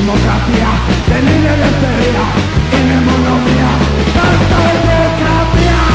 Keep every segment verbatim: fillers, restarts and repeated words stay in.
δημοκρατία δεν είναι ελευθερία, είναι μόνο μία καρτογραφία.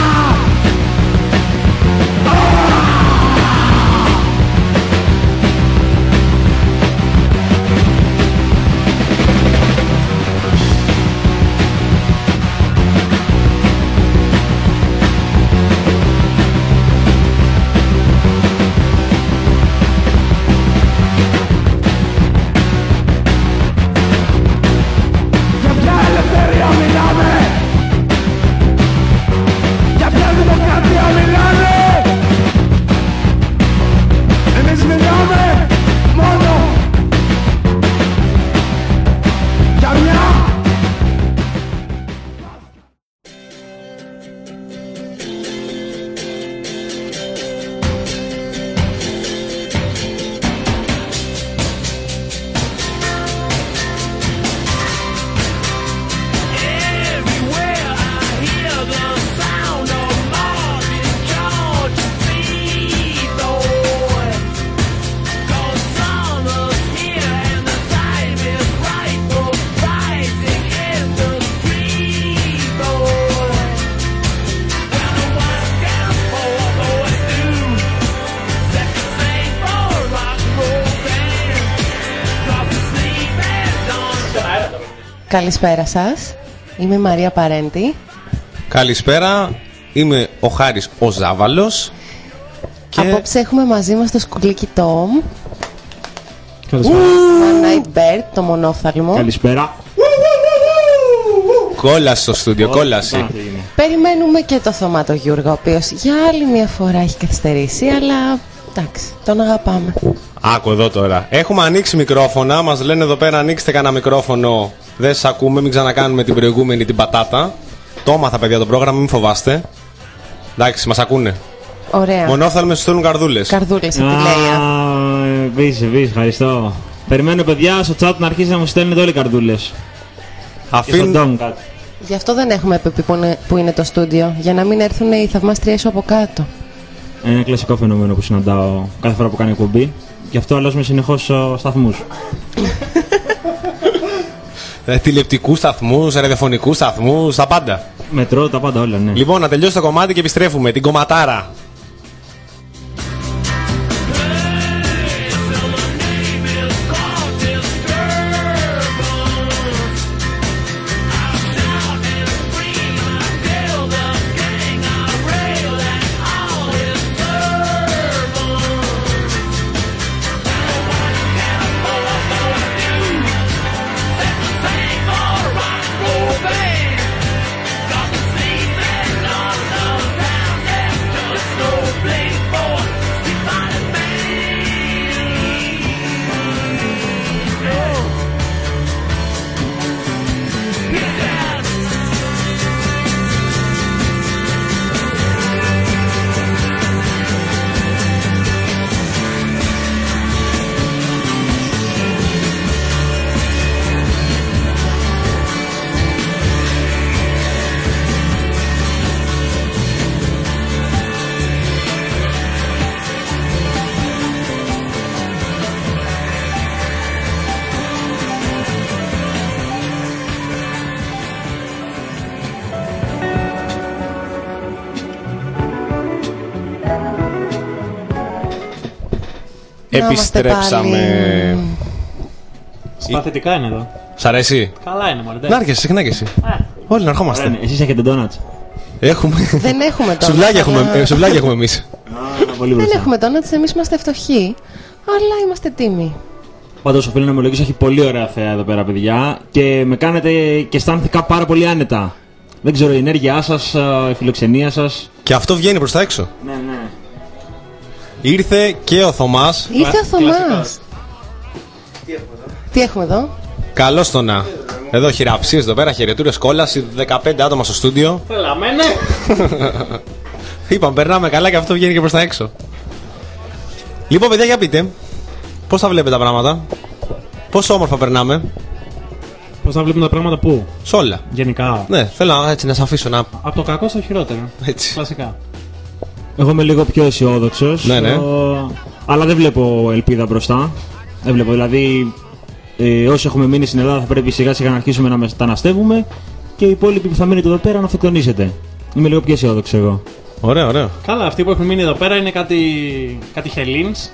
Καλησπέρα σας, είμαι η Μαρία Παρέντη. Καλησπέρα, είμαι ο Χάρης ο Ζάβαλος. Και... απόψε έχουμε μαζί μας το σκουλίκι Τόμ. Καλησπέρα. One Night Bird, το μονόφθαλμο. Καλησπέρα. Κόλαση στο στούντιο, κόλαση. Περιμένουμε και το Θωμά το Γιούργο, ο οποίος για άλλη μια φορά έχει καθυστερήσει, αλλά εντάξει, τον αγαπάμε. Άκου εδώ τώρα. Έχουμε ανοίξει μικρόφωνα, μας λένε εδώ πέρα ανοίξτε κανένα μικρόφωνο. Δεν σας ακούμε, μην ξανακάνουμε την προηγούμενη την πατάτα. Το έμαθα παιδιά το πρόγραμμα, μην φοβάστε. Εντάξει, μας ακούνε. Ωραία. Μονόφθαλμες σου στέλνουν καρδούλες. Καρδούλες από τη Λέια. Επίσης, επίσης, ευχαριστώ. Περιμένω παιδιά στο chat να αρχίσει να μου στέλνετε όλοι οι καρδούλες. Αφήν... Γι' αυτό δεν έχουμε πει που είναι, που είναι το στούντιο, για να μην έρθουν οι θαυμάστριές σου από κάτω. Είναι ένα κλασικό φαινόμενο που συναντάω κάθε φορά που κάνει εκπομπή. Γι' αυτό αλλάζουμε συνεχώς σταθμούς. Ε, τηλεοπτικούς σταθμούς, ραδιοφωνικούς σταθμούς, τα πάντα. Μετρό, τα πάντα όλα, ναι. Λοιπόν, να τελειώσει το κομμάτι και επιστρέφουμε. Την κομματάρα. Επιστρέψαμε. Σπαθητικά είναι εδώ. Σ' αρέσει? Καλά είναι, μωρέ. Να έρχεσαι, συχνά και εσύ. Ε. Όλοι να ερχόμαστε. Εσείς έχετε ντόνατς? Έχουμε. Δεν έχουμε ντόνατς. Σουβλάκια έχουμε, ε, σουβλάκια έχουμε εμείς. Δεν έχουμε ντόνατς, εμείς είμαστε φτωχοί. Αλλά είμαστε τίμοι. Πάντως, οφείλω να μου λέγεις, έχει πολύ ωραία θέα εδώ πέρα, παιδιά. Και με κάνετε και αισθάνθηκα πάρα πολύ άνετα. Δεν ξέρω, η ενέργειά σας, η φιλοξενία σας. Και αυτό βγαίνει προς τα έξω. Ναι, ναι. Ήρθε και ο Θωμάς. Ήρθε ο Θωμάς. Τι έχουμε εδώ? Καλώς το να. Εδώ χειραψίες εδώ πέρα, χαιρετούρες, κόλαση, δεκαπέντε άτομα στο στούντιο. Θέλαμε, ναι. Είπαμε, περνάμε καλά και αυτό βγαίνει και προς τα έξω. Λοιπόν, παιδιά, για πείτε, πώς θα βλέπετε τα πράγματα? Πόσο όμορφα περνάμε? Πώς θα βλέπουμε τα πράγματα πού? Σ' όλα. Γενικά. Ναι, θέλω έτσι να σε αφήσω να... Από το κακό στο χειρότερο. Έτσι. Κλασικά. Εγώ είμαι λίγο πιο αισιόδοξος. Ναι, ναι. Ο... Αλλά δεν βλέπω ελπίδα μπροστά. Δεν βλέπω, δηλαδή Ε, όσοι έχουμε μείνει στην Ελλάδα θα πρέπει σιγά σιγά να αρχίσουμε να μεταναστεύουμε και οι υπόλοιποι που θα μείνετε εδώ πέρα να αυτοκτονήσετε. Είμαι λίγο πιο αισιόδοξο εγώ. Ωραίο, ωραίο. Καλά, αυτοί που έχουν μείνει εδώ πέρα είναι κάτι, κάτι Χελίνς.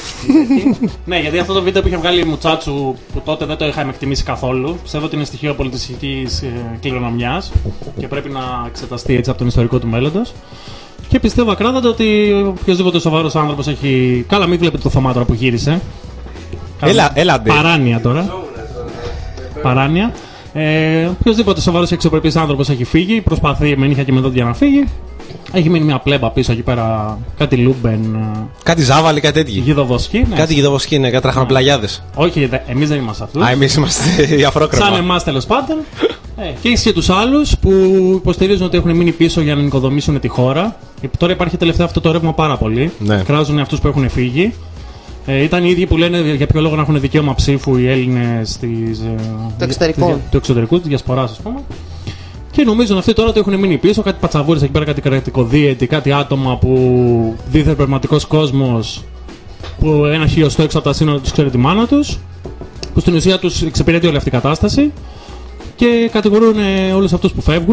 Ναι, γιατί αυτό το βίντεο που είχε βγάλει η Μουτσάτσου που τότε δεν το είχαμε εκτιμήσει καθόλου. Πιστεύω ότι είναι στοιχείο πολιτιστικής κληρονομιάς και πρέπει να εξεταστεί έτσι από τον ιστορικό του μέλλοντος. Και πιστεύω ακράδαντα ότι οποιοδήποτε σοβαρός άνθρωπος έχει. Καλά, μην βλέπετε το Θωμά τώρα που γύρισε. Έλα, έλατε. Παράνοια τώρα. Παράνοια. Ε, οποιοδήποτε σοβαρός και αξιοπρεπής άνθρωπος έχει φύγει, προσπαθεί με νύχια και με δόντια να φύγει. Έχει μείνει μια πλέμπα πίσω εκεί πέρα, κάτι Λούμπεν. Κάτι Ζάβαλη, κάτι τέτοιο. Γιδοβοσκή. Ναι. Κάτι Γιδοβοσκή, ναι, κάτι τραχανοπλαγιάδες. Όχι, εμείς δεν είμαστε αυτούς. Α, εμείς είμαστε οι αφρόκρεμα. Σαν εμάς τέλος πάντων. ε, και έχει και τους άλλους που υποστηρίζουν ότι έχουν μείνει πίσω για να νοικοδομήσουν τη χώρα. Τώρα υπάρχει τελευταία αυτό το ρεύμα πάρα πολύ. Ναι. Κράζουν αυτούς που έχουν φύγει. Ε, ήταν οι ίδιοι που λένε για ποιο λόγο να έχουν δικαίωμα ψήφου οι Έλληνες της, ε, του εξωτερικού, της, του εξωτερικού, της διασποράς, ας πούμε. Και νομίζουν αυτοί τώρα ότι έχουν μείνει πίσω, κάτι πατσαβούρες εκεί πέρα, κάτι κρατικοδίαιτοι, κάτι άτομα που δίθεν πραγματικός κόσμος, που ένα χιλιοστό έξω από τα σύνορα τους ξέρει τη μάνα τους, που στην ουσία τους εξυπηρετεί όλη αυτή η κατάσταση και κατηγορούν ε, όλους αυτούς που φεύγουν,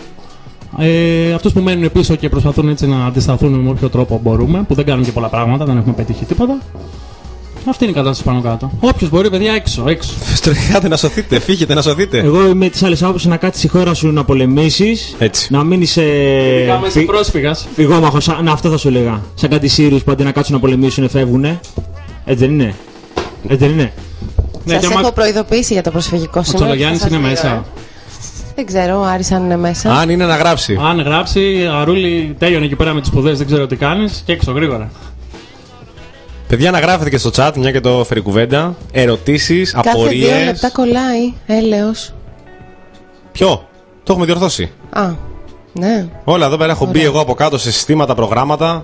ε, αυτούς που μένουν πίσω και προσπαθούν έτσι να αντισταθούν με όποιο τρόπο μπορούμε, που δεν κάνουν και πολλά πράγματα, δεν έχουμε πετύχει τίποτα. Αυτή είναι η κατάσταση πάνω κάτω. Όποιος μπορεί, παιδιά, έξω, έξω. Στρογγάτε να σωθείτε, φύγετε να σωθείτε. Εγώ είμαι τη άλλη άποψη να κάτσει η χώρα σου να πολεμήσει, να μείνει σε. Ειδικά μέσα πρόσφυγας. Φυγόμαχο, να αυτό θα σου έλεγα. Σαν κάτι Σύριους που αντί να κάτσουν να πολεμήσουν φεύγουνε. Έτσι δεν είναι. Έτσι δεν είναι. Σας ναι, έχω άμα... προειδοποιήσει για το προσφυγικό σήμερα. Ο Τσολογιάννης είναι μέσα. Δεν ξέρω, ο Άρης αν είναι μέσα. Αν είναι να γράψει. Αν γράψει, Αρούλη, τέλειωνε εκεί πέρα με τις σπουδές, δεν ξέρω τι κάνεις και έξω γρήγορα. Παιδιά, να γράφετε και στο chat, μια και το φέρει κουβέντα. Ερωτήσεις, απορίες. Κάθε δύο λεπτά κολλάει, έλεος. Ποιο? Το έχουμε διορθώσει. Α, ναι. Όλα εδώ πέρα έχω Ωραία. μπει εγώ από κάτω σε συστήματα, προγράμματα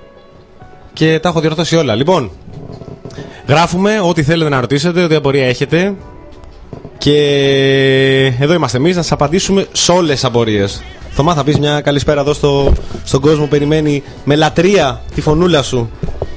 και τα έχω διορθώσει όλα. Λοιπόν, γράφουμε ό,τι θέλετε να ρωτήσετε, ό,τι απορία έχετε. Και εδώ είμαστε εμείς να σας απαντήσουμε σε όλες τις απορίες. Θωμά, θα πεις μια καλησπέρα εδώ στο, στον κόσμο που περιμένει με λατρεία τη φωνούλα σου.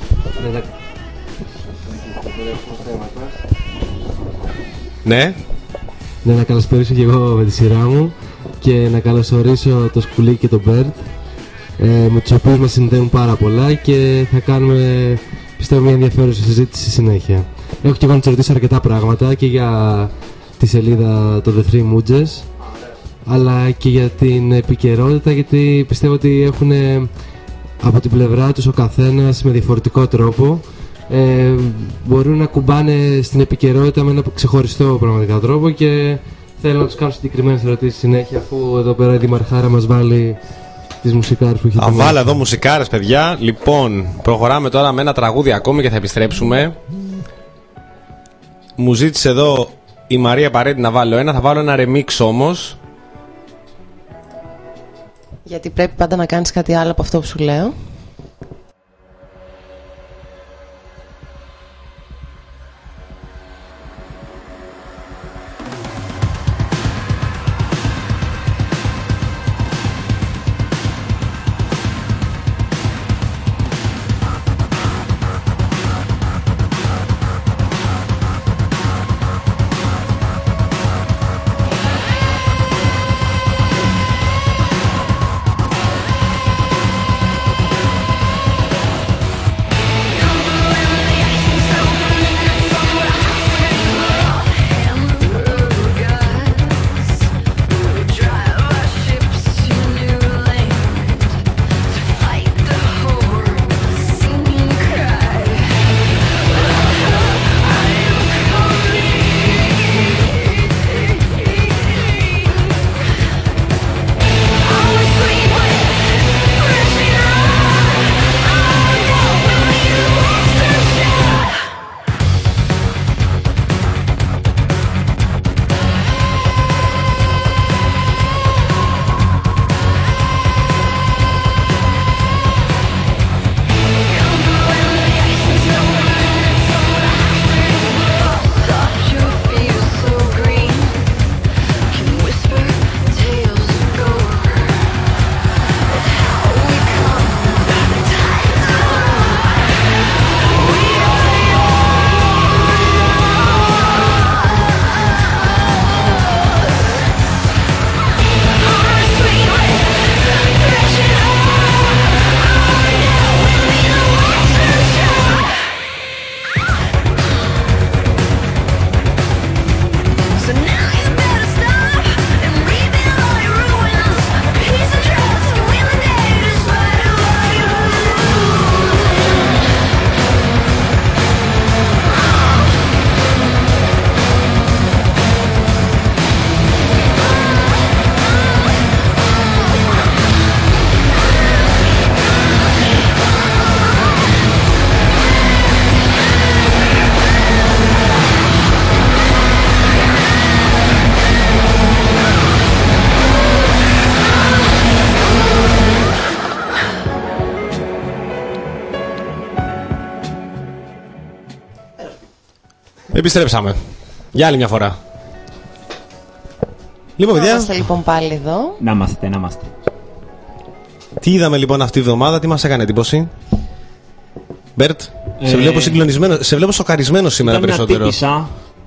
Ναι. Ναι, να καλωσορίσω και εγώ με τη σειρά μου και να καλωσορίσω το Σκουλί και τον Μπέρτ, ε, με τους οποίους μας συνδέουν πάρα πολλά και θα κάνουμε, πιστεύω, μια ενδιαφέρουσα συζήτηση στη συνέχεια. Έχω και εγώ να τους ρωτήσω αρκετά πράγματα και για τη σελίδα το The Three Moods, αλλά και για την επικαιρότητα, γιατί πιστεύω ότι έχουν από την πλευρά τους ο καθένας με διαφορετικό τρόπο ε, μπορούν να κουμπάνε στην επικαιρότητα με ένα ξεχωριστό πραγματικά τρόπο και θέλω να τους κάνω συγκεκριμένες ερωτήσεις συνέχεια, αφού εδώ πέρα η Δημαρχάρα μας βάλει τις μουσικάρες που έχει. Θα βάλω εδώ μουσικάρες, παιδιά. Λοιπόν, προχωράμε τώρα με ένα τραγούδι ακόμη και θα επιστρέψουμε. Μου ζήτησε εδώ η Μαρία Παρέτη να βάλω ένα, θα βάλω ένα remix όμως. Γιατί πρέπει πάντα να κάνεις κάτι άλλο από αυτό που σου λέω. Thank Επιστρέψαμε. Για άλλη μια φορά. Λοιπόν, παιδιά. Είμαστε λοιπόν πάλι εδώ. Να είμαστε, να είμαστε. Τι είδαμε λοιπόν αυτή τη βδομάδα, τι μας έκανε εντύπωση? Μπέρτ, Ε, σε βλέπω συγκλονισμένο, σε βλέπω σοκαρισμένο σήμερα Ήταν μια περισσότερο. τύπισσα,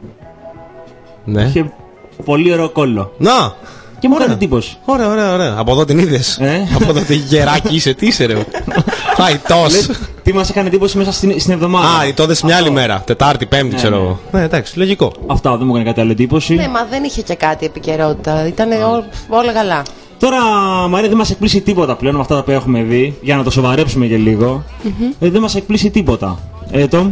Ναι. είχε πολύ ωραίο κόλλο. Να! Και μου Ωραία. έκανε εντύπωση. Ωραία, ωραία, ωραία. Από εδώ την είδες. Ε. Από εδώ τι γεράκι είσαι, τι είσαι, ρε. Χαϊτός. Λες, τι μας έκανε εντύπωση μέσα στην, στην εβδομάδα. Α, το είδες μια άλλη μέρα. Τετάρτη, Πέμπτη, Ναι, ξέρω ναι. εγώ. Ναι, εντάξει, λογικό. Αυτά δεν μου έκανε κάτι άλλο εντύπωση. Ναι, μα δεν είχε και κάτι επικαιρότητα. Ήταν όλα καλά. Τώρα, Μαρία, δεν μας εκπλήσει τίποτα πλέον με αυτά τα οποία έχουμε δει. Για να το σοβαρέψουμε και λίγο. Ε, δεν μας εκπλήσει τίποτα. Ε, Τόμ.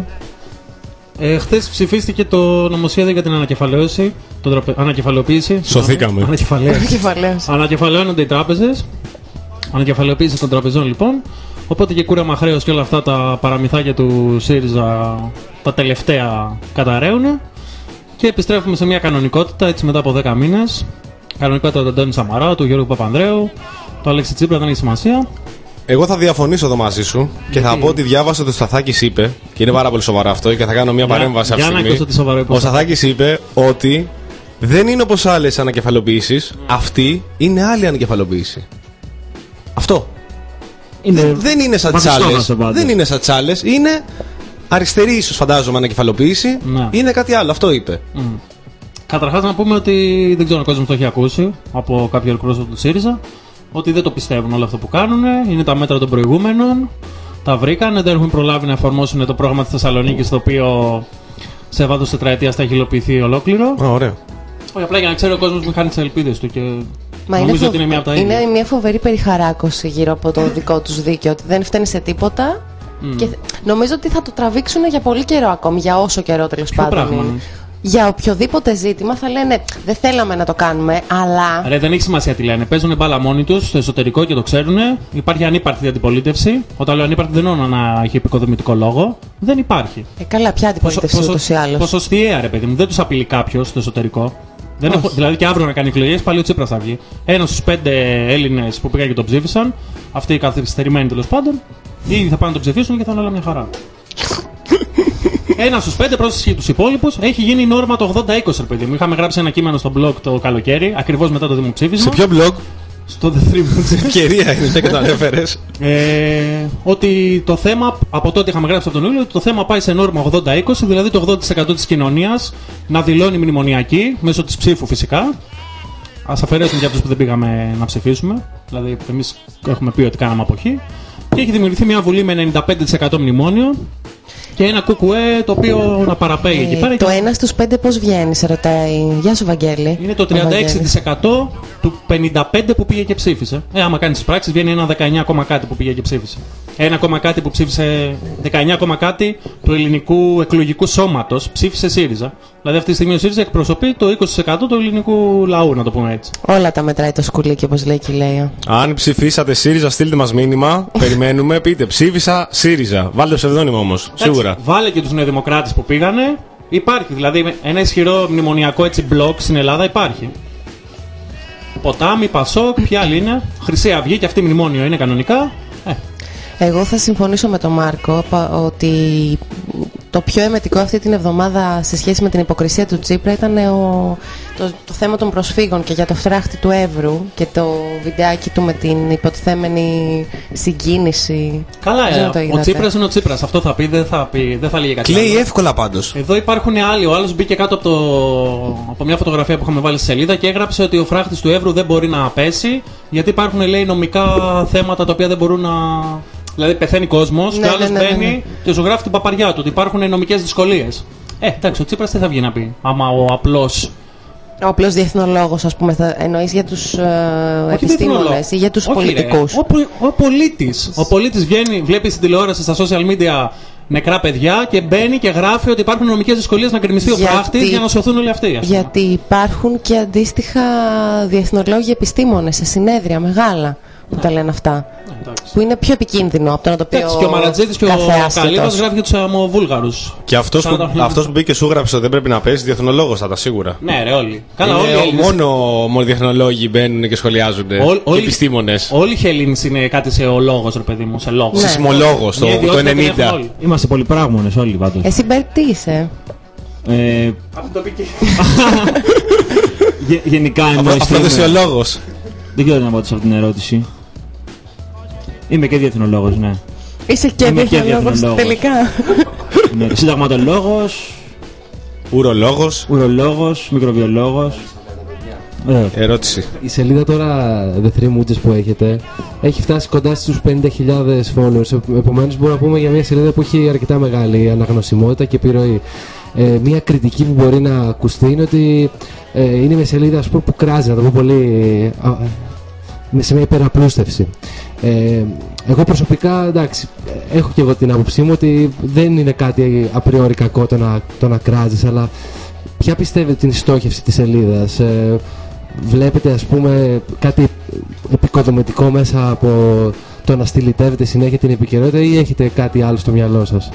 Ε, χθες ψηφίστηκε το νομοσχέδιο για την ανακεφαλαίωση. Το τραπε... Ανακεφαλαιοποίηση. Σωθήκαμε. Ανακεφαλαίωση. Κεφαλαίος. Ανακεφαλαιώνονται οι τράπεζες. Ανακεφαλαιοποίηση των τραπεζών λοιπόν. Οπότε και κούρεμα χρέος και όλα αυτά τα παραμυθάκια του ΣΥΡΙΖΑ τα τελευταία καταραίουν. Και επιστρέφουμε σε μια κανονικότητα έτσι μετά από δέκα μήνες. Κανονικότητα του Αντώνη Σαμαρά, του Γιώργου Παπανδρέου, του Αλέξη Τσίπρα, δεν έχει σημασία. Εγώ θα διαφωνήσω εδώ μαζί σου και θα πω ότι διάβασα ότι ο Σταθάκης είπε, και είναι πάρα πολύ σοβαρό αυτό και θα κάνω μια Για- παρέμβαση αυτή για τη να στιγμή. ακούσω τι σοβαρό είπε ο Ο Σταθάκης είπε ότι δεν είναι όπως άλλες ανακεφαλοποιήσεις, αυτή είναι άλλη ανακεφαλοποίηση. Αυτό. Είναι... Δεν, δεν είναι σαν τις βασιστόμαστε άλλες. πάντα. Δεν είναι σαν τις άλλες. Είναι αριστερή, ίσως φαντάζομαι, ανακεφαλοποίηση. Ναι. Είναι κάτι άλλο. Αυτό είπε. Καταρχάς να πούμε ότι δεν ξέρω αν ο κόσμος το έχει ακούσει από κάποιο εκπρόσωπο του ΣΥΡΙΖΑ ότι δεν το πιστεύουν όλο αυτό που κάνουν. Είναι τα μέτρα των προηγούμενων. Τα βρήκαν. Δεν έχουν προλάβει να εφαρμόσουν το πρόγραμμα της Θεσσαλονίκης το οποίο σε βάθος τετραετίας θα έχει υλοποιηθεί ολόκληρο. Α, ωραίο. Όχι, απλά για να ξέρει ο κόσμος μην χάνει τις ελπίδες του. Και Μα νομίζω είναι, ότι είναι μια από τα ίδια. είναι μια φοβερή περιχαράκωση γύρω από το δικό τους δίκαιο. Ότι δεν φταίνει σε τίποτα. Και νομίζω ότι θα το τραβήξουν για πολύ καιρό ακόμη. Για όσο καιρό τέλος Ποιο πάντων. πράγμα, είναι. ναι. Για οποιοδήποτε ζήτημα θα λένε δεν θέλαμε να το κάνουμε, αλλά. Ρε, δεν έχει σημασία τι λένε. Παίζουν μπάλα μόνοι του στο εσωτερικό και το ξέρουν. Υπάρχει ανύπαρκτη αντιπολίτευση. Όταν λέω ανύπαρκτη, δεν εννοώ να έχει επικοδομητικό λόγο. Δεν υπάρχει. Ε, καλά, ποια αντιπολίτευση ούτως ή άλλως. Ποσοστιαία, ρε παιδί μου. Δεν του απειλεί κάποιο στο εσωτερικό. Δεν έχω, δηλαδή και αύριο να κάνει εκλογές, πάλι ο Τσίπρας θα βγει. Ένα στους πέντε Έλληνες που πήγαν και τον ψήφισαν, αυτοί οι καθυστερημένοι τέλος πάντων, ήδη θα πάνε να τον ψηφίσουν και θα είναι όλα μια χαρά. Ένα στους πέντε πρόσθεση τους υπόλοιπους, έχει γίνει η νόρμα το ογδόντα είκοσι, ρε παιδί μου. Είχαμε γράψει ένα κείμενο στο blog το καλοκαίρι, ακριβώς μετά το δημοψήφισμα. Σε ποιο blog? Στο The Three Moods. Ευκαιρία είναι και το ανέφερες. Ε, ότι το θέμα, από τότε είχαμε γράψει από τον Ιούλιο, ότι το θέμα πάει σε νόρμα ογδόντα είκοσι, δηλαδή το ογδόντα τοις εκατό της κοινωνίας να δηλώνει μνημονιακή, μέσω της ψήφου φυσικά. Ας αφαιρέσουμε για αυτούς που δεν πήγαμε να ψηφίσουμε, δηλαδή εμείς έχουμε πει ότι κάναμε αποχή. Και έχει δημιουργηθεί μια βουλή με ενενήντα πέντε τοις εκατό μνημόνιο και ένα κουκουέ το οποίο να παραπέει εκεί πέρα. Ε, το ένα στους πέντε πώς βγαίνει, σε ρωτάει. Γεια σου, Βαγγέλη. Είναι το Ο τριάντα έξι Βαγγέλης. τοις εκατό του πενήντα πέντε τοις εκατό που πήγε και ψήφισε. Ε, άμα κάνει τι πράξει, βγαίνει ένα δεκαεννιά κόμμα κάτι που πήγε και ψήφισε. Ένα κόμμα κάτι που ψήφισε. δεκαεννιά κόμμα κάτι του ελληνικού εκλογικού σώματο ψήφισε ΣΥΡΙΖΑ. Δηλαδή αυτή τη στιγμή ο ΣΥΡΙΖΑ εκπροσωπεί το είκοσι τοις εκατό του ελληνικού λαού, να το πούμε έτσι. Όλα τα μετράει το σκουλίκι, όπως λέει και η Λέια. Αν ψηφίσατε ΣΥΡΙΖΑ, στείλτε μας μήνυμα. Περιμένουμε. Πείτε ψήφισα ΣΥΡΙΖΑ. Βάλτε ψευδόνυμο όμως. Σίγουρα. Εντάξει, βάλε και του νεοδημοκράτες που πήγανε. Υπάρχει δηλαδή ένα ισχυρό μνημονιακό έτσι μπλοκ στην Ελλάδα υπάρχει. Ποτάμι, Πασόκ, ποια άλλη είναι. Χρυσή Αυγή και αυτή μνημόνιο είναι κανονικά. Ε, Εγώ θα συμφωνήσω με τον Μάρκο πα- ότι το πιο εμετικό αυτή την εβδομάδα σε σχέση με την υποκρισία του Τσίπρα ήταν ο, το, το θέμα των προσφύγων και για το φράχτη του Εύρου και το βιντεάκι του με την υποτιθέμενη συγκίνηση. καλά, Δεν ξέρω ε, αν το ο είδατε. Τσίπρας είναι ο Τσίπρας. Αυτό θα πει, δεν θα, πει, δεν θα λέγει κάτι Κλαίει άλλο. εύκολα πάντως. Εδώ υπάρχουν άλλοι. Ο άλλος μπήκε κάτω από, το, από μια φωτογραφία που είχαμε βάλει στη σελίδα και έγραψε ότι ο φράχτης του Εύρου δεν μπορεί να πέσει γιατί υπάρχουν, λέει, νομικά θέματα τα οποία δεν μπορούν να. Δηλαδή πεθαίνει κόσμος Ναι, και ο άλλος ναι, ναι, ναι, μπαίνει ναι. και ζωγράφει την παπαριά του ότι υπάρχουν νομικές δυσκολίες. Ε, εντάξει, ο Τσίπρας τι θα βγει να πει, άμα ο απλός. Ο απλός διεθνολόγος, ας πούμε, θα εννοείς για τους ε, επιστήμονες ή για τους Όχι, ρε. πολιτικούς. Ο, πο- ο πολίτης. Ο πολίτης βγαίνει, βλέπει στην τηλεόραση, στα social media νεκρά παιδιά και μπαίνει και γράφει ότι υπάρχουν νομικές δυσκολίες να γκρεμιστεί ο Γιατί- φράχτης για να σωθούν όλοι αυτοί. ας πούμε. Γιατί υπάρχουν και αντίστοιχα διεθνολόγοι επιστήμονες σε συνέδρια μεγάλα που τα λένε αυτά. Ναι, εντάξει. Που είναι πιο επικίνδυνο από το να το πει Εντάξει, και ο Μαρατζίδης και ο κάθε άσχετος. Καλίδας γράφει για τους αμοβούλγαρους. Και αυτός που, σαράντα χρόνια. αυτός που μπήκε και σου γράψε ότι δεν πρέπει να πέσει, διεθνολόγος θα τα σίγουρα. Ναι, ρε, όλοι. Καλά, Είναι όλοι οι Έλληνες. μόνο μόνο διεθνολόγοι μπαίνουν και σχολιάζουν. Όλ- Και όλοι- επιστήμονες. Όλοι οι Έλληνες είναι κάτι σε ο λόγος, ρε παιδί μου, σε λόγο. Ναι. Σεισμολόγος το, Μια το ιδιότητα την έχουν ενενήντα. όλοι. Είμαστε πολυπράγμονες όλοι πάντως. Εσύ Μπέρ τι είσαι? Ε, Αυτό το πει γε- γενικά εννοείς. Αφροδεσιολόγος. Δεν ξέρω τι να πω σε αυτή την ερώτηση. Είμαι και διεθνολόγος, ναι. Είσαι και Είμαι και διεθνολόγος διεθνολόγος. τελικά. Ναι, συνταγματολόγος, Ουρολόγος. ουρολόγος, μικροβιολόγος. Ε, Ερώτηση. Η σελίδα τώρα The Three Moods που έχετε έχει φτάσει κοντά στους πενήντα χιλιάδες followers. Επομένως μπορούμε να πούμε για μια σελίδα που έχει αρκετά μεγάλη αναγνωσιμότητα και επιρροή. Ε, μια κριτική που μπορεί να ακουστεί είναι ότι ε, είναι μια σελίδα, ας πούμε, που κράζει, να το πω πολύ, α, α, σε μια υπεραπλούστευση. Ε, εγώ προσωπικά, εντάξει, έχω και εγώ την άποψή μου ότι δεν είναι κάτι απριόρι κακό το να, το να κράζεις, αλλά ποια πιστεύετε την στόχευση της σελίδας? Ε, βλέπετε, ας πούμε, κάτι επικοδομητικό μέσα από το να στυλιτεύετε συνέχεια την επικαιρότητα ή έχετε κάτι άλλο στο μυαλό σας?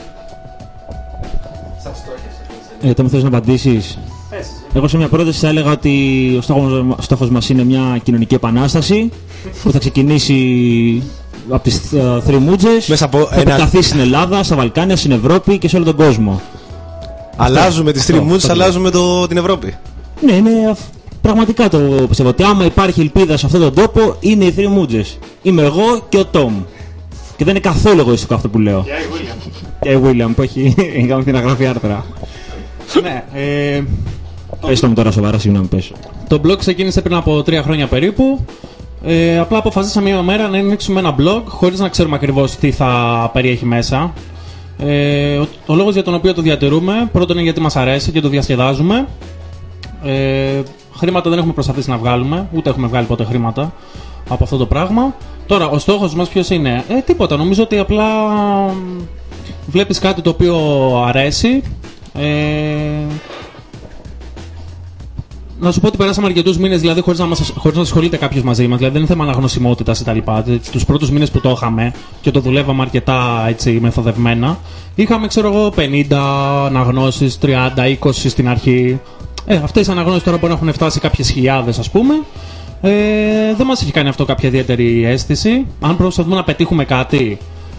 ε, το μου θες να απαντήσεις. Εγώ σε μια πρόταση θα έλεγα ότι ο στόχος, στόχος μας είναι μια κοινωνική επανάσταση που θα ξεκινήσει από τις uh, Three Moods, Μέσα από θα ένα- επεκταθεί στην Ελλάδα, στα Βαλκάνια, στην Ευρώπη και σε όλο τον κόσμο. Αλλάζουμε τις αυτό, Three Moods, αυτό. αλλάζουμε το, την Ευρώπη. Ναι, είναι αυ- πραγματικά το πιστεύω ότι άμα υπάρχει ελπίδα σε αυτόν τον τόπο είναι οι Three Moods. Είμαι εγώ και ο Τόμ. Και δεν είναι καθόλου εγωιστικό αυτό που λέω. Και η William που έχει κάνει την αγραφή άρθρα. Ναι, ε, Πες το μου τώρα σοβαρά, συγγνώμη, πες. το blog ξεκίνησε πριν από τρία χρόνια περίπου. Ε, απλά αποφασίσαμε μια μέρα να ανοίξουμε ένα blog χωρίς να ξέρουμε ακριβώς τι θα περιέχει μέσα. Ε, ο, ο λόγος για τον οποίο το διατηρούμε, πρώτον είναι γιατί μας αρέσει και το διασκεδάζουμε. Ε, χρήματα δεν έχουμε προσπαθήσει να βγάλουμε, ούτε έχουμε βγάλει ποτέ χρήματα από αυτό το πράγμα. Τώρα, ο στόχος μας ποιος είναι? Ε, τίποτα, νομίζω ότι απλά μ, βλέπεις κάτι το οποίο αρέσει. Ε, να σου πω ότι περάσαμε αρκετούς μήνες δηλαδή χωρίς να, μας, χωρίς να ασχολείται κάποιος μαζί μας. Δηλαδή δεν είναι θέμα αναγνωσιμότητας κτλ. Τους πρώτους μήνες που το είχαμε και το δουλεύαμε αρκετά έτσι, μεθοδευμένα, είχαμε ξέρω εγώ πενήντα αναγνώσεις, τριάντα, είκοσι στην αρχή. Ε, αυτές οι αναγνώσεις τώρα μπορεί να έχουν φτάσει κάποιες χιλιάδες ας πούμε. Ε, δεν μας έχει κάνει αυτό κάποια ιδιαίτερη αίσθηση. Αν προσπαθούμε να πετύχουμε κάτι,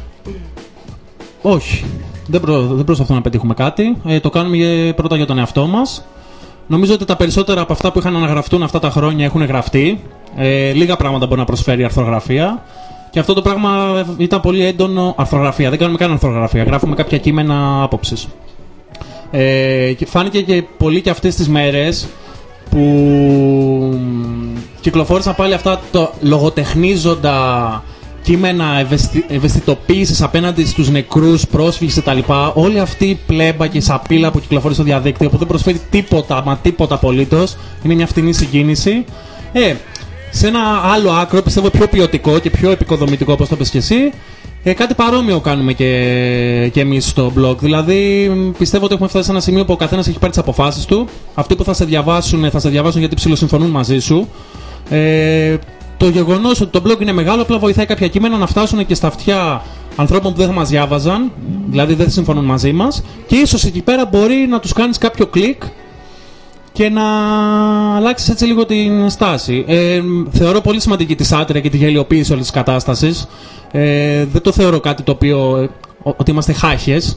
όχι. Δεν, προ, δεν προσπαθούμε να πετύχουμε κάτι. Ε, το κάνουμε για- πρώτα για τον εαυτό μας. Νομίζω ότι τα περισσότερα από αυτά που είχαν αναγραφτούν αυτά τα χρόνια έχουν γραφτεί. Ε, λίγα πράγματα μπορεί να προσφέρει η αρθρογραφία. Και αυτό το πράγμα ήταν πολύ έντονο. Αρθρογραφία. Δεν κάνουμε καν αρθρογραφία. Γράφουμε κάποια κείμενα άποψης. Ε, και φάνηκε και πολύ και αυτές τις μέρες που κυκλοφόρησαν πάλι αυτά το λογοτεχνίζοντα κείμενα ευαισθη... ευαισθητοποίησης απέναντι στους νεκρούς, πρόσφυγες κτλ. Όλη αυτή η πλέμπα και η σαπίλα που κυκλοφορεί στο διαδίκτυο που δεν προσφέρει τίποτα, μα τίποτα απολύτως, είναι μια φτηνή συγκίνηση. Ε, σε ένα άλλο άκρο, πιστεύω πιο ποιοτικό και πιο επικοδομητικό, όπως το πες και εσύ, ε, κάτι παρόμοιο κάνουμε και, και εμείς στο blog. Δηλαδή, πιστεύω ότι έχουμε φτάσει σε ένα σημείο που ο καθένας έχει πάρει τις αποφάσεις του. Αυτοί που θα σε διαβάσουν, θα σε διαβάσουν γιατί ψιλοσυμφωνούν μαζί σου. Ε, το γεγονός ότι το blog είναι μεγάλο απλά βοηθάει κάποια κείμενα να φτάσουν και στα αυτιά ανθρώπων που δεν θα μας διάβαζαν, δηλαδή δεν συμφωνούν μαζί μας, και ίσως εκεί πέρα μπορεί να τους κάνεις κάποιο κλικ και να αλλάξεις έτσι λίγο την στάση. Ε, θεωρώ πολύ σημαντική τη σάτυρα και τη γελιοποίηση όλης της κατάστασης. Ε, δεν το θεωρώ κάτι το οποίο ε, ότι είμαστε χάχες.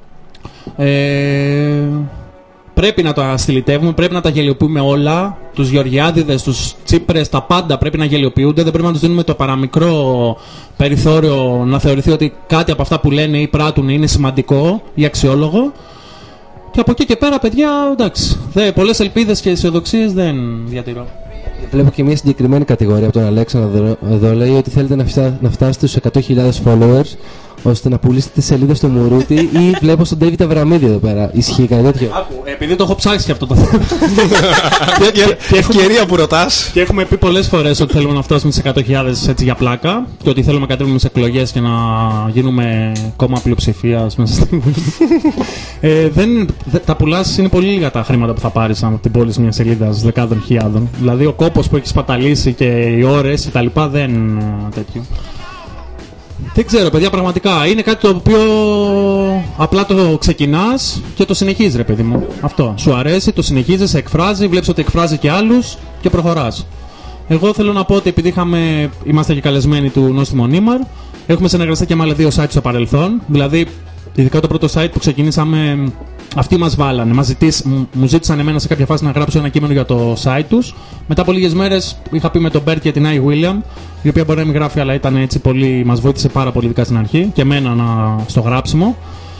Ε, πρέπει να τα στυλιτεύουμε, πρέπει να τα γελιοποιούμε όλα. Τους Γεωργιάδηδες, τους Τσίπρες, τα πάντα πρέπει να γελιοποιούνται. Δεν πρέπει να τους δίνουμε το παραμικρό περιθώριο να θεωρηθεί ότι κάτι από αυτά που λένε ή πράττουν είναι σημαντικό ή αξιόλογο. Και από εκεί και πέρα, παιδιά, εντάξει. Δε, πολλές ελπίδες και αισιοδοξίες δεν διατηρώ. Βλέπω και μια συγκεκριμένη κατηγορία από τον Αλέξανδρο εδώ. Λέει ότι θέλετε να, φτά, να φτάσετε στους εκατό χιλιάδες followers ώστε να πουλήσετε τη σελίδα στο Μουρούτι, ή βλέπω στον David Αβραμίδη εδώ πέρα. Ισχύει κάτι τέτοιο? Άκου, επειδή το έχω ψάξει και αυτό το θέμα. Και ευκαιρία που ρωτάς. Και έχουμε πει πολλές φορές ότι θέλουμε να φτάσουμε στις εκατό χιλιάδες έτσι για πλάκα και ότι θέλουμε να κατέβουμε σε εκλογές και να γίνουμε κόμμα πλειοψηφίας μέσα στη Βουλή. ε, δεν, δε, τα πουλάς, είναι πολύ λίγα τα χρήματα που θα πάρεις από την πώληση μιας σελίδας δεκάδων χιλιάδων. Δηλαδή ο κόπος που έχεις παταλήσει και οι ώρες κτλ. Δεν τέτοιο. Δεν ξέρω, παιδιά, πραγματικά είναι κάτι το οποίο απλά το ξεκινάς και το συνεχίζεις, ρε παιδί μου. Αυτό. Σου αρέσει, το συνεχίζεις, σε εκφράζει, βλέπεις ότι εκφράζει και άλλους και προχωράς. Εγώ θέλω να πω ότι επειδή είχαμε, είμαστε και καλεσμένοι του Νόστιμο Νίμαρ, έχουμε συνεργαστεί και με άλλα δύο sites στο παρελθόν. Δηλαδή, ειδικά το πρώτο site που ξεκινήσαμε αυτοί μας βάλανε. Μας ζητήσ, μου ζήτησαν εμένα σε κάποια φάση να γράψω ένα κείμενο για το site τους. Μετά από λίγες μέρες είχα πει με τον Bert και την I. William, η οποία μπορεί να μην γράφει, αλλά ήταν έτσι πολύ, μας βοήθησε πάρα πολύ ειδικά στην αρχή και εμένα να, στο γράψιμο.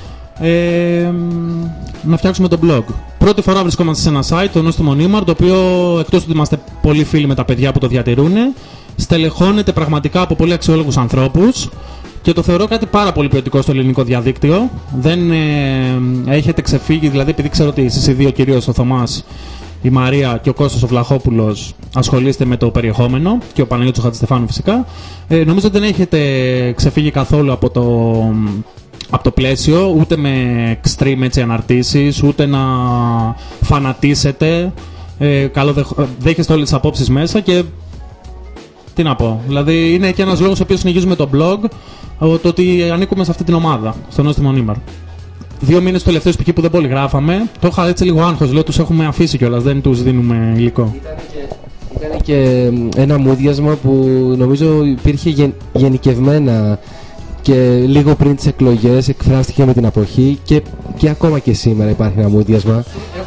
Ε, να φτιάξουμε το blog. Πρώτη φορά βρισκόμαστε σε ένα site, το Nostimo Nimar, το οποίο εκτός ότι είμαστε πολύ φίλοι με τα παιδιά που το διατηρούν, στελεχώνεται πραγματικά από πολύ αξιόλογους ανθρώπους και το θεωρώ κάτι πάρα πολύ ποιοτικό στο ελληνικό διαδίκτυο. Δεν ε, έχετε ξεφύγει, δηλαδή επειδή ξέρω ότι εσείς οι δύο, κυρίως ο Θωμάς, η Μαρία και ο Κώστας ο Βλαχόπουλος, ασχολείστε με το περιεχόμενο και ο Παναγιώτης ο Χατζηστεφάνου φυσικά. Ε, νομίζω ότι δεν έχετε ξεφύγει καθόλου από το, από το πλαίσιο, ούτε με extreme έτσι, αναρτήσεις, ούτε να φανατίσετε. Ε, καλό δεχ, δέχεστε όλες τις απόψεις μέσα και τι να πω. Δηλαδή είναι και ένας λόγος ο οποίος συνεχίζουμε το blog, το ότι ανήκουμε σε αυτή την ομάδα, στο Nostimo Nimar. Δύο μήνες το τελευταίο π.χ. που δεν πολύ γράφαμε, το είχα έτσι λίγο άγχος, λέω τους έχουμε αφήσει κιόλας, δεν τους δίνουμε υλικό. Ήταν και, ήταν και ένα μούδιασμα που νομίζω υπήρχε γεν, γενικευμένα και λίγο πριν τις εκλογές, εκφράστηκε με την αποχή και, και ακόμα και σήμερα υπάρχει ένα μούδιασμα.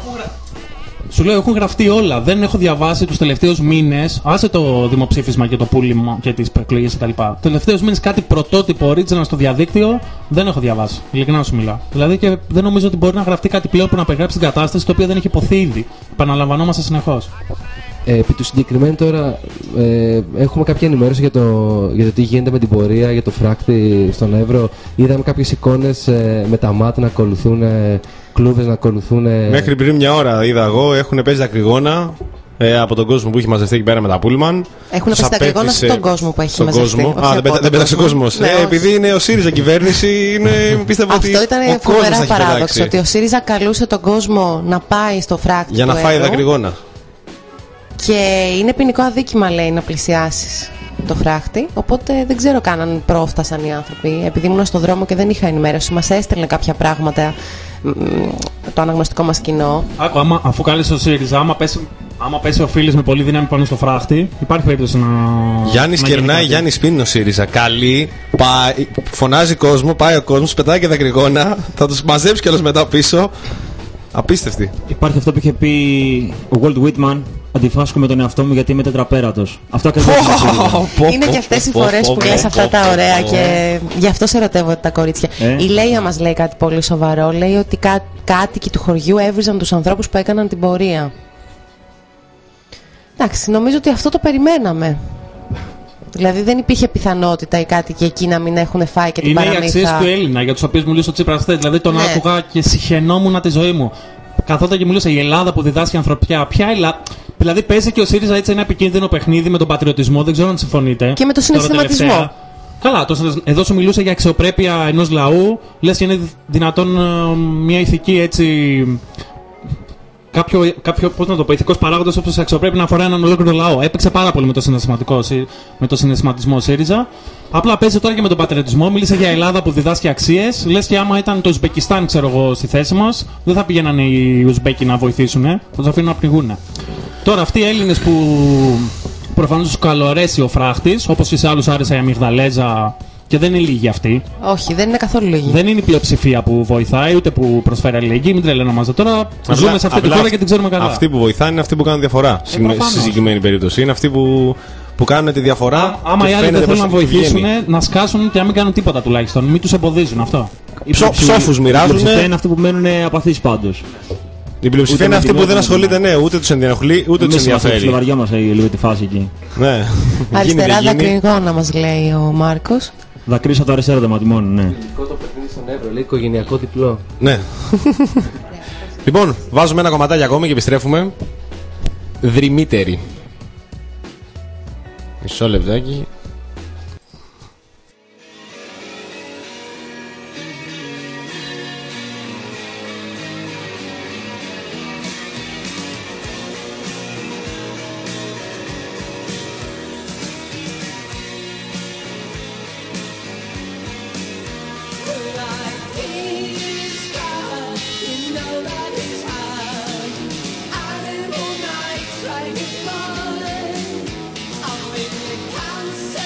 Σου λέω, έχουν γραφτεί όλα. Δεν έχω διαβάσει τους τελευταίους μήνες. Άσε το δημοψήφισμα και το πούλημα και τις εκλογές κτλ. Τους τελευταίους μήνες κάτι πρωτότυπο original στο διαδίκτυο δεν έχω διαβάσει. Ειλικρινά σου μιλάω. Δηλαδή και δεν νομίζω ότι μπορεί να γραφτεί κάτι πλέον που να περιγράψει την κατάσταση το οποίο δεν έχει υποθεί ήδη. Επαναλαμβανόμαστε συνεχώς. Ε, επί του συγκεκριμένου τώρα ε, έχουμε κάποια ενημέρωση για το, για το τι γίνεται με την πορεία, για το φράκτη στον Εύρο. Είδαμε κάποιες εικόνες ε, με τα μάτια να ακολουθούν, ε, κλούβες να ακολουθούν. Ε... Μέχρι πριν μια ώρα είδα εγώ, έχουν παίζει δακρυγόνα ε, από τον κόσμο που έχει μαζευτεί εκεί πέρα με τα πούλμαν. Έχουν πέσει δακρυγόνα στον κόσμο που έχει μαζευτεί. Κόσμο. Α, δεν, δεν πέταξε ο κόσμος. Ναι, ε, επειδή είναι ο ΣΥΡΙΖΑ κυβέρνηση, είναι, πίστευα ότι. Αυτό ήταν φοβερά παράδοξο. Ότι ο ΣΥΡΙΖΑ καλούσε τον κόσμο να πάει στο φράκτη. Για να φάει δακρυγόνα. Και είναι ποινικό αδίκημα, λέει, να πλησιάσεις το φράχτη. Οπότε δεν ξέρω καν αν πρόφτασαν οι άνθρωποι. Επειδή ήμουν στον δρόμο και δεν είχα ενημέρωση, μας έστελνε κάποια πράγματα το αναγνωστικό μας κοινό. Άκου, άμα, αφού κάλεσε ο ΣΥΡΙΖΑ, άμα πέσει, άμα πέσει ο Φίλης με πολύ δύναμη πάνω στο φράχτη, υπάρχει περίπτωση να. Γιάννης κερνάει, Γιάννης πίνει ο ΣΥΡΙΖΑ. Καλή, πάει, φωνάζει κόσμο, πάει ο κόσμος, πετάει και δακρυγόνα, θα τους μαζέψει κιόλας μετά πίσω. Απίστευτη. Υπάρχει αυτό που είχε πει ο Walt Whitman. Αντιφάσκω με τον εαυτό μου γιατί είμαι τετραπέρατος. Αυτό ακριβώς είναι. Είναι και αυτές οι φορές που λες αυτά τα ωραία και γι' αυτό σε ερωτεύονται τα κορίτσια. Η Λέια μας λέει κάτι πολύ σοβαρό. Λέει ότι κά- κάτοικοι του χωριού έβριζαν τους ανθρώπους που έκαναν την πορεία. Εντάξει, νομίζω ότι αυτό το περιμέναμε. Δηλαδή δεν υπήρχε πιθανότητα οι κάτοικοι εκεί να μην έχουν φάει και την είναι παραμύθα. Είναι οι αξίες του Έλληνα για τους οποίους μιλούσε ο Τσίπρας. Δηλαδή τον ναι. άκουγα και συχαινόμουν τη ζωή μου. Καθόταν και μιλούσε η Ελλάδα που διδάσκει ανθρωπιά. Ποια Ελλάδα. Δηλαδή παίζει και ο ΣΥΡΙΖΑ έτσι ένα επικίνδυνο παιχνίδι με τον πατριωτισμό. Δεν ξέρω αν συμφωνείτε. Και με το συναισθηματισμό. Καλά, το, εδώ σου μιλούσε για αξιοπρέπεια ενός λαού. Λες και είναι δυνατόν uh, μια ηθική έτσι. Κάποιο, κάποιο πώς να το πω, ηθικός παράγοντας όπως η αξιοπρέπεια να αφορά έναν ολόκληρο λαό. Έπαιξε πάρα πολύ με το συναισθηματικό, με το συναισθηματισμό ΣΥΡΙΖΑ. Απλά παίζει τώρα και με τον πατριωτισμό. Μίλησε για Ελλάδα που διδάσκει αξίες. Λες και άμα ήταν το Ουσμπεκιστάν, ξέρω εγώ, στη θέση μας, δεν θα πήγαιναν οι Ουσμπέκοι να βοηθήσουν, ε. θα τους αφήνουν να πνιγούν. Τώρα αυτοί οι Έλληνες που προφανώς τους καλορέσει ο φράχτης, όπως και σε άλλους άρεσε η αμυγδαλέζα. Και δεν είναι λίγοι αυτοί. Όχι, δεν είναι καθόλου λίγοι. Δεν είναι η πλειοψηφία που βοηθάει, ούτε που προσφέρει αλληλεγγύη. Μην τρελαίνομαστε τώρα. Απλά, ζούμε σε αυτή τη χώρα και την ξέρουμε καλά. Αυτοί που βοηθάνε είναι αυτοί που κάνουν διαφορά. Ε, στη συγκεκριμένη περίπτωση. Είναι αυτοί που, που κάνουν τη διαφορά. Α, άμα οι άλλοι δεν θέλουν να βοηθήσουν, να σκάσουν και να μην κάνουν τίποτα τουλάχιστον. Μην τους εμποδίζουν αυτό. Ψόφους μοιράζουν. Η πλειοψηφία είναι αυτοί που μένουν απαθείς πάντως. Η πλειοψηφία είναι αυτή που δεν ασχολείται, ναι, ούτε τους ενδιαφέρει, ούτε τους ενδιαφέρει. Εμείς μας λίγο τη φάση εκεί. Ναι. Αριστερά δακρυγόνα μας λέει ο Μάρκος. Δακρύσα το αριστερό δωματιμόνι, ναι. Ελληνικό το παιχνίδι στον Εύρο, λέει οικογενειακό διπλό. Ναι. Λοιπόν, βάζουμε ένα κομματάκι ακόμη και επιστρέφουμε. Δρυμύτερη. Μισό λεπτάκι. Trying to fall in, I'm in the cancer.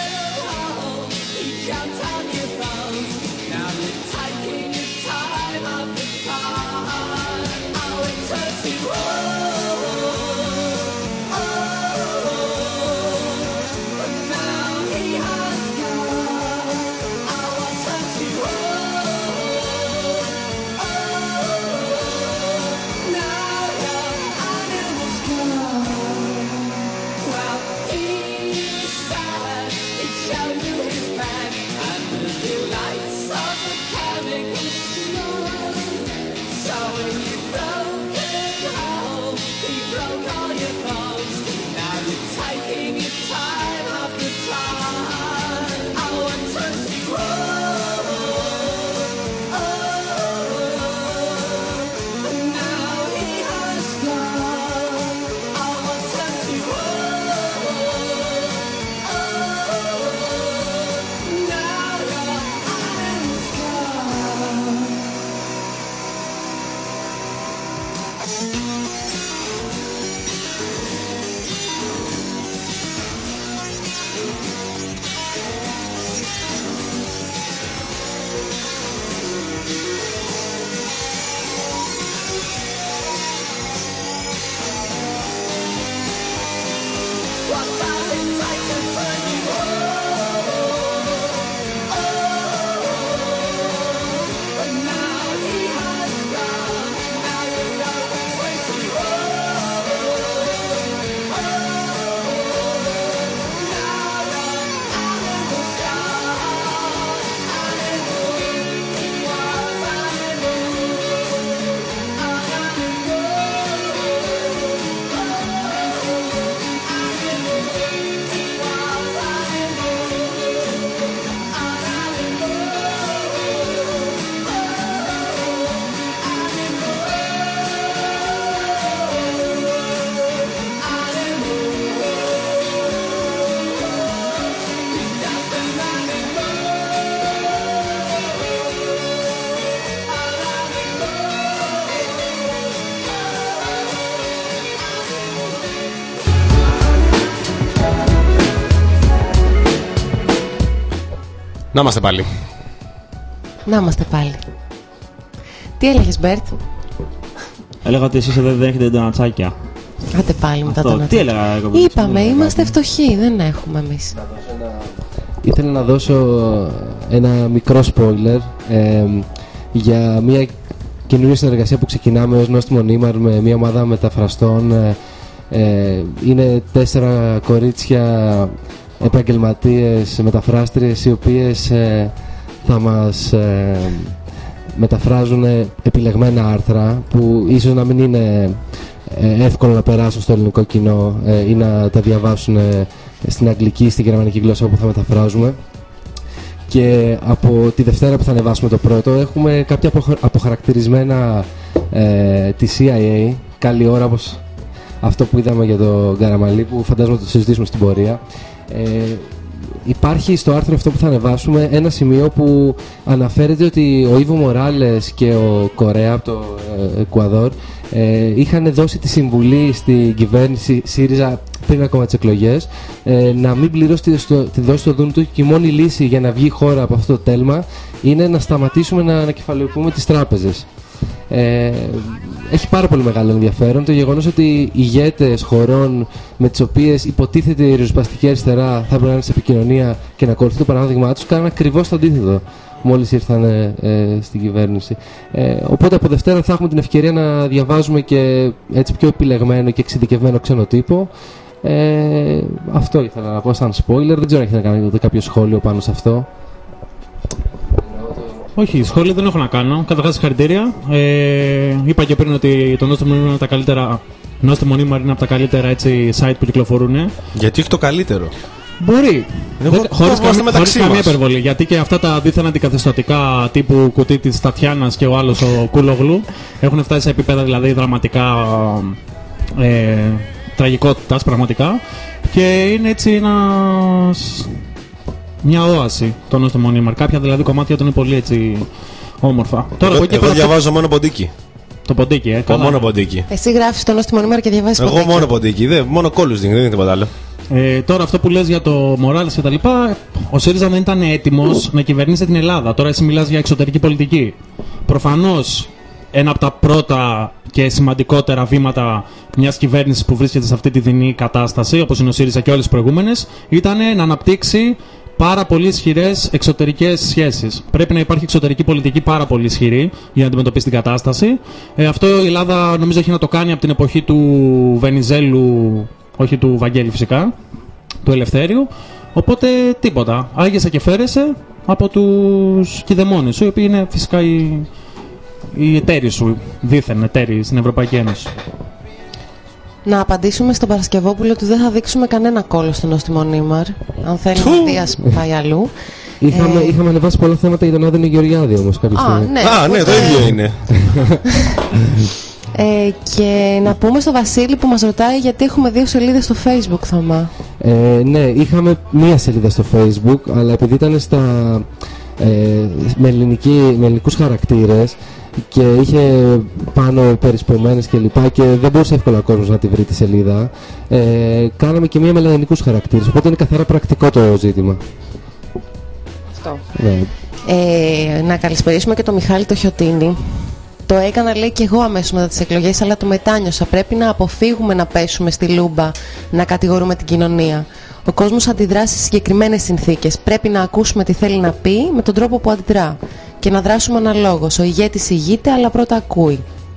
Να είμαστε πάλι. Να είμαστε πάλι. Τι έλεγες, Μπέρτ? Έλεγα ότι εσείς δεν έχετε ντονατσάκια. Άντε πάλι μετά Αυτό, τον τι έλεγα εγώ? Είπαμε, τι είμαστε έλεγα, φτωχοί, δεν έχουμε εμείς. Ήθελα να δώσω ένα μικρό spoiler ε, για μια καινούργια συνεργασία που ξεκινάμε ως Νόστιμο Νήμαρ με μια ομάδα μεταφραστών. Ε, ε, είναι τέσσερα κορίτσια επαγγελματίες μεταφράστριες οι οποίες ε, θα μας ε, μεταφράζουν επιλεγμένα άρθρα που ίσως να μην είναι ε, εύκολο να περάσουν στο ελληνικό κοινό ε, ή να τα διαβάσουν ε, στην αγγλική ή στην γερμανική γλώσσα που θα μεταφράζουμε. Και από τη Δευτέρα που θα ανεβάσουμε το πρώτο έχουμε κάποια αποχαρακτηρισμένα ε, τη σι άι έι, καλή ώρα, όπως αυτό που είδαμε για το Γκαραμαλί, που φαντάζομαι το συζητήσουμε στην πορεία. Ε, υπάρχει στο άρθρο αυτό που θα ανεβάσουμε ένα σημείο που αναφέρεται ότι ο Ιβο Μοράλες και ο Κορέα από το ε, Εκουαδόρ ε, είχαν δώσει τη συμβουλή στην κυβέρνηση ΣΥΡΙΖΑ πριν ακόμα τις εκλογές ε, να μην πληρώσει τη, στο, τη δόση του δούνου του, και η μόνη λύση για να βγει η χώρα από αυτό το τέλμα είναι να σταματήσουμε να ανακεφαλαιοποιούμε τις τράπεζες. Ε, έχει πάρα πολύ μεγάλο ενδιαφέρον το γεγονός ότι οι ηγέτες χωρών με τις οποίες υποτίθεται η ριζοσπαστική αριστερά θα πρέπει να είναι σε επικοινωνία και να ακολουθεί το παράδειγμά τους, κάνουν ακριβώς το αντίθετο μόλις ήρθαν ε, ε, στην κυβέρνηση. Ε, οπότε από Δευτέρα θα έχουμε την ευκαιρία να διαβάζουμε και έτσι πιο επιλεγμένο και εξειδικευμένο ξένο τύπο. Ε, αυτό ήθελα να πω σαν spoiler. Δεν ξέρω αν έχετε να κάνετε κάποιο σχόλιο πάνω σε αυτό. Όχι, σχόλια δεν έχω να κάνω. Καταρχάς, συγχαρητήρια. Ε, είπα και πριν ότι το Νόστιμο Νήμαρ είναι από τα καλύτερα, Νόστιμο Νήμαρ είναι από τα καλύτερα έτσι, site που κυκλοφορούν. Γιατί έχει το καλύτερο. Μπορεί. Εγώ, χωρίς καμία, χωρίς καμία μας. υπερβολή. Γιατί και αυτά τα δίθεν αντικαθεστωτικά τύπου κουτί της Τατιάνας και ο άλλος ο Κούλογλου έχουν φτάσει σε επίπεδα δηλαδή δραματικά ε, τραγικότητας πραγματικά. Και είναι έτσι ένας... μια όαση το Νόστιμο Νήμαρ. Κάποια δηλαδή κομμάτια του είναι πολύ έτσι όμορφα. Τώρα, Εγώ, εγώ διαβάζω αυτό... μόνο ποντίκι. Το ποντίκι, ε. Καλά. Μόνο ποντίκι. Εσύ γράφεις το Νόστιμο Νήμαρ και διαβάζεις εγώ ποντίκι. Εγώ μόνο ποντίκι. Δε, μόνο κόλλους δίνει, δεν είναι τίποτα άλλο. Ε, τώρα αυτό που λες για το Μοράλες και τα λοιπά, ο ΣΥΡΙΖΑ δεν ήταν έτοιμος να κυβερνήσει την Ελλάδα. Τώρα εσύ μιλάς για εξωτερική πολιτική. Προφανώς ένα από τα πρώτα και σημαντικότερα βήματα μιας κυβέρνησης που βρίσκεται σε αυτή τη δεινή κατάσταση, όπως είναι ο ΣΥΡΙΖΑ και όλες τις προηγούμενες, ήταν να αναπτύξει πάρα πολύ ισχυρές εξωτερικές σχέσεις. Πρέπει να υπάρχει εξωτερική πολιτική πάρα πολύ ισχυρή για να αντιμετωπίσει την κατάσταση. Ε, αυτό η Ελλάδα νομίζω έχει να το κάνει από την εποχή του Βενιζέλου, όχι του Βαγγέλη φυσικά, του Ελευθέριου. Οπότε τίποτα. Άγιασε και φέρεσε από τους κηδεμόνες σου, οι οποίοι είναι φυσικά οι, οι εταίροι σου, δίθεν εταίροι στην Ευρωπαϊκή Ένωση. Να απαντήσουμε στον Παρασκευόπουλο ότι δεν θα δείξουμε κανένα κόλλο στον Νόστιμο Νίμαρ. Αν θέλει να Δίας πάει αλλού. Είχαμε, Ε, είχαμε ανεβάσει πολλά θέματα για τον Άδωνη Γεωργιάδη όμως κάποια Α, στιγμή. ναι, Α, ναι, το οπότε- ίδιο είναι. Ε, και να πούμε στο Βασίλη που μας ρωτάει γιατί έχουμε δύο σελίδες στο Facebook, Θωμά. Ε, ναι, είχαμε μία σελίδα στο Facebook, αλλά επειδή ήταν στα, ε, με, ελληνική, με ελληνικούς χαρακτήρες και είχε πάνω περισπωμένες και λοιπά και δεν μπορούσε εύκολα ο κόσμος να τη βρει τη σελίδα, ε, κάναμε και μία με ελληνικούς χαρακτήρες, οπότε είναι καθαρά πρακτικό το ζήτημα. Αυτό. Ναι. Ε, να καλησπερίσουμε και τον Μιχάλη το Χιωτίνη. Το έκανα, λέει, και εγώ αμέσως μετά τις εκλογές, αλλά το μετάνιωσα. Πρέπει να αποφύγουμε να πέσουμε στη λούμπα, να κατηγορούμε την κοινωνία. Ο κόσμος αντιδρά σε συγκεκριμένες συνθήκες. Πρέπει να ακούσουμε τι θέλει να πει με τον τρόπο που αντιδρά και να δράσουμε αναλόγως. Ο ηγέτης ηγείται, αλλά πρώτα ακούει.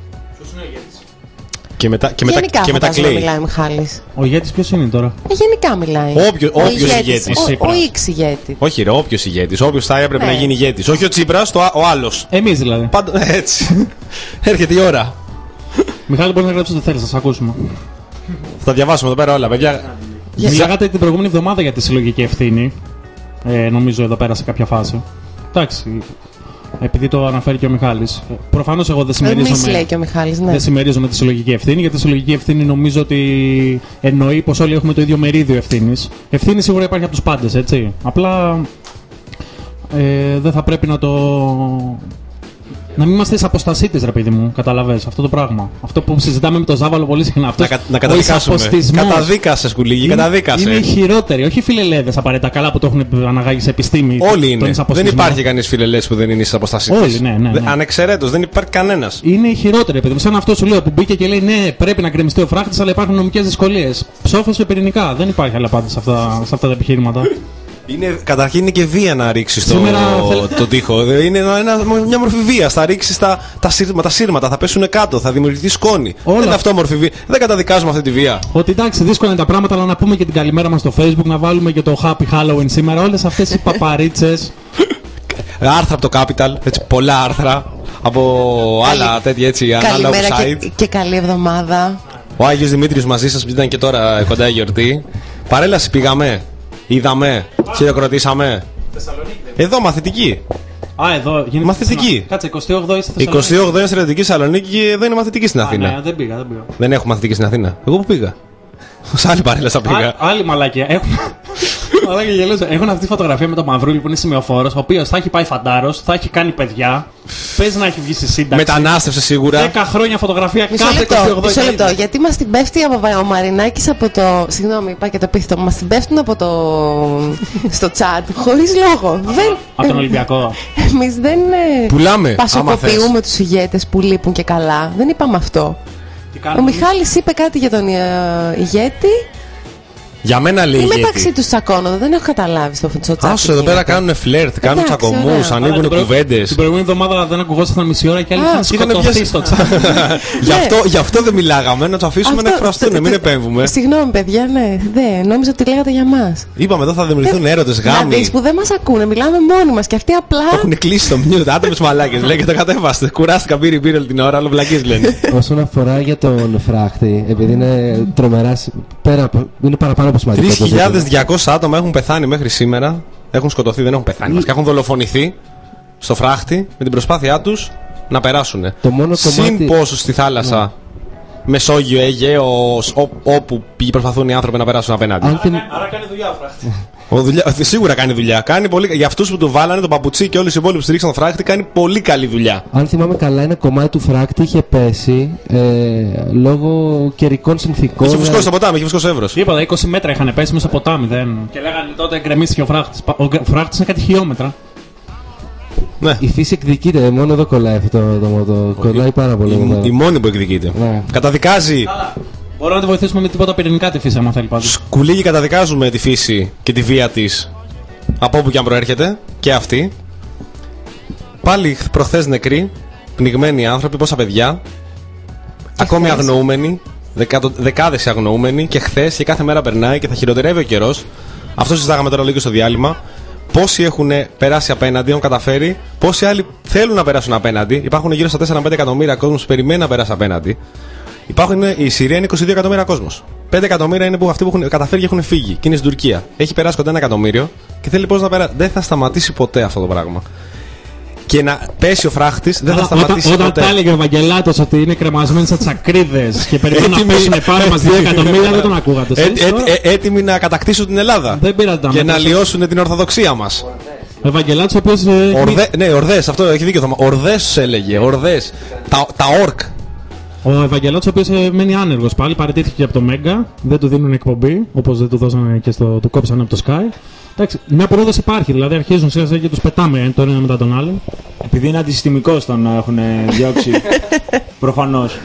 Και μετά, και μετά, Γενικά και μετά φαντάζομαι κλαίει. μιλάει ο Μιχάλης. Ο ηγέτης ποιος είναι τώρα? Ε, γενικά μιλάει. Όποιο- Ο όποιος ηγέτης, ηγέτης. Ο, Τσίπρας. ο X ηγέτη. Όχι, ρε, όποιο ηγέτη. Όποιο θα έπρεπε Ναι. να γίνει ηγέτη. Όχι ο Τσίπρας, το, α- ο άλλο. Εμείς δηλαδή. Πάντα έτσι. Έρχεται η ώρα. Μιχάλη, μπορεί να γράψει ό,τι θέλει, θα σας ακούσουμε. Θα τα διαβάσουμε εδώ πέρα όλα, παιδιά. Μιλάγατε την προηγούμενη εβδομάδα για τη συλλογική ευθύνη. Ε, νομίζω εδώ πέρα σε κάποια φάση. Εντάξει. Επειδή το αναφέρει και ο Μιχάλης. Προφανώς εγώ δεν Εμείς συμμερίζομαι. λέει και ο Μιχάλης, ναι. Δεν συμμερίζομαι τη συλλογική ευθύνη, γιατί η συλλογική ευθύνη νομίζω ότι εννοεί πως όλοι έχουμε το ίδιο μερίδιο ευθύνης. Ευθύνη σίγουρα υπάρχει από τους πάντες, έτσι. Απλά ε, δεν θα πρέπει να το. Να μην είμαστε εις αποστασί της, ρε παιδί μου, καταλαβες αυτό το πράγμα. Αυτό που συζητάμε με τον Ζάβαλο πολύ συχνά. Να, Αυτός κα, να ο καταδικάσουμε. εισαποστισμός Καταδίκασε, σκουλίγι, είναι- καταδίκασε. Είναι οι χειρότεροι, όχι οι φιλελέδες απαραίτητα, καλά που το έχουν αναγάγει σε επιστήμη. Όλοι τον είναι. Δεν εισαποστισμό. υπάρχει κανεί φιλελέ που δεν είναι εις αποστασί Όλοι, της. ναι, ναι, ναι. Ανεξαιρέτως, δεν υπάρχει κανένα. Είναι οι χειρότεροι, παιδί μου. Σαν αυτό σου λέω που μπήκε και λέει ναι, πρέπει να γκρεμιστεί ο φράχτης, αλλά υπάρχουν νομικές δυσκολίες. Ψόφος και πυρηνικά. Δεν υπάρχει άλλη απάντηση σε αυτά, σε αυτά τα επιχείρηματα. Είναι, καταρχήν είναι και βία να ρίξει το, Σήμερα θέλω- το τοίχο. Είναι ένα, ένα- μια μορφή βία. Θα ρίξει τα, τα, σύρμα, τα σύρματα, θα πέσουν κάτω, θα δημιουργηθεί σκόνη. Όλα. Δεν είναι αυτό μορφή βία. Δεν καταδικάζουμε αυτή τη βία. Ότι εντάξει, δύσκολα είναι τα πράγματα, αλλά να πούμε και την καλημέρα μας στο Facebook, να βάλουμε και το Happy Halloween σήμερα. Όλες αυτές οι παπαρίτσες. Άρθρα από το Capital, έτσι, πολλά άρθρα από άλλα τέτοια έτσι, ανάλογα Καλημέρα site. και, και καλή εβδομάδα. Ο Άγιος Δημήτριος μαζί σας, που ήταν και τώρα κοντά η γιορτή. Παρέλαση πήγαμε, είδαμε, χειροκροτήσαμε. Εδώ μαθητική. Α, εδώ γίνεται. Μαθητική. Κάτσε, εικοστή όγδοη είστε Θεσσαλονίκη. εικοστή όγδοη είναι στρατιωτική Θεσσαλονίκη και εδώ είναι μαθητική στην Α, Αθήνα. ναι, δεν πήγα, δεν πήγα. Δεν έχω μαθητική στην Αθήνα. Εγώ που πήγα. Σε άλλη παρέλαση πήγα. Α, άλλη μαλάκια. Έχουν. Μαλάκια γελούσα. Έχουν αυτή τη φωτογραφία με τον Μαυρούλη που είναι σημειοφόρος, ο οποίος θα έχει πάει φαντάρος, θα έχει κάνει παιδιά. Παίζει να έχει βγει στη σύνταξη. Μετανάστευσε σίγουρα. δέκα χρόνια φωτογραφία Μισό κάθε εικοστή λεπτό, όγδοη. μισό λεπτό. Γιατί μας την πέφτει από ο Μαρινάκης από το. Συγγνώμη, είπα και το πίθητο. Μας την πέφτουν από το. στο chat. Χωρίς λόγο. Δεν. Από τον Ολυμπιακό. Εμείς δεν. ε, Πουλάμε, άμα Πασοκοποιούμε τους ηγέτες που λείπουν και καλά. Δεν είπαμε αυτό. Τι Ο κάνουμε. Μιχάλης είπε κάτι για τον ε, ηγέτη. Για μένα λέει Ή μεταξύ ηγέτη. τους τσακώνονται. Δεν έχω καταλάβει στο στο chat. Άσου εδώ πέρα κάνουν φλερτ, κάνουν Εντάξει, τσακωμού, ωραία. Καλά, ανοίγουν την προ- κουβέντε. Την προηγούμενη εβδομάδα δεν ακουγόσασταν μισή ώρα και άλλοι Α, είχαν είχαν σκοτωθεί πιάσει- στο chat. Γι' αυτό, γι' αυτό δεν μιλάγαμε, να του αφήσουμε να εκφραστούν, μην επέμβουμε. Συγγνώμη, παιδιά, ναι. Δεν, νόμιζα ότι λέγατε για μας. Είπαμε εδώ θα δημιουργηθούν έρωτε, Να γάμοι. δεις που δεν μας ακούνε, μιλάμε μόνοι μας και αυτοί απλά. Έχουν κλείσει το μνιούτ, άντε με του μαλάκε. Λέει και το κατέβαστε. Κουράστηκα, πήρε πήρε όλη την ώρα, αλλά βλακίε λένε. Όσον αφορά για τον φράχτη, επειδή είναι τρομερά. σ- Πέρα, από- είναι παραπάνω από σημαντικό. τρεις το ζήτημα. χιλιάδες διακόσια άτομα έχουν πεθάνει μέχρι σήμερα. Έχουν σκοτωθεί, δεν έχουν πεθάνει. Βασικά έχουν δολοφονηθεί στο φράχτη με την προσπάθειά του να περάσουν. Το μόνο Συν κομμάτι- πόσο στη θάλασσα, Μεσόγειο, Αιγαίο, όπου πηγ- προσπαθούν οι άνθρωποι να περάσουν απέναντι. Αν, θυμ- Άρα κάνει δουλειά φράχτη. Ο δουλειά, σίγουρα κάνει δουλειά. Κάνει πολύ, για αυτού που του βάλανε, τον παπουτσί και όλου οι υπόλοιπου που στηρίξαν τον φράχτη, κάνει πολύ καλή δουλειά. αν θυμάμαι καλά, ένα κομμάτι του φράκτη είχε πέσει ε, λόγω καιρικών συνθήκων. Είχε φουσκώσει το ποτάμι, είχε φουσκώσει εύρο. Τίποτα, είκοσι μέτρα είχαν πέσει μέσα στο ποτάμι. Δεν... Και λέγανε τότε γκρεμίστηκε ο φράχτη. Ο γκ- φράχτη είναι κάτι χιλιόμετρα. Ναι. Η φύση εκδικείται, μόνο εδώ κολλάει αυτό το, το μότο. Κολλάει πάρα πολύ. εδώ Η, πέρα. η μόνη που εκδικείται. Ναι. Καταδικάζει. Μπορώ να τη βοηθήσουμε με τίποτα πυρηνικά τη φύση, άμα θέλει πάντως. Σκουλίγοι καταδικάζουμε τη φύση και τη βία της από όπου και αν προέρχεται. Και αυτή. Πάλι προχθές νεκροί, πνιγμένοι άνθρωποι, πόσα παιδιά. Ακόμη χθες. αγνοούμενοι. Δεκάδο, δεκάδες αγνοούμενοι και χθες και κάθε μέρα περνάει και θα χειροτερεύει ο καιρός. Αυτό συζητάγαμε τώρα λίγο στο διάλειμμα. Πόσοι έχουν περάσει απέναντι, έχουν καταφέρει, πόσοι άλλοι θέλουν να περάσουν απέναντι. Υπάρχουν γύρω στα τέσσερα με πέντε εκατομμύρια κόσμος που περιμένει να περάσει απέναντι. Υπάρχουν, η Συρία είναι είκοσι δύο εκατομμύρια κόσμος. πέντε εκατομμύρια είναι που αυτοί που έχουν καταφέρει και έχουν φύγει. Και είναι στην Τουρκία. Έχει περάσει κοντά ένα εκατομμύριο και θέλει πώς να περάσει. Δεν θα σταματήσει ποτέ αυτό το πράγμα. Και να πέσει ο φράχτης δεν θα σταματήσει Όταν, ποτέ. όταν τα έλεγε ο Ευαγγελάτος ότι είναι κρεμασμένοι σαν τσακρίδες και περιμένουν να Έτοιμοι- πέσουν πάνω μας δύο εκατομμύρια, δεν τον ακούγατε. Ε, εσείς ε, τώρα. ε, έτοιμοι να κατακτήσουν την Ελλάδα. Δεν πήρατε τα Και μέτρα να σας. λιώσουν την ορθοδοξία μας. Ο Ευαγγελάτος ο οποίος... ε, Ορδέ, ναι, ορδές, αυτό έχει δίκιο. Ορδές έλεγε, ορδές. Τα, τα ορκ. Ο Ευαγγελάτος ο οποίος ε, μένει άνεργος πάλι, παραιτήθηκε από το Μέγκα, δεν του δίνουν εκπομπή, όπως δεν του δώσανε και στο, του κόψανε από το Sky. Εντάξει, μια πρόοδος υπάρχει, δηλαδή αρχίζουν σιγά σιγά και τους πετάμε τον ένα μετά τον άλλον. Επειδή είναι αντισυστημικός τον έχουν διώξει. Προφανώς.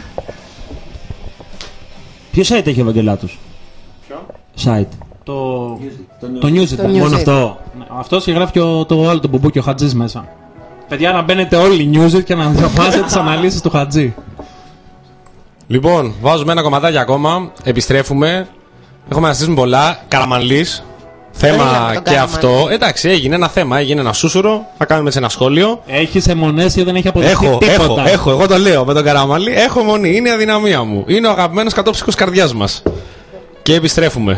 Ποιο site έχει ο Ευαγγελάτος? Ποιο? Site. Το, το Newsy. Το Μόνο Newsy. αυτό. Αυτός και γράφει και ο- το άλλο, το μπουμπούκι, ο Χατζής μέσα. Παιδιά, να μπαίνετε όλοι Newsy και να διαβάζετε τις αναλύσεις του Χατζή. Λοιπόν, βάζουμε ένα κομματάκι ακόμα. Επιστρέφουμε. Έχουμε να συζητήσουμε πολλά. Καραμανλής. Θέμα Έλα, τον και Καραμανλή. αυτό. Εντάξει, έγινε ένα θέμα, έγινε ένα σούσουρο. Θα κάνουμε έτσι ένα σχόλιο. Έχει αιμονές ή δεν έχει αποδεχτεί Έχω, τίποτα. έχω, έχω. Εγώ το λέω με τον Καραμανλή. Έχω μονή. Είναι η αδυναμία μου. Είναι ο αγαπημένος κατόψυχος καρδιάς μας. Και επιστρέφουμε.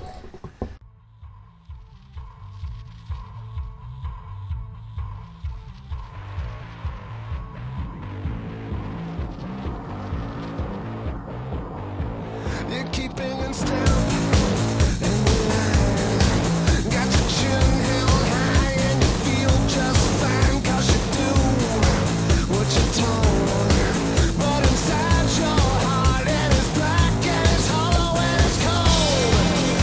You're keeping in step in the line. Got your chin held high and you feel just fine 'cause you do what you're told. But inside your heart it is black and it's hollow and it's cold.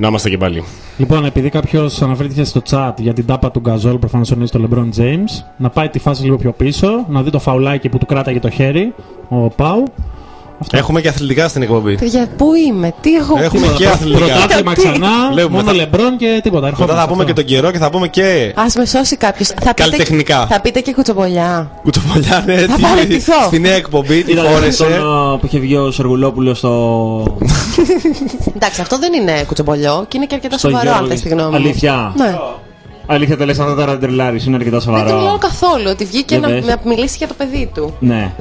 Να είμαστε και πάλι. Λοιπόν, επειδή κάποιος αναφέρθηκε στο chat για την τάπα του Γκαζόλ, προφανώς εννοεί στο LeBron James, να πάει τη φάση λίγο πιο πίσω, να δει το φαουλάκι που του κράταγε το χέρι, ο Πάου. Αυτό. Έχουμε και αθλητικά στην εκπομπή. Παιδιά, πού είμαι, τι έχω Έχουμε πει. και αθλητικά. Πρωτάθλημα ξανά, Βλέπουμε, μόνο θα- LeBron και τίποτα. Μετά θα Ερχόμαστε πούμε και αυτό. τον καιρό και θα πούμε και. Ας με σώσει κάποιος. Θα πείτε, Καλλιτεχνικά. θα πείτε και κουτσομπολιά. Κουτσοπολιά, ναι, Θα τι- παραιτηθώ. στη νέα εκπομπή τη Ήταν φόρεσε. αυτό που είχε βγει ο Σεργουλόπουλος στο. Εντάξει, αυτό δεν είναι κουτσομπολιό και είναι και αρκετά στο σοβαρό, αν Γιώργο. θες τη γνώμη μου. Αλήθεια. Ναι. Αλήθεια, τα λες αυτά τώρα τρελάρεις, είναι αρκετά Δεν το λέω σοβαρό. καθόλου ότι βγήκε Για να, δες. να μιλήσει για το παιδί του. Ναι.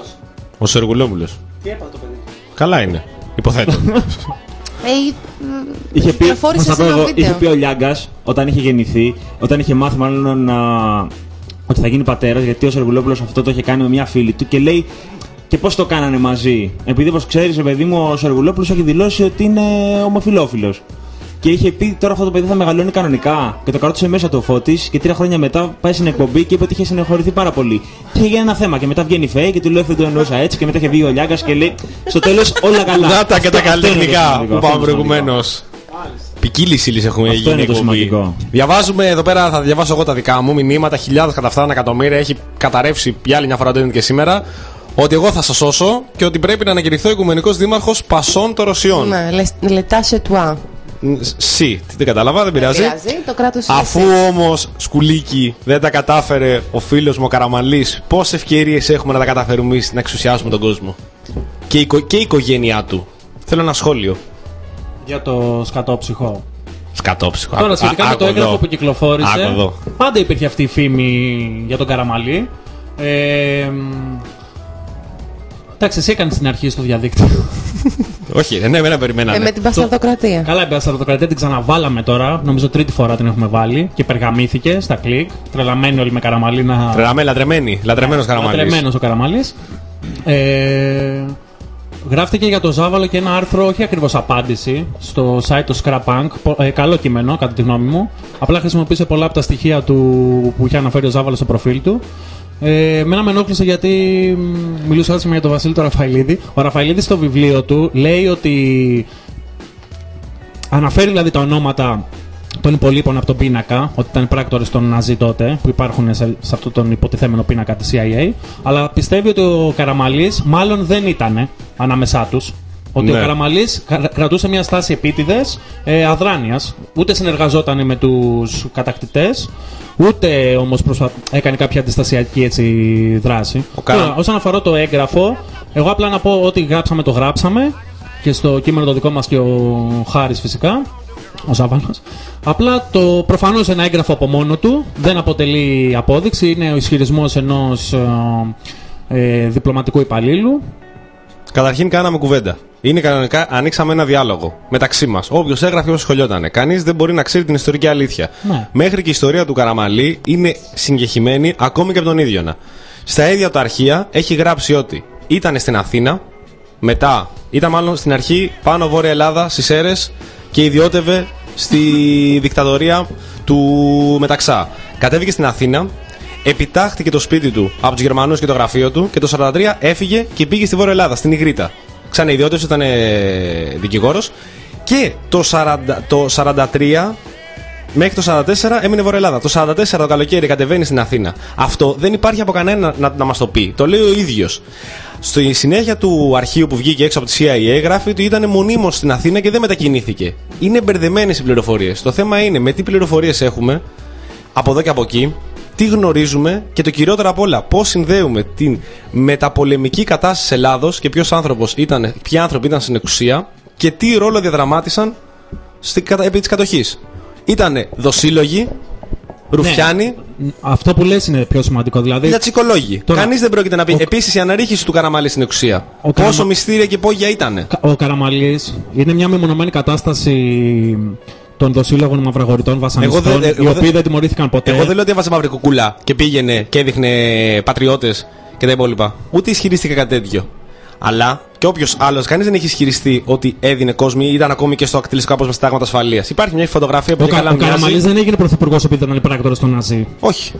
Ο Σεργουλόπουλος. Τι έπαθε το παιδί. Καλά είναι. Υποθέτω. Ε, Είχε πει, κυκλοφόρησε θα σε πω ένα εγώ, βίντεο. είχε πει ο Λιάγκας όταν είχε γεννηθεί, όταν είχε μάθει μάλλον να, ότι θα γίνει πατέρας, γιατί ο Σεργουλόπουλος αυτό το είχε κάνει με μια φίλη του και λέει και πώς το κάνανε μαζί. Επειδή όπως ξέρεις, παιδί μου, ο Σεργουλόπουλος έχει δηλώσει ότι είναι ομοφυλόφιλος. Και είχε πει τώρα αυτό το παιδί θα μεγαλώνει κανονικά. Και το καρότησε μέσα του ο Φώτης και τρία χρόνια μετά πάει στην εκπομπή και είπε ότι είχε συνεχωρηθεί πάρα πολύ. Και είχε γίνει ένα θέμα. Και μετά βγαίνει η Φέη και του λέει δεν το εννοούσα έτσι. Και μετά είχε βγει ο Λιάγκας και λέει στο τέλος όλα καλά. Να τα και τα Αυτό- αυτό είναι το καλλιτεχνικά σημαντικό, που αυτό πάμε είναι το σημαντικό. προηγουμένω. Ποικίλη ύλη έχουμε Αυτό γίνει είναι το εκπομπή. σημαντικό. Διαβάζουμε εδώ πέρα, θα διαβάσω εγώ τα δικά μου μηνύματα. Χιλιάδες καταφτάνουν εκατομμύρια. Έχει καταρρεύσει για άλλη μια φορά το Ιντερνετ και σήμερα. Ότι εγώ θα σα σώσω και ότι πρέπει να ανακηρυχθώ οικουμενικός δήμαρχος Πασών των Ρωσιών. Ναι, λετά σε τουά. Σι, τι δεν κατάλαβα, δεν πειράζει. Το κράτος Αφού όμως σκουλίκι δεν τα κατάφερε ο φίλος μου ο Καραμανλής, πόσες ευκαιρίες έχουμε να τα καταφέρουμε εμείς να εξουσιάσουμε τον κόσμο. Και η, οικο- και η οικογένειά του. Θέλω ένα σχόλιο. Για το σκατόψυχο. Σκατόψυχο. Τώρα, Άκου- σχετικά α- με το άκου έγγραφο εδώ. που κυκλοφόρησε, Άκου εδώ. πάντα υπήρχε αυτή η φήμη για τον Καραμαλή. Ε, μ, εντάξει, εσύ έκανε στην αρχή στο διαδίκτυο. Όχι, δεν δεν περιμένανε. Ε, με την πασταρτοκρατία. Καλά, η Μπασταρτοκρατία την ξαναβάλαμε τώρα. Νομίζω τρίτη φορά την έχουμε βάλει και περγαμήθηκε στα κλικ. Τρελαμένοι όλοι με Καραμαλή να. Τρελαμένη, λατρεμένη. Λατρεμένος Καραμανλής. Λατρεμένος ο Καραμαλής. Ε, γράφτηκε για το Ζάβαλο και ένα άρθρο, όχι ακριβώς απάντηση, στο site του Scrapunk. Πο- Ε, καλό κείμενο, κατά τη γνώμη μου. Απλά χρησιμοποίησε πολλά από τα στοιχεία του που είχε αναφέρει ο Ζάβαλος στο προφίλ του. Ε, εμένα με ενόχλησε γιατί μ, μιλούσε άσχημα για τον Βασίλη τον Ραφαηλίδη. Ο Ραφαηλίδης στο βιβλίο του λέει ότι αναφέρει δηλαδή τα ονόματα των υπολείπων από τον πίνακα, ότι ήταν πράκτορες των Ναζί τότε, που υπάρχουν σε, σε αυτόν τον υποτιθέμενο πίνακα της σι άι έι, αλλά πιστεύει ότι ο Καραμαλής μάλλον δεν ήταν ανάμεσά τους. Ότι Ναι. ο Καραμαλής κα- κρατούσε μια στάση επίτηδες, ε, αδράνειας. Ούτε συνεργαζόταν με τους κατακτητές, ούτε όμως προσπα... έκανε κάποια αντιστασιακή έτσι, δράση. Ο Καρα- Τώρα, όσον αφορά το έγγραφο, εγώ απλά να πω ότι γράψαμε το γράψαμε και στο κείμενο το δικό μας και ο Χάρης φυσικά, ο Ζάβαλος. Απλά το προφανώς ένα έγγραφο από μόνο του δεν αποτελεί απόδειξη, είναι ο ισχυρισμός ενός ε, ε, διπλωματικού υπαλλήλου. Καταρχήν κάναμε κουβέντα. Είναι κανονικά, ανοίξαμε ένα διάλογο μεταξύ μας. Όποιος έγραφε, όσος σχολιότανε. Κανείς δεν μπορεί να ξέρει την ιστορική αλήθεια. Ναι. Μέχρι και η ιστορία του Καραμαλή είναι συγκεχημένη ακόμη και από τον ίδιο να. Στα ίδια του αρχεία έχει γράψει ότι ήταν στην Αθήνα, μετά ήταν μάλλον στην αρχή πάνω Βόρεια Ελλάδα, στις Σέρρες και ιδιώτευε στη δικτατορία του Μεταξά. Κατέβηκε στην Αθήνα, επιτάχθηκε το σπίτι του από τους Γερμανούς και το γραφείο του και το σαράντα τρία έφυγε και πήγε στη Βόρεια Ελλάδα, στην Ιγρήτα. Ξαναειδιώτευσε, ήταν ε, δικηγόρος και το, σαράντα, το σαράντα τρία μέχρι το σαράντα τέσσερα έμεινε Βόρεια Ελλάδα. Το σαράντα τέσσερα το καλοκαίρι κατεβαίνει στην Αθήνα. Αυτό δεν υπάρχει από κανένα να, να μας το πει. Το λέει ο ίδιος. Στη συνέχεια του αρχείου που βγήκε έξω από τη σι άι έι γράφει ότι ήταν μονίμως στην Αθήνα και δεν μετακινήθηκε. Είναι μπερδεμένες οι πληροφορίες. Το θέμα είναι με τι πληροφορίες έχουμε από εδώ και από εκεί, τι γνωρίζουμε και το κυριότερο απ' όλα, πώς συνδέουμε την μεταπολεμική κατάσταση της Ελλάδος και ποιος άνθρωπος ήταν, ποιοι άνθρωποι ήταν στην εξουσία και τι ρόλο διαδραμάτισαν στη, κατα- επί της κατοχής. Ήτανε δοσύλλογοι, ρουφιάνοι, Αυτό που λες είναι πιο σημαντικό. Δηλαδή, λατσικολόγοι. Τώρα- Κανείς δεν πρόκειται να πει. ο- Επίσης η αναρρίχηση του Καραμαλή στην εξουσία. Ο Πόσο Καραμα- μυστήρια και υπόγεια ήτανε. ο Καραμαλής είναι μια μεμονωμένη κατάσταση των δοσύλλογων μαυραγορητών βασανιστών, Εγώ δεν- οι εγώ οποίοι δεν- δεν τιμωρήθηκαν ποτέ. Εγώ δεν λέω ότι έβαζε μαύρη κουκούλα και πήγαινε και έδειχνε πατριώτες και τα υπόλοιπα. Ούτε ισχυρίστηκε κάτι τέτοιο. Αλλά και όποιο άλλο, κανεί δεν έχει ισχυριστεί ότι έδινε κόσμο ή ήταν ακόμη και στο ακτιλιστικό απόσπασμα συντάγματα ασφαλείας. Υπάρχει μια φωτογραφία που Ο, και Κα- καλά ο μοιάζει. Καραμαλής δεν έγινε πρωθυπουργός επειδή ήταν πράκτορας των Ναζί. Όχι.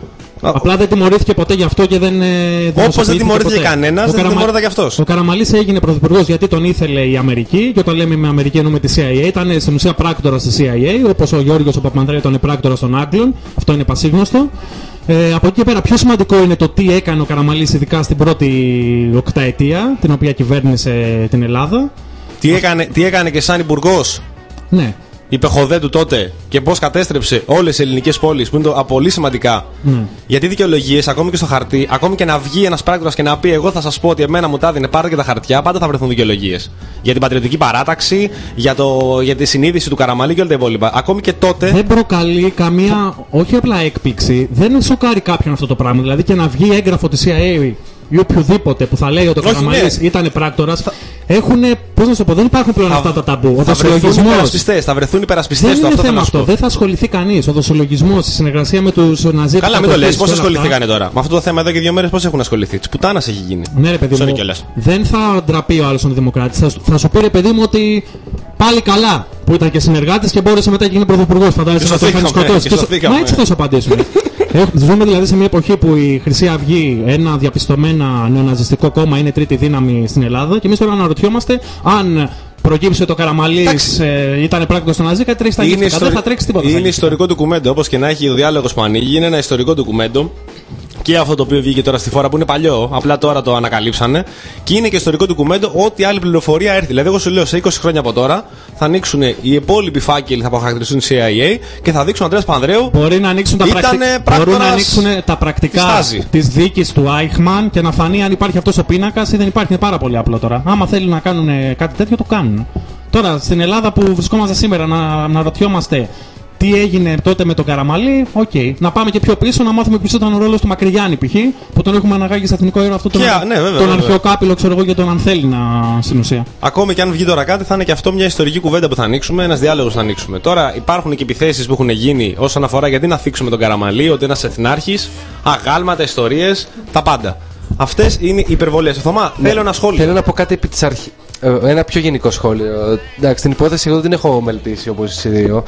Απλά δεν τιμωρήθηκε ποτέ γι' αυτό και δεν. Όπως δεν τιμωρήθηκε κανένας, δεν τιμωρείται κι αυτός. Ο Καραμαλής έγινε πρωθυπουργός γιατί τον ήθελε η Αμερική, και όταν λέμε με Αμερική εννοούμε τη σι άι έι, ήταν στην ουσία πράκτορας της σι άι έι, όπως ο Γιώργος ο Παπανδρέου ήταν πράκτορας των Άγγλων, αυτό είναι πασίγνωστο. Ε, από εκεί και πέρα, πιο σημαντικό είναι το τι έκανε ο Καραμαλής, ειδικά στην πρώτη οκταετία, την οποία κυβέρνησε την Ελλάδα. Τι έκανε, τι έκανε και σαν υπουργός. Ναι. Η Πεχοδέ του τότε και πώς κατέστρεψε όλες τις ελληνικές πόλεις, που είναι το, πολύ σημαντικά. Ναι. Γιατί δικαιολογίες, ακόμη και στο χαρτί, ακόμη και να βγει ένας πράκτορας και να πει: εγώ θα σας πω ότι εμένα μου τα έδινε, πάρτε και τα χαρτιά, πάντα θα βρεθούν δικαιολογίες. Για την πατριωτική παράταξη, για, το, για τη συνείδηση του Καραμαλή και όλα τα υπόλοιπα. Ακόμη και τότε. Δεν προκαλεί καμία, όχι απλά έκπληξη, δεν σοκάρει κάποιον αυτό το πράγμα. Δηλαδή και να βγει έγγραφο της σι άι έι ή οποιοδήποτε που θα λέει ότι ο Καραμαλής ναι. ήταν πράκτορας. Έχουν, πώς να σου πω, δεν υπάρχουν πλέον θα, αυτά τα ταμπού. Ο θα βρεθούν υπερασπιστές, θα βρεθούν υπερασπιστές. Δεν το, είναι αυτό θέμα αυτό. Δεν θα ασχοληθεί κανείς. Ο δοσολογισμός, η συνεργασία με τους Ναζί. Καλά, μην το λες. Πώς ασχοληθήκανε τώρα. Με αυτό το θέμα εδώ και δύο μέρες πώς έχουν ασχοληθεί. Της πουτάνας έχει γίνει. Ναι, ρε παιδί μου. Δεν θα ντραπεί ο άλλος ο δημοκράτης. Θα, θα σου πει ρε παιδί μου ότι πάλι καλά που ήταν και συνεργάτης και μπόρεσε μετά και γίνει πρωθυπουργός. Φαντάζεσαι να το είχαν σκοτώσει. Μα έτσι θα σου απαντήσουν. Ζούμε δηλαδή σε μια εποχή που η Χρυσή Αυγή, ένα διαπιστωμένα νεοναζιστικό κόμμα, είναι τρίτη δύναμη στην Ελλάδα, και εμείς τώρα αναρωτιόμαστε αν προκύψει ότι ο Καραμαλής ε, ήταν πράκτορας των Ναζί, κάτι τρέχει στα γύφτα. Δεν θα τρέξει τίποτα. Είναι ιστορικό ντοκουμέντο, όπως και να έχει ο διάλογος που ανοίγει, είναι ένα ιστορικό ντοκουμέντο. Και αυτό το οποίο βγήκε τώρα στη φόρα που είναι παλιό, απλά τώρα το ανακαλύψανε. Και είναι και ιστορικό ντοκουμέντο ό,τι άλλη πληροφορία έρθει. Δηλαδή, εγώ σου λέω σε είκοσι χρόνια από τώρα θα ανοίξουν οι υπόλοιποι φάκελοι, θα αποχαρακτηριστούν σι άι έι και θα δείξουν Ανδρέας Πανδρέου. Μπορεί να ανοίξουν τα, πρακτι... Μπορούν να ανοίξουν τα πρακτικά της δίκης του Άιχμαν και να φανεί αν υπάρχει αυτός ο πίνακας ή δεν υπάρχει. Είναι πάρα πολύ απλό τώρα. Άμα θέλουν να κάνουν κάτι τέτοιο, το κάνουν. Τώρα στην Ελλάδα που βρισκόμαστε σήμερα, να, να ρωτιόμαστε. Τι έγινε τότε με τον Καραμαλή, οκ. Okay. Να πάμε και πιο πίσω, να μάθουμε ποιος ήταν ο ρόλος του Μακρυγιάννη π.χ. που τον έχουμε αναγάγει σε εθνικό ήρωα αυτό τον, yeah, ναι, βέβαια, τον αρχαιοκάπηλο, ξέρω εγώ, για τον αν θέλει να στην ουσία. Ακόμη και αν βγει τώρα κάτι, θα είναι και αυτό μια ιστορική κουβέντα που θα ανοίξουμε, ένας διάλογος θα ανοίξουμε. Τώρα υπάρχουν και επιθέσεις που έχουν γίνει όσον αφορά γιατί να θίξουμε τον Καραμαλή, ότι ένας εθνάρχης, αγάλματα, ιστορίες, τα πάντα. Αυτές είναι οι υπερβολές. Θωμά, ναι, θέλω ένα σχόλιο. Θέλω να πω κάτι επί της αρχής. Ένα πιο γενικό σχόλιο. Εντάξει, την υπόθεση εγώ δεν έχω μελετήσει όπως εσείς οι δύο.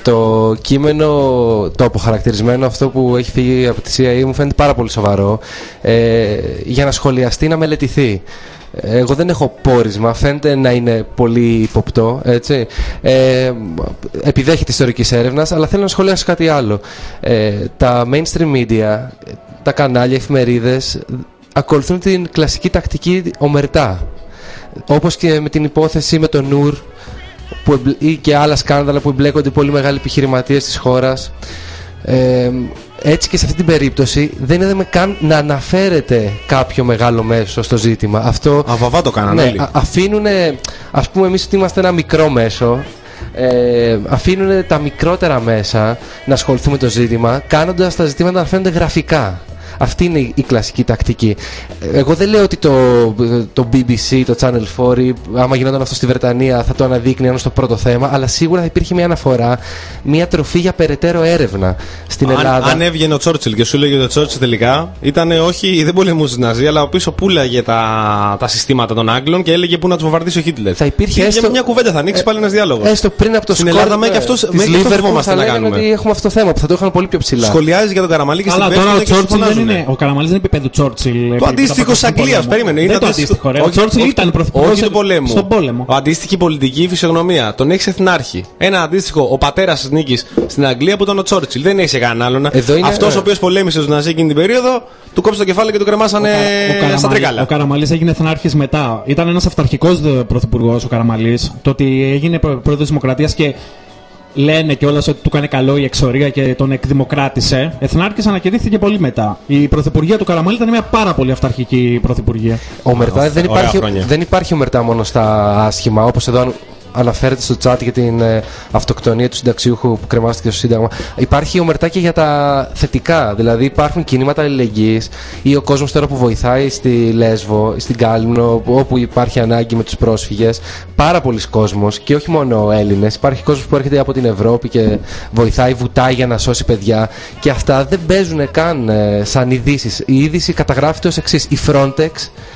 Το κείμενο, το αποχαρακτηρισμένο, αυτό που έχει φύγει από τη σι άι έι, μου φαίνεται πάρα πολύ σοβαρό. Ε, για να σχολιαστεί, να μελετηθεί. Εγώ δεν έχω πόρισμα, φαίνεται να είναι πολύ υποπτό, έτσι. Ε, επιδέχεται ιστορικής έρευνας, αλλά θέλω να σχολιάσω κάτι άλλο. Ε, τα mainstream media, τα κανάλια, εφημερίδες, ακολουθούν την κλασική τακτική ομερτά. Όπως και με την υπόθεση με τον Νούρ που, ή και άλλα σκάνδαλα που εμπλέκονται πολύ μεγάλοι επιχειρηματίες της χώρας. Ε, έτσι και σε αυτή την περίπτωση δεν είδαμε καν να αναφέρεται κάποιο μεγάλο μέσο στο ζήτημα. Αυτό Αβαβά το κάνανε ναι, όλοι. Αφήνουν, ας πούμε εμείς ότι είμαστε ένα μικρό μέσο, ε, αφήνουν τα μικρότερα μέσα να ασχοληθούν με το ζήτημα, κάνοντας τα ζητήματα να φαίνονται γραφικά. Αυτή είναι η κλασική τακτική. Εγώ δεν λέω ότι το, το μπι μπι σι, το Channel φορ, άμα γινόταν αυτό στη Βρετανία, θα το αναδείκνει ως το πρώτο θέμα, αλλά σίγουρα θα υπήρχε μια αναφορά, μια τροφή για περαιτέρω έρευνα στην αν, Ελλάδα. Αν έβγαινε ο Τσόρτσιλ και σου λέγε ότι ο Τσόρτσιλ τελικά ήταν όχι, δεν πολεμούσε Ναζί, αλλά πίσω πουλάγε τα, τα συστήματα των Άγγλων και έλεγε πού να του βομβαρδίσει ο Χίτλερ. Θα υπήρχε και έστω, μια κουβέντα, θα ανοίξει ε, πάλι ένα διάλογο. Έστω πριν από το στην Ελλάδα, με και αυτό φοβόμαστε να κάνουμε. Ότι έχουμε αυτό το θέμα που θα το είχαν πολύ πιο ψηλά. Σχολιάζει για τον Καραμαλή και στην Πέφτο. Ο Καραμαλής δεν είναι επίπεδο Τσόρτσιλ. Το αντίστοιχο τη Αγγλία, περίμενε. Είναι το αντίστοιχο. Ο Τσόρτσιλ ήταν πρωθυπουργός στον πόλεμο. Ο αντίστοιχη πολιτική φυσιογνωμία. Τον έχει εθνάρχη. Ένα αντίστοιχο, ο πατέρας της νίκης στην Αγγλία που ήταν ο Τσόρτσιλ. Δεν έχει κανέναν άλλον. Αυτός ο οποίος πολέμησε στους Ναζί εκείνη την περίοδο, του κόψε το κεφάλι και του κρεμάσανε στα τρίκαλα. Ο Καραμαλής έγινε εθνάρχης μετά. Ήταν ένας αυταρχικός πρωθυπουργός ο Καραμαλής. Το ότι έγινε πρόεδρος Δημοκρατίας και λένε κιόλας ότι του έκανε καλό η εξορία και τον εκδημοκράτησε. Εθνάρχης ανακηρύχθηκε πολύ μετά. Η πρωθυπουργία του Καραμαλή ήταν μια πάρα πολύ αυταρχική πρωθυπουργία. Ομερτά, δεν, υπάρχει, δεν υπάρχει ομερτά μόνο στα άσχημα, όπως εδώ αναφέρεται στο chat για την ε, αυτοκτονία του συνταξιούχου που κρεμάστηκε στο Σύνταγμα. Υπάρχει ομερτά και για τα θετικά. Δηλαδή υπάρχουν κινήματα αλληλεγγύης ή ο κόσμος τώρα που βοηθάει στη Λέσβο, στην Κάλυμνο, όπου υπάρχει ανάγκη με τους πρόσφυγες. Πάρα πολλοί κόσμος και όχι μόνο Έλληνες. Υπάρχει κόσμος που έρχεται από την Ευρώπη και βοηθάει, βουτάει για να σώσει παιδιά. Και αυτά δεν παίζουν καν ε, σαν ειδήσεις. Η είδηση καταγράφεται ως εξής. Η Frontex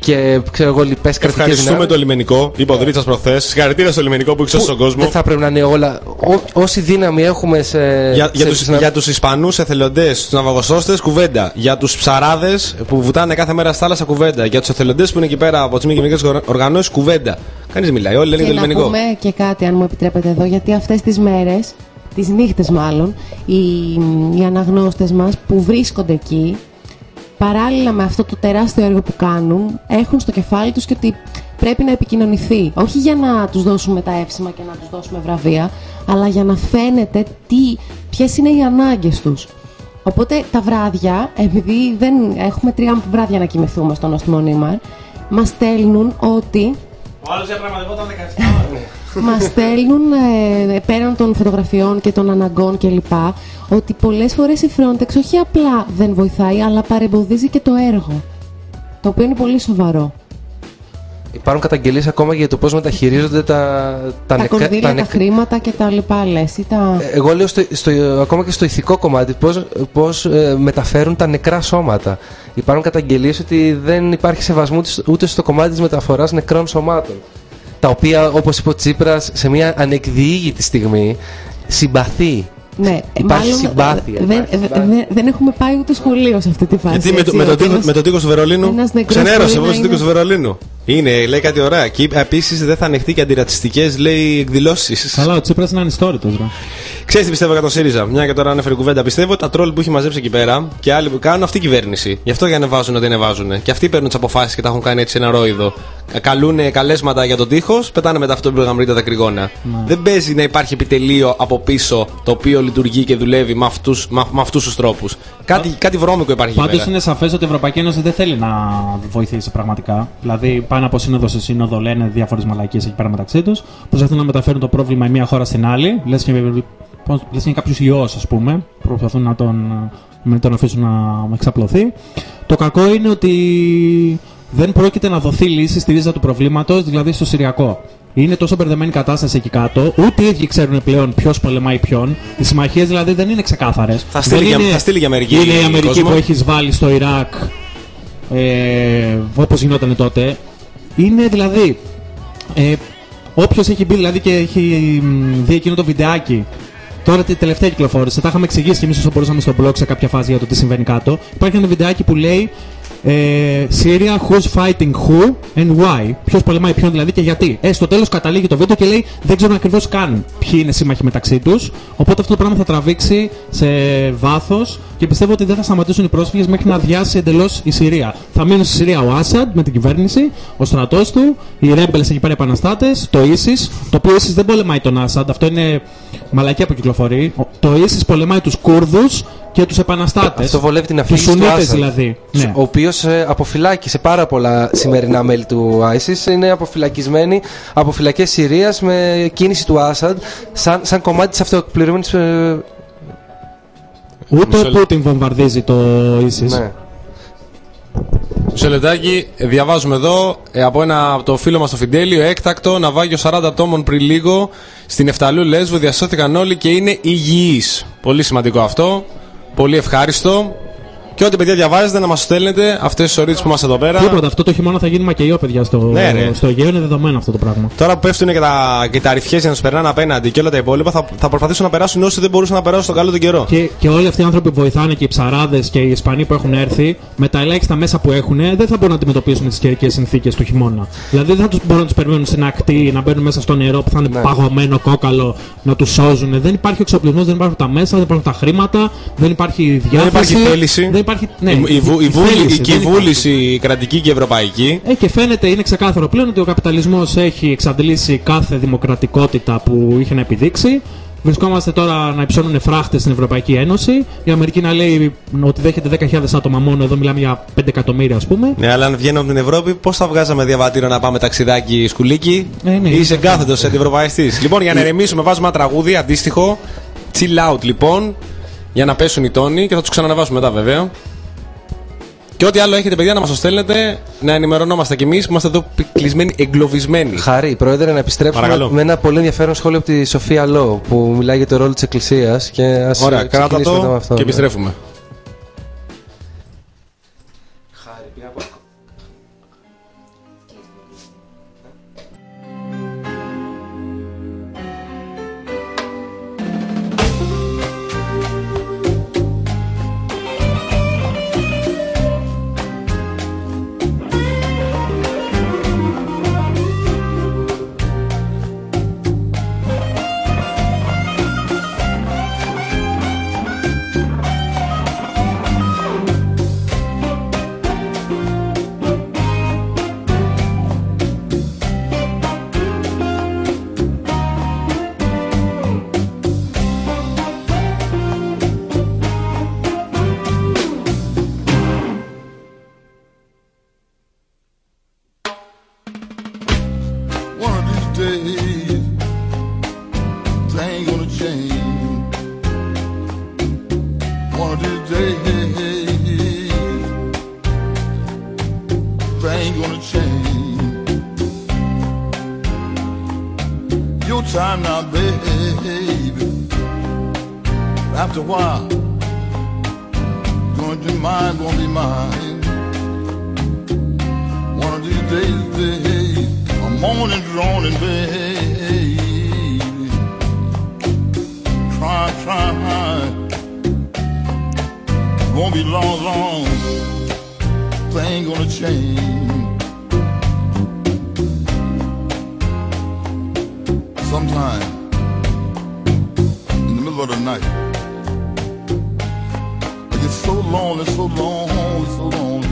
και ξέρω εγώ λοιπές κρατικές Ευχαριστούμε δυνάμεις. το λιμενικό. Είπε ο Δρίτσας προχθές. Συγχαρητήρια στο λιμενικό που έχει σώσει τον κόσμο. Δεν θα πρέπει να είναι όλα. Ό, όση δύναμη έχουμε σε. Για, για, σε- τους, σε- για τους Ισπανούς εθελοντές, τους ναυαγοσώστες, κουβέντα. Για τους ψαράδες που βουτάνε κάθε μέρα στη θάλασσα, κουβέντα. Για τους εθελοντές που είναι εκεί πέρα από τις μη κυβερνητικές οργανώσεις, κουβέντα. Κανείς δεν μιλάει, όλοι λένε Και για το να λιμενικό. πούμε και κάτι, αν μου επιτρέπετε εδώ, γιατί αυτές τις μέρες, τις νύχτες μάλλον, οι, οι αναγνώστες μας που βρίσκονται εκεί, παράλληλα με αυτό το τεράστιο έργο που κάνουν, έχουν στο κεφάλι τους και ότι πρέπει να επικοινωνηθεί. Όχι για να τους δώσουμε τα εύσημα και να τους δώσουμε βραβεία, αλλά για να φαίνεται τι, ποιες είναι οι ανάγκες τους. Οπότε τα βράδια, επειδή δεν έχουμε τρία βράδια να κοιμηθούμε στον Οστιμονίμαρ, μας στέλνουν ότι Ο άλλος διαπραγματευόταν δεκαεπτά. μας στέλνουν ε, πέραν των φωτογραφιών και των αναγκών κλπ. Ότι πολλές φορές η Frontex όχι απλά δεν βοηθάει, αλλά παρεμποδίζει και το έργο. Το οποίο είναι πολύ σοβαρό. Υπάρχουν καταγγελίες ακόμα για το πώς μεταχειρίζονται τα, τα, Τα νεκρά- κονδύλια, τα, νεκ- χρήματα και τα λοιπά λες. Ή τα... Εγώ λέω στο, στο, ακόμα και στο ηθικό κομμάτι πώς, πώς ε, μεταφέρουν τα νεκρά σώματα. Υπάρχουν καταγγελίες ότι δεν υπάρχει σεβασμού της- ούτε στο κομμάτι της μεταφοράς νεκρών σωμάτων. Τα οποία, όπως είπε ο Τσίπρας, σε μια ανεκδιήγητη στιγμή συμπαθεί. Ναι, Υπάρχει μάλλον, συμπάθεια, ε, Δεν, υπάρχει ε, συμπάθεια. δεν- δεν έχουμε πάει ούτε σχολείο σε αυτή τη φάση. Γιατί με, το, έτσι, με, το, ότι τείχο- ένας- με το τείχος του Βερολίνου. ένας νεκρός Ξενέρωσε μπορεί εγώ να στο τείχος είναι- του Βερολίνου. Είναι, λέει κάτι ωραία. Και επίσης δεν θα ανοιχτεί και αντιρατσιστικές, λέει, εκδηλώσεις. Καλά, ο Τσίπρας είναι ανιστόρητος, ρε. Ξέρεις τι πιστεύω για τον ΣΥΡΙΖΑ, μια και τώρα ανέφερε κουβέντα. Πιστεύω τα τρόλ που έχει μαζέψει εκεί πέρα και άλλοι που κάνουν αυτή η κυβέρνηση. Γι' αυτό για ανεβάζουν ό,τι ανεβάζουν. Και αυτοί παίρνουν τις αποφάσεις και τα έχουν κάνει έτσι ένα ρόιδο. Καλούν καλέσματα για τον τείχος, πετάνε μετά αυτό που προγραμμρείται τα κρυγόνα. Δεν παίζει να υπάρχει επιτελείο από πίσω το οποίο λειτουργεί και δουλεύει με αυτούς, με, με αυτούς τους τρόπους. Κάτι, κάτι βρώμικο υπάρχει εκεί Πάντως πέρα. είναι σαφές ότι η Ευρωπαϊκή Ένωση δεν θέλει να βοηθήσει πραγματικά. Δηλαδή, πάνε από σύνοδο σε σύνοδο, λένε διάφορες μαλακίες εκεί πέρα μεταξύ τους. Προσπαθούν να μεταφέρουν το πρόβλημα η μία χώρα στην άλλη. Λες και, πώς- λες και είναι κάποιος ιός, ας πούμε. Προσπαθούν να τον, να τον αφήσουν να εξαπλωθεί. Το κακό είναι ότι δεν πρόκειται να δοθεί λύση στη ρίζα του προβλήματος, δηλαδή στο Συριακό. Είναι τόσο μπερδεμένη η κατάσταση εκεί κάτω, ούτε οι ίδιοι ξέρουν πλέον ποιος πολεμάει ποιον. Οι συμμαχίες δηλαδή δεν είναι ξεκάθαρες. Θα στείλει Δεν για- θα στείλει για Αμερική Είναι η Αμερική κόσμο. που έχει βάλει στο Ιράκ, ε, όπως γινόταν τότε. Είναι δηλαδή, ε, όποιος έχει μπει δηλαδή και έχει μ, δει εκείνο το βιντεάκι, τώρα τη τελευταία κυκλοφόρηση, τα είχαμε εξηγήσει και εμείς όσο μπορούσαμε στο blog σε κάποια φάση για το τι συμβαίνει κάτω. Υπάρχει ένα βιντεάκι που λέει ε, Syria, who's fighting who and why. Ποιος πολεμάει ποιον δηλαδή και γιατί. Ε, στο τέλος καταλήγει το βίντεο και λέει δεν ξέρουν ακριβώς καν ποιοι είναι σύμμαχοι μεταξύ τους. Οπότε αυτό το πράγμα θα τραβήξει σε βάθος και πιστεύω ότι δεν θα σταματήσουν οι πρόσφυγες μέχρι να αδειάσει εντελώς η Συρία. Θα μείνουν στη Συρία ο Άσαντ με την κυβέρνηση, ο στρατός του, οι ρέμπελες εκεί πέρα επαναστάτες, το ISIS, το οποίο ISIS δεν πολεμάει τον Άσαντ, αυτό είναι μαλακία που κυκλοφορεί. Το ISIS πολεμάει τους Κούρδους και τους επαναστάτες. Αυτό βολεύει την Τους αφήγηση του Σουνίτες Άσαντ, δηλαδή. Ναι. ο οποίος ε, αποφυλάκησε πάρα πολλά σημερινά μέλη του ISIS. Είναι αποφυλακισμένοι από φυλακές Συρίας με κίνηση του Άσαντ σαν, σαν κομμάτι της αυτοεκπληρωμένης. Ε, Ούτε Μισό ο Πούτιν βομβαρδίζει το ISIS. ναι. Μισό λεπτάκι, ε, διαβάζουμε εδώ ε, από ένα από το φίλο μας το Φιντέλιο, έκτακτο ναυάγιο σαράντα ατόμων πριν λίγο στην Εφταλού Λέσβου, διασώθηκαν όλοι και είναι υγιείς. Πολύ σημαντικό αυτό, πολύ ευχάριστο. Και ό,τι παιδιά διαβάζετε να μας στέλνετε αυτές τις ωρίτες που είμαστε εδώ πέρα. Τίποτα, αυτό το χειμώνα θα γίνει μακελιό, παιδιά, στο, Ναι, ρε. στο Αιγαίο, είναι δεδομένο αυτό το πράγμα. Τώρα που πέφτουν και τα, και τα αριφιές για να τους περνάνε απέναντι και όλα τα υπόλοιπα, θα, θα προσπαθήσουν να περάσουν όσοι δεν μπορούσαν να περάσουν στον καλό τον καιρό. Και, και όλοι αυτοί οι άνθρωποι που βοηθάνε και οι ψαράδες και οι Ισπανοί που έχουν έρθει, με τα ελάχιστα μέσα που έχουν, δεν θα μπορούν να αντιμετωπίσουν τις καιρικές συνθήκες του χειμώνα. Δηλαδή δεν θα τους μπορούν να τους περιμένουν στην ακτή, να μπαίνουν μέσα στο νερό που θα είναι Ναι. παγωμένο κόκαλο, να τους σώζουν. Δεν υπάρχει εξοπλισμός, δεν υπάρχουν τα μέσα, δεν υπάρχουν τα χρήματα, δεν υπάρχει διάθεση. υπάρχει θέληση. Δεν υπάρχει, ναι, η, η, βου- η, η βούλη- θέληση, η- και η δεν υπάρχει. βούληση η κρατική και η ευρωπαϊκή. Ε, και φαίνεται, είναι ξεκάθαρο πλέον ότι ο καπιταλισμός έχει εξαντλήσει κάθε δημοκρατικότητα που είχε να επιδείξει. Βρισκόμαστε τώρα να υψώνουν φράχτες στην Ευρωπαϊκή Ένωση. Η Αμερική να λέει ότι δέχεται δέκα χιλιάδες άτομα μόνο, εδώ μιλάμε για πέντε εκατομμύρια ας πούμε. Ναι, αλλά αν βγαίνουμε από την Ευρώπη, πώς θα βγάζαμε διαβατήριο να πάμε ταξιδάκι σκουλίκι. Ε, ναι, Είσαι είναι κάθετος αντιευρωπαϊστής. Λοιπόν, για να ερεμήσουμε, βάζουμε ένα τραγούδι αντίστοιχο. Chill out λοιπόν. Για να πέσουν οι τόνοι και θα τους ξανανεβάσουμε μετά βέβαια. Και ό,τι άλλο έχετε, παιδιά, να μας το στέλνετε, να ενημερωνόμαστε κι εμείς που είμαστε εδώ κλεισμένοι, εγκλωβισμένοι. Χάρη, Πρόεδρε, να επιστρέψουμε Παρακαλώ. με ένα πολύ ενδιαφέρον σχόλιο από τη Σοφία Λό που μιλάει για το ρόλο της Εκκλησίας. Και ας Ωραία, ε, κράτα ξεκινήσουμε με το αυτό. και ναι. επιστρέφουμε. after a while, going to be mine, gonna be mine. One of these days, babe, I'm moaning, droning, babe. Try, try, won't be long, long. Thing gonna change. Sometime in the middle of the night, I get so lonely, so lonely, so lonely.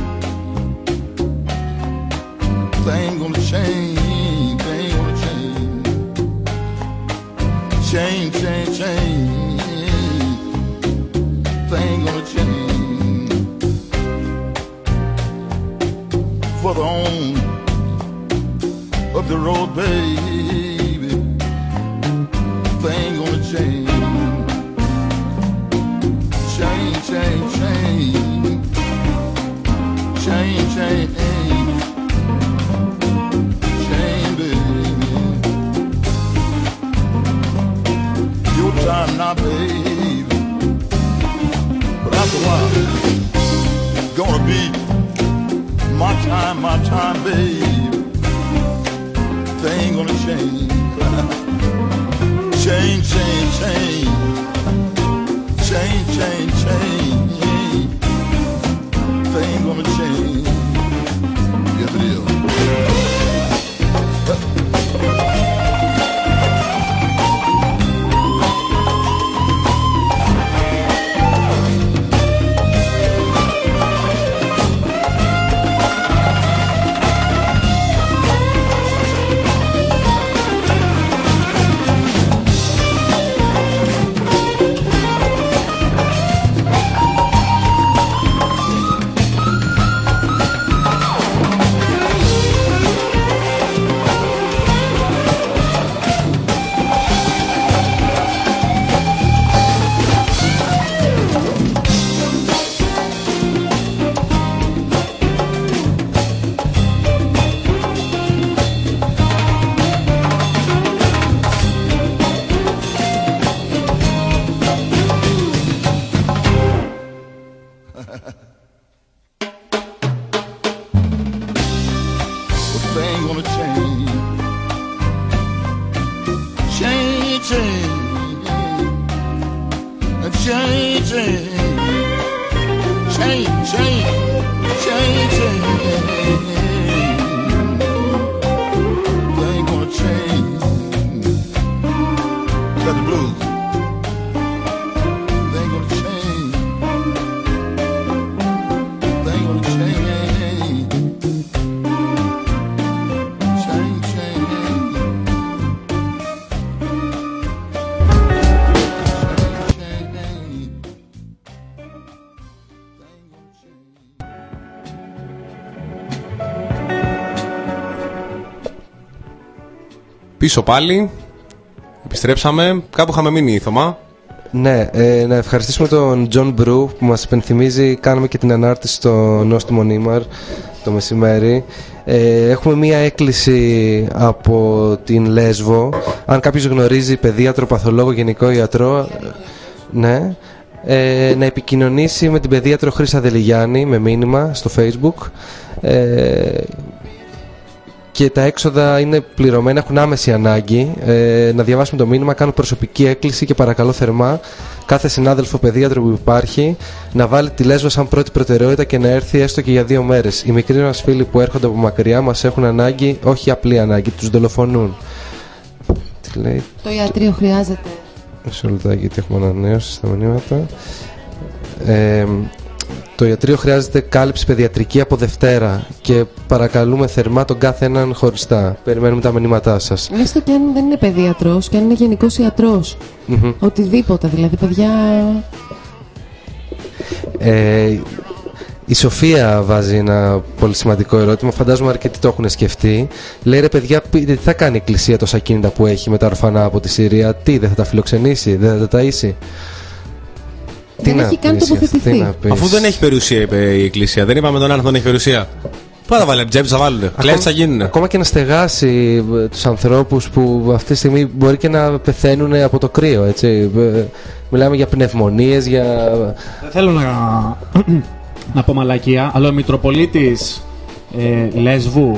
Thing gonna change, thing gonna change. Change, change, change. Thing gonna change. Further on up the road, baby, thing gonna change. Change, change, change. Change, change, change, baby. Your time now, baby. But after a while, it's gonna be my time, my time, baby. Thing gonna change. Change, change, change. Change, change, change. Thing gonna change. Yes, it is. Πίσω πάλι, επιστρέψαμε, κάπου είχαμε μείνει, Θωμά. Ναι, ε, να ευχαριστήσουμε τον John Brew που μας υπενθυμίζει, κάναμε και την ανάρτηση στο Νόστιμο Νίμαρ το μεσημέρι. Ε, έχουμε μία έκκληση από την Λέσβο, αν κάποιος γνωρίζει παιδίατρο, παθολόγο, γενικό ιατρό, ναι, ε, να επικοινωνήσει με την παιδίατρο Χρύσα Δελιγιάννη με μήνυμα στο Facebook. Ε, και τα έξοδα είναι πληρωμένα, έχουν άμεση ανάγκη. Ε, να διαβάσουμε το μήνυμα, κάνω προσωπική έκκληση και παρακαλώ θερμά κάθε συνάδελφο παιδίατρο που υπάρχει να βάλει τη Λέσβο σαν πρώτη προτεραιότητα και να έρθει έστω και για δύο μέρες. Οι μικροί μας φίλοι που έρχονται από μακριά μας έχουν ανάγκη, όχι απλή ανάγκη, τους δολοφονούν. Τι λέει? Το ιατρείο χρειάζεται. Μισό λεπτάκι, γιατί έχουμε ανανέωση στα μηνύματα. Ε, Το ιατρείο χρειάζεται κάλυψη παιδιατρική από Δευτέρα και παρακαλούμε θερμά τον κάθε έναν χωριστά. Περιμένουμε τα μηνύματά σας. Έστω και αν δεν είναι παιδίατρος και αν είναι γενικός ιατρός. Mm-hmm. Οτιδήποτε, δηλαδή, παιδιά. Ε, η Σοφία βάζει ένα πολύ σημαντικό ερώτημα. Φαντάζομαι αρκετοί το έχουν σκεφτεί. Λέει, ρε παιδιά, τι θα κάνει η Εκκλησία τόσα κίνητα που έχει με τα ορφανά από τη Συρία? Τι, δεν θα τα φιλοξενήσει, δεν θα τα ταΐσει? Δεν έχει καν τοποθετηθεί. Αφού δεν έχει περιουσία, είπε η Εκκλησία. Δεν είπαμε τον άνθρωπο δεν έχει περιουσία. Πού θα τα βάλουν, τσέπη θα βάλουν. Κλέφτες θα γίνουν. Ακόμα και να στεγάσει ε, τους ανθρώπους που αυτή τη στιγμή μπορεί και να πεθαίνουν από το κρύο, έτσι. Ε, Μιλάμε για πνευμονίες, για... Δεν θέλω να, να πω μαλακία, αλλά ο Μητροπολίτης ε, Λέσβου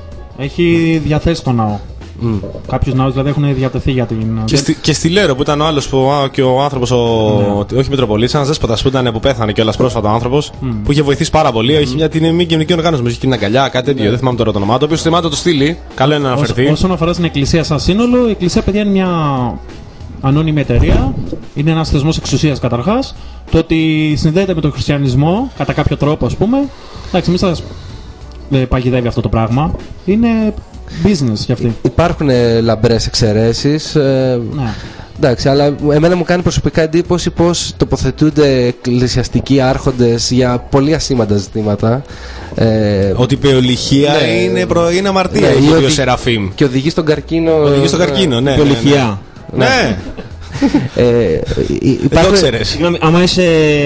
έχει διαθέσει τον ναό. Mm. Κάποιους ναούς δηλαδή έχουν διατεθεί για την. Και, στη, και στη Λέρο που ήταν ο άλλος που, α, και ο άνθρωπος, ο, ναι. όχι Μητροπολίτης, ένας δέσποτας που ήταν που πέθανε κιόλας πρόσφατα ο άνθρωπος, mm. που είχε βοηθήσει πάρα πολύ. Mm. Είχε μια την μη κοινωνική οργάνωση, είχε την αγκαλιά, κάτι τέτοιο, yeah. δεν θυμάμαι τώρα το όνομά του. Το οποίο θυμάται το στείλει, καλό είναι να αναφερθεί. Όσο, όσον αφορά στην Εκκλησία σαν σύνολο, η Εκκλησία, παιδιά, είναι μια ανώνυμη εταιρεία. Είναι ένας θεσμός εξουσίας καταρχάς. Το ότι συνδέεται με τον χριστιανισμό κατά κάποιο τρόπο, ας πούμε. Εντάξει, μη σας παγιδεύει αυτό το πράγμα. Είναι business για αυτή. Υπάρχουν ε, λαμπρές εξαιρέσεις. Ε, ναι. Εντάξει, αλλά εμένα μου κάνει προσωπικά εντύπωση πως τοποθετούνται εκκλησιαστικοί άρχοντες για πολύ ασήμαντα ζητήματα. Ε, Ότι η πεολυχία ναι, είναι, προ, είναι αμαρτία, ναι, είπε ο Σεραφείμ. Και οδηγεί στον καρκίνο. Οδηγεί στον καρκίνο, ναι. Πεολυχία. Ναι. ναι. ναι. Ε, Δεν το ξέρεις. Συγγνώμη, άμα είσαι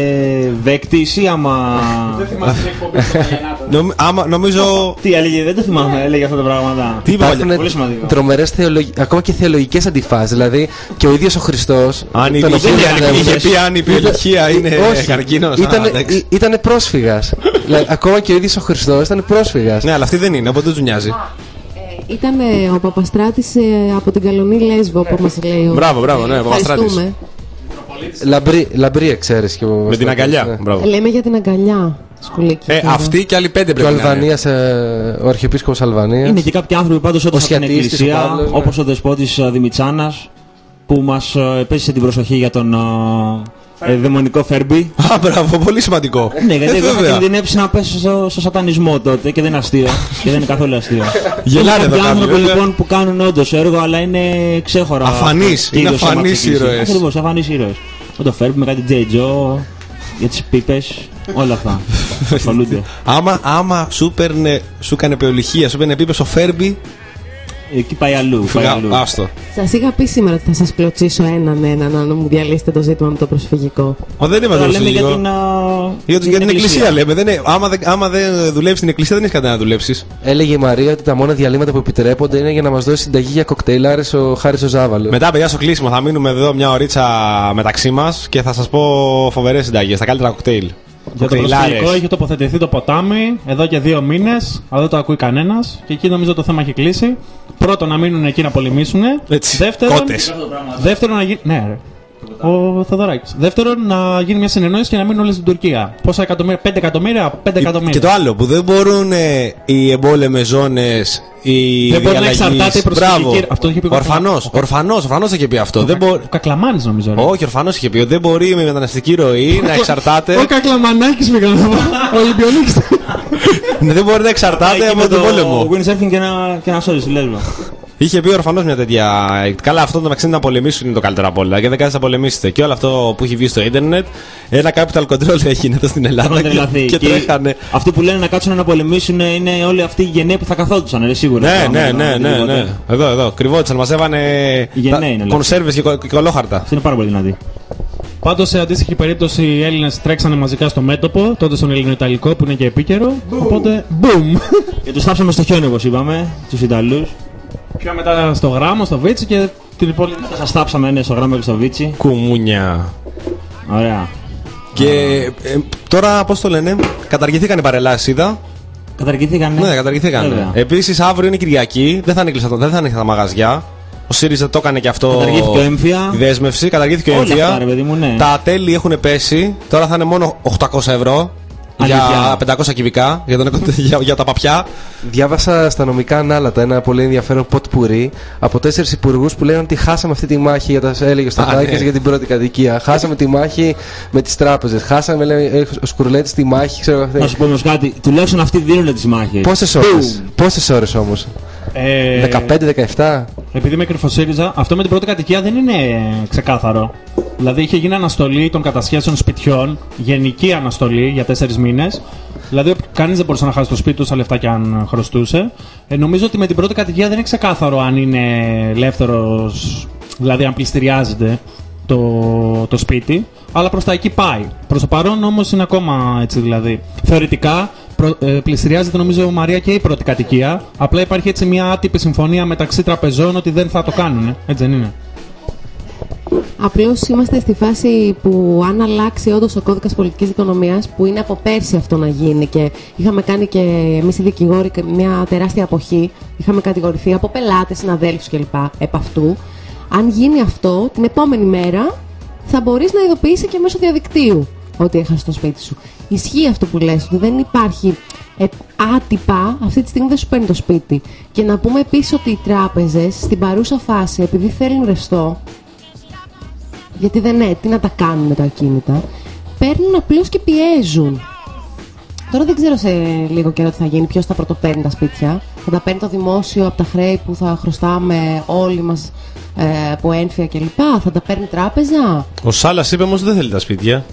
δέκτης ή άμα... Δεν θυμάσαι την εκπομπή στο Νομ, Νομίζω... Τι έλεγε, δεν το θυμάμαι, έλεγε αυτά τα πράγματα. Τι υπάρχουν τρομερές θεολογ... ακόμα και θεολογικές αντιφάσεις. Δηλαδή και ο ίδιος ο Χριστός... Αν είχε πει αν η πεολυχία είναι καρκίνος. Ήτανε πρόσφυγας. Ακόμα και ο ίδιος ο Χριστός ήταν πρόσφυγας. Ναι, αλλά αυτή δεν είναι, οπότε δεν του νοιάζει. Ήταν ο Παπαστράτης ε, από την Καλονή Λέσβο, όπως μας λέει. Ο... Μπράβο, μπράβο, ναι, ο Παπαστράτης. Λαμπρή, λαμπρή εξαίρεση και ο Παπαστράτης. Με την αγκαλιά, ναι. Λέμε για την αγκαλιά, Σκουλίκη. Ε, αυτή και άλλοι πέντε πρέπει να είναι. Ο Αρχιεπίσκοπος Αλβανίας. Είναι και κάποιοι άνθρωποι πάντως όντως από την Εκκλησία, όπως ο Δεσπότης Δημητσάνας, που μας επέστησε την προσοχή για τον... Ε, δαιμονικό Φέρμπι. Α, μπράβο, πολύ σημαντικό. Ναι, γιατί εγώ είχα κινδυνεύσει να πέσω στο, στο σατανισμό τότε και δεν είναι αστείο. Και δεν είναι καθόλου αστείο. Γελάνε εδώ κάποιοι άνθρωποι λοιπόν που κάνουν όντως έργο, αλλά είναι ξέχωρα. Αφανείς, είναι αφανείς ήρωες. Ακριβώς, αφανείς ήρωες. Με το Φέρμπι, με κάτι Τζέι Τζο, για τις πίπες, όλα αυτά. Ασχολούνται. άμα, άμα σου έπαιρνε, σου έκανε πεολυχία, σου έπαιρνε πίπες ο Φέρμπι. Εκεί πάει αλλού. Πάει αλλού. Άστο. Σας είχα πει σήμερα ότι θα σας κλωτσίσω έναν έναν να μου διαλύσετε το ζήτημα με το προσφυγικό. Μα δεν είμαι το προσφυγικό. Για την, για, για την εκκλησία λέμε. Δεν είναι, άμα, δεν, άμα δεν δουλεύεις στην εκκλησία δεν έχεις κάτι να δουλέψεις. Έλεγε η Μαρία ότι τα μόνα διαλύματα που επιτρέπονται είναι για να μας δώσει συνταγή για κοκτέιλάρες ο Χάρης ο Ζάβαλο. Μετά, παιδιά, στο κλείσιμο θα μείνουμε εδώ μια ωρίτσα μεταξύ μας και θα σας πω φοβερές συνταγές, τα καλύτερα κοκτέιλ. Για το προσφυγικό έχει τοποθετηθεί το ποτάμι εδώ και δύο μήνες, αλλά δεν το ακούει κανένας και εκεί νομίζω το θέμα έχει κλείσει. Πρώτον, να μείνουν εκεί να πολεμήσουν. Δεύτερον, δεύτερον να γίνει. Ναι, ρε. Ο Θεοδωράκης. Δεύτερον, να γίνει μια συνεννόηση και να μείνουν όλοι στην Τουρκία. Πόσα εκατομμύρια, πέντε εκατομμύρια, πέντε εκατομμύρια. Και το άλλο που δεν μπορούν ε, οι εμπόλεμες ζώνες, οι δεν μπορεί να εξαρτάται η προσφυγική. Αυτό είχε πει ο Ορφανός. Ο Ορφανός, Ορφανός είχε πει αυτό. Ο, δεν κα... μπο... ο Κακλαμάνης νομίζω. Ρε. Όχι, ο Ορφανός είχε πει ότι δεν μπορεί η μεταναστευτική ροή να εξαρτάται. Ο Κακλαμανάκης πήγα να πω. Ο Ολυμπιονίκης. Δεν μπορεί να εξαρτάται από τον πόλεμο. Ο windsurfing και να σώζει τη Λέσβο. Είχε πει ο Ορφανός μια τέτοια. Καλά, αυτό το να ξέρει να πολεμήσουν είναι το καλύτερο από όλα. Και δεν κάνεις να πολεμήσετε. Και όλο αυτό που έχει βγει στο ίντερνετ, ένα capital control έχει εδώ στην Ελλάδα. Και, και τρέχανε. Αυτοί που λένε να κάτσουν να πολεμήσουν είναι όλοι αυτοί οι γενναίοι που θα καθόντουσαν, είναι σίγουρα. Ναι, ναι, ναι, ναι, ναι. Εδώ, εδώ. Κρυβόντουσαν, μαζεύανε κονσέρβες και κολόχαρτα. Αυτό είναι πάρα πολύ δυνατή. Πάντως, σε αντίστοιχη περίπτωση, οι Έλληνες τρέξανε μαζικά στο μέτωπο, τότε στον Ελληνοϊταλικό που είναι και επίκαιρο. Boom. Οπότε, boom! Και τους θάψαμε στο χιόνι, όπως είπαμε, τους Ιταλούς. Πιο μετά στο Γράμμο, στο Βίτσι και την υπόλοιπη. Μετά σας θάψαμε ναι, στο Γράμμο και στο Βίτσι. Κουμούνια. Ωραία. Και ε, τώρα, πώς το λένε, καταργηθήκαν οι παρελάσεις, είδα. Καταργηθήκαν. Ναι, καταργηθήκαν. Επίσης, αύριο είναι Κυριακή, δεν θα ανοίξει δεν θα ανοίξει τα μαγαζιά. Ο ΣΥΡΙΖΑ το έκανε και αυτό. Καταργήθηκε ο έμφυα. Η δέσμευση, καταργήθηκε ο έμφυα. Ναι. Τα τέλη έχουν πέσει. Τώρα θα είναι μόνο οκτακόσια ευρώ. Αλήθεια. Για πεντακόσια κυβικά, για, τον, για, για τα παπιά. Διάβασα στα νομικά ανάλατα ένα πολύ ενδιαφέρον ποτπουρί από τέσσερις υπουργούς που λένε ότι χάσαμε αυτή τη μάχη για τα έλεγε στο Τάκης ναι. για την πρώτη κατοικία. Χάσαμε τη μάχη με τις τράπεζες. Χάσαμε, λέει, ο Σκουρλέτης τη μάχη. Ξέρω, να σου πω όμως κάτι, τουλάχιστον αυτοί δίνουν τις μάχες. Πόσες ώρες, πόσες ώρες όμως. Ε, δεκαπέντε δεκαεπτά. Επειδή είμαι κρυφοσύριζα, αυτό με την πρώτη κατοικία δεν είναι ξεκάθαρο. Δηλαδή είχε γίνει αναστολή των κατασχέσεων σπιτιών, γενική αναστολή για τέσσερις μήνες. Δηλαδή κανείς δεν μπορούσε να χάσει το σπίτι του, όσα λεφτά και αν χρωστούσε. Ε, νομίζω ότι με την πρώτη κατοικία δεν είναι ξεκάθαρο αν είναι ελεύθερος, δηλαδή αν πληστηριάζεται το, το σπίτι. Αλλά προς τα εκεί πάει. Προς το παρόν όμως είναι ακόμα έτσι δηλαδή. Θεωρητικά προ, ε, πληστηριάζεται νομίζω Μαρία και η πρώτη κατοικία. Απλά υπάρχει έτσι μια άτυπη συμφωνία μεταξύ τραπεζών ότι δεν θα το κάνουν. Έτσι δεν είναι? Απλώς είμαστε στη φάση που αν αλλάξει όντως ο κώδικας πολιτικής οικονομίας, που είναι από πέρσι αυτό να γίνει και είχαμε κάνει και εμείς οι δικηγόροι μια τεράστια αποχή, είχαμε κατηγορηθεί από πελάτες, συναδέλφους κλπ. Επ' αυτού, αν γίνει αυτό, την επόμενη μέρα θα μπορείς να ειδοποιήσει και μέσω διαδικτύου ότι έχασες το σπίτι σου. Ισχύει αυτό που λες, ότι δεν υπάρχει ε, άτυπα, αυτή τη στιγμή δεν σου παίρνει το σπίτι. Και να πούμε επίσης ότι οι τράπεζες στην παρούσα φάση, επειδή θέλουν ρευστό, γιατί δεν είναι, τι να τα κάνουν με τα ακίνητα, παίρνουν απλώς και πιέζουν. Τώρα δεν ξέρω σε λίγο καιρό τι θα γίνει, ποιος θα πρωτοπαίρνει τα σπίτια. Θα τα παίρνει το δημόσιο από τα χρέη που θα χρωστάμε όλοι μας ε, από ένφια κλπ. Θα τα παίρνει τράπεζα. Ο Σάλας είπε όμως δεν θέλει τα σπίτια.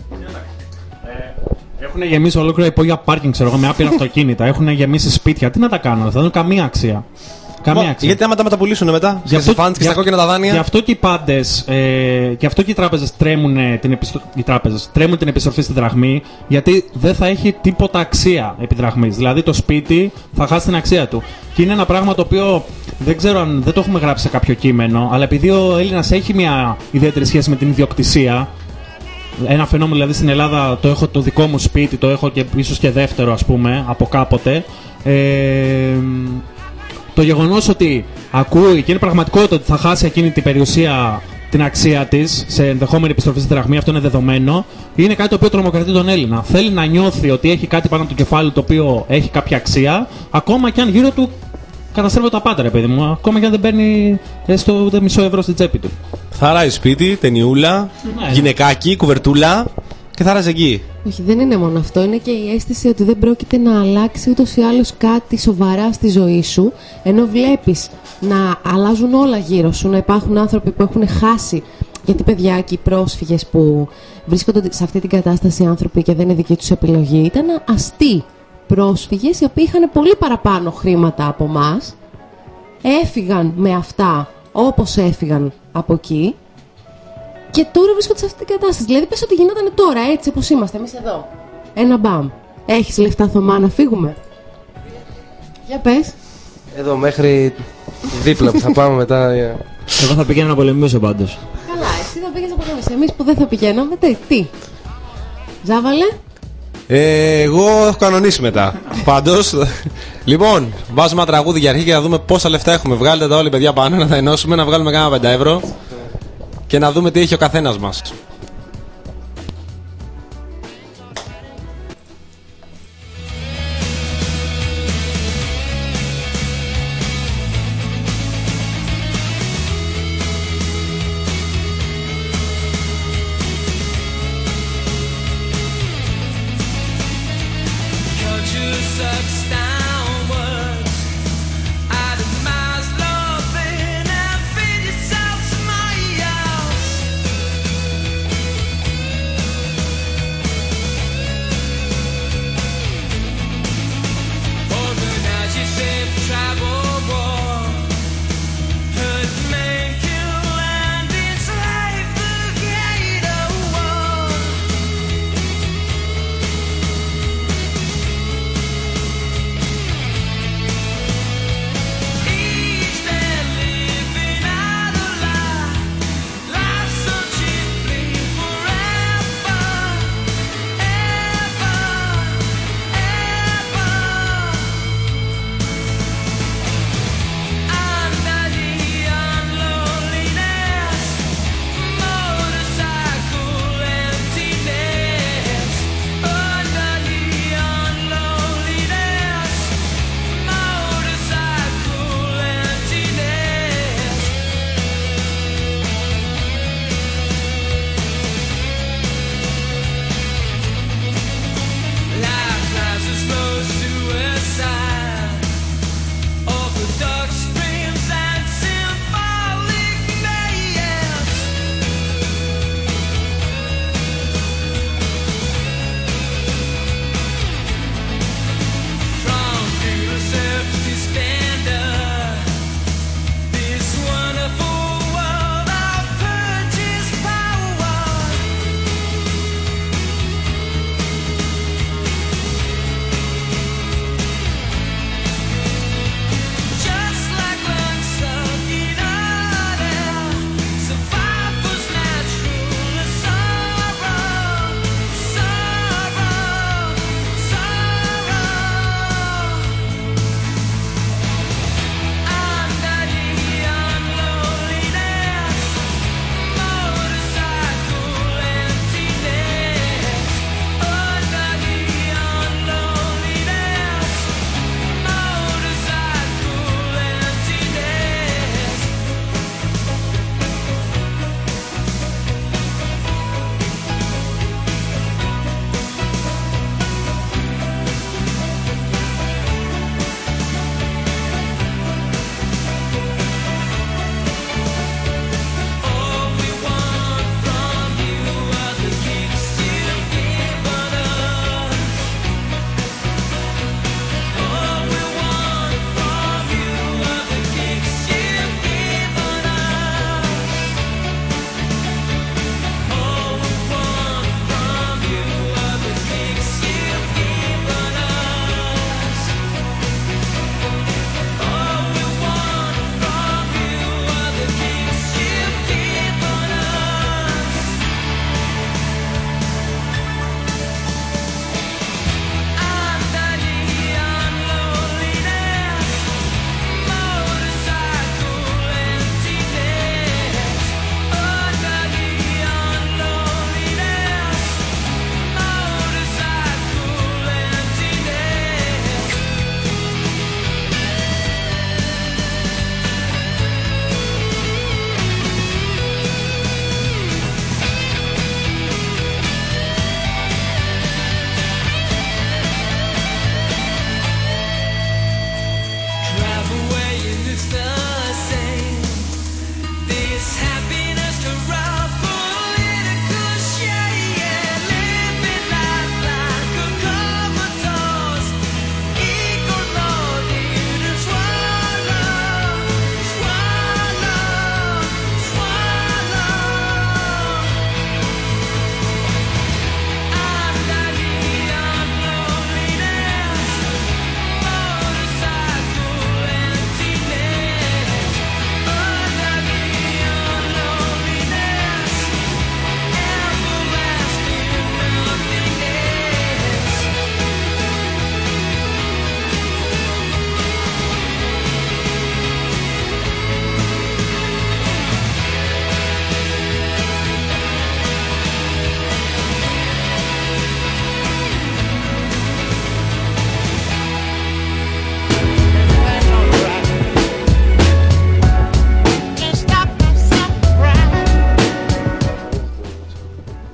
Έχουν γεμίσει ολόκληρα υπόγεια πάρκινγκ, ξέρω εγώ, με άπειρα αυτοκίνητα. Έχουν γεμίσει σπίτια. Τι να τα κάνουν, θα δουν καμία αξία. Καμία αξία. Γιατί άμα τα μεταπουλήσουν μετά, Γι' αυτό, και στα κόκκινα τα δάνεια. Γι' αυτό και οι πάντες, ε, γι' αυτό και οι τράπεζες τρέμουν την, επιστο... οι τράπεζες τρέμουν την επιστροφή στην δραχμή, γιατί δεν θα έχει τίποτα αξία επί δραχμής. Δηλαδή το σπίτι θα χάσει την αξία του. Και είναι ένα πράγμα το οποίο δεν ξέρω αν δεν το έχουμε γράψει σε κάποιο κείμενο, αλλά επειδή ο Έλληνας έχει μια ιδιαίτερη σχέση με την ιδιοκτησία. Ένα φαινόμενο δηλαδή στην Ελλάδα, το έχω το δικό μου σπίτι, το έχω και ίσως και δεύτερο ας πούμε από κάποτε. Ε, το γεγονός ότι ακούει και είναι πραγματικότητα ότι θα χάσει εκείνη την περιουσία την αξία της σε ενδεχόμενη επιστροφή στη δραχμή, αυτό είναι δεδομένο, είναι κάτι το οποίο τρομοκρατεί τον Έλληνα. Θέλει να νιώθει ότι έχει κάτι πάνω από το κεφάλι το οποίο έχει κάποια αξία, ακόμα και αν γύρω του καταστρέφονται τα πάντα, ρε παιδί μου, ακόμα και αν δεν παίρνει έστω ούτε μισό ευρώ στην τσέπη του. Θα ράει σπίτι, ταινιούλα, ναι, γυναικάκι, κουβερτούλα και θα ράζει εκεί. Όχι, δεν είναι μόνο αυτό. Είναι και η αίσθηση ότι δεν πρόκειται να αλλάξει ούτως ή άλλως κάτι σοβαρά στη ζωή σου, ενώ βλέπεις να αλλάζουν όλα γύρω σου, να υπάρχουν άνθρωποι που έχουν χάσει. Γιατί παιδιά και οι πρόσφυγες που βρίσκονται σε αυτή την κατάσταση άνθρωποι και δεν είναι δική τους επιλογή, ήταν αστεί πρόσφυγες οι οποίοι είχαν πολύ παραπάνω χρήματα από εμάς, έφυγαν με αυτά όπως έφυγαν από εκεί και τώρα βρίσκονται σε αυτή την κατάσταση. Δηλαδή πες ότι γινόταν τώρα έτσι όπως είμαστε εμείς εδώ. Ένα μπαμ. Έχεις λεφτά Θωμά να φύγουμε? Για πες. Εδώ μέχρι δίπλα που θα πάμε μετά. Εγώ θα πηγαίνω να πολεμήσω πάντως. Καλά, εσύ θα πήγες να πολεμήσεις. Εμείς που δεν θα πηγαίναμε, τι. Ζάβαλε. Ε, εγώ έχω κανονίσει μετά. Πάντως, λοιπόν, βάζουμε ένα τραγούδι για αρχή και να δούμε πόσα λεφτά έχουμε. Βγάλετε τα όλοι παιδιά πάνω, να τα ενώσουμε, να βγάλουμε κάνα πέντε ευρώ και να δούμε τι έχει ο καθένας μας.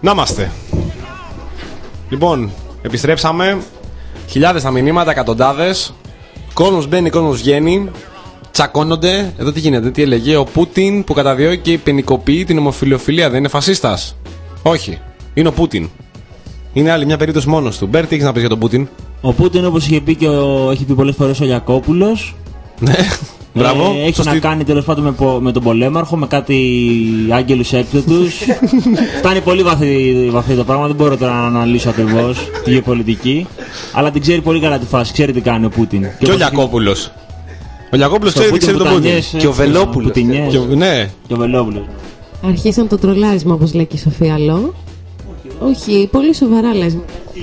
Να είμαστε. Λοιπόν, επιστρέψαμε. Χιλιάδες τα μηνύματα, εκατοντάδες. Κόσμος μπαίνει, κόσμος βγαίνει. Τσακώνονται. Εδώ τι γίνεται, τι έλεγε. Ο Πούτιν που καταδιώκει και ποινικοποιεί την ομοφιλοφιλία δεν είναι φασίστας? Όχι. Είναι ο Πούτιν. Είναι άλλη μια περίπτωση μόνος του. Μπέρ, τι έχεις να πεις για τον Πούτιν? Ο Πούτιν, όπως είχε πει και ο, έχει πει πολλές φορές ο Λιακόπουλος, Ναι, μπράβο. Ε, έχει Σωστή. να κάνει τέλος πάντων με, πο- με τον πολέμαρχο, με κάτι άγγελους έκπτωτους. Φτάνει πολύ βαθύ, βαθύ το πράγμα, δεν μπορώ τώρα να αναλύσω ακριβώς τη γεωπολιτική. Αλλά την ξέρει πολύ καλά τη φάση, ξέρει τι κάνει ο Πούτιν. Και ο όπως Λιακόπουλος. Ο Λιακόπουλος στο ξέρει τι ξέρει τον Πούτιν. πουτανιές, Και ο έτσι, Βελόπουλος. πουτινιές. Και ο- Ναι. Και ο Βελόπουλος. Αρχίσαν το τρολάρισμα, όπως λέει και η Σοφία Λό. Όχι, πολύ σοβαρά λες.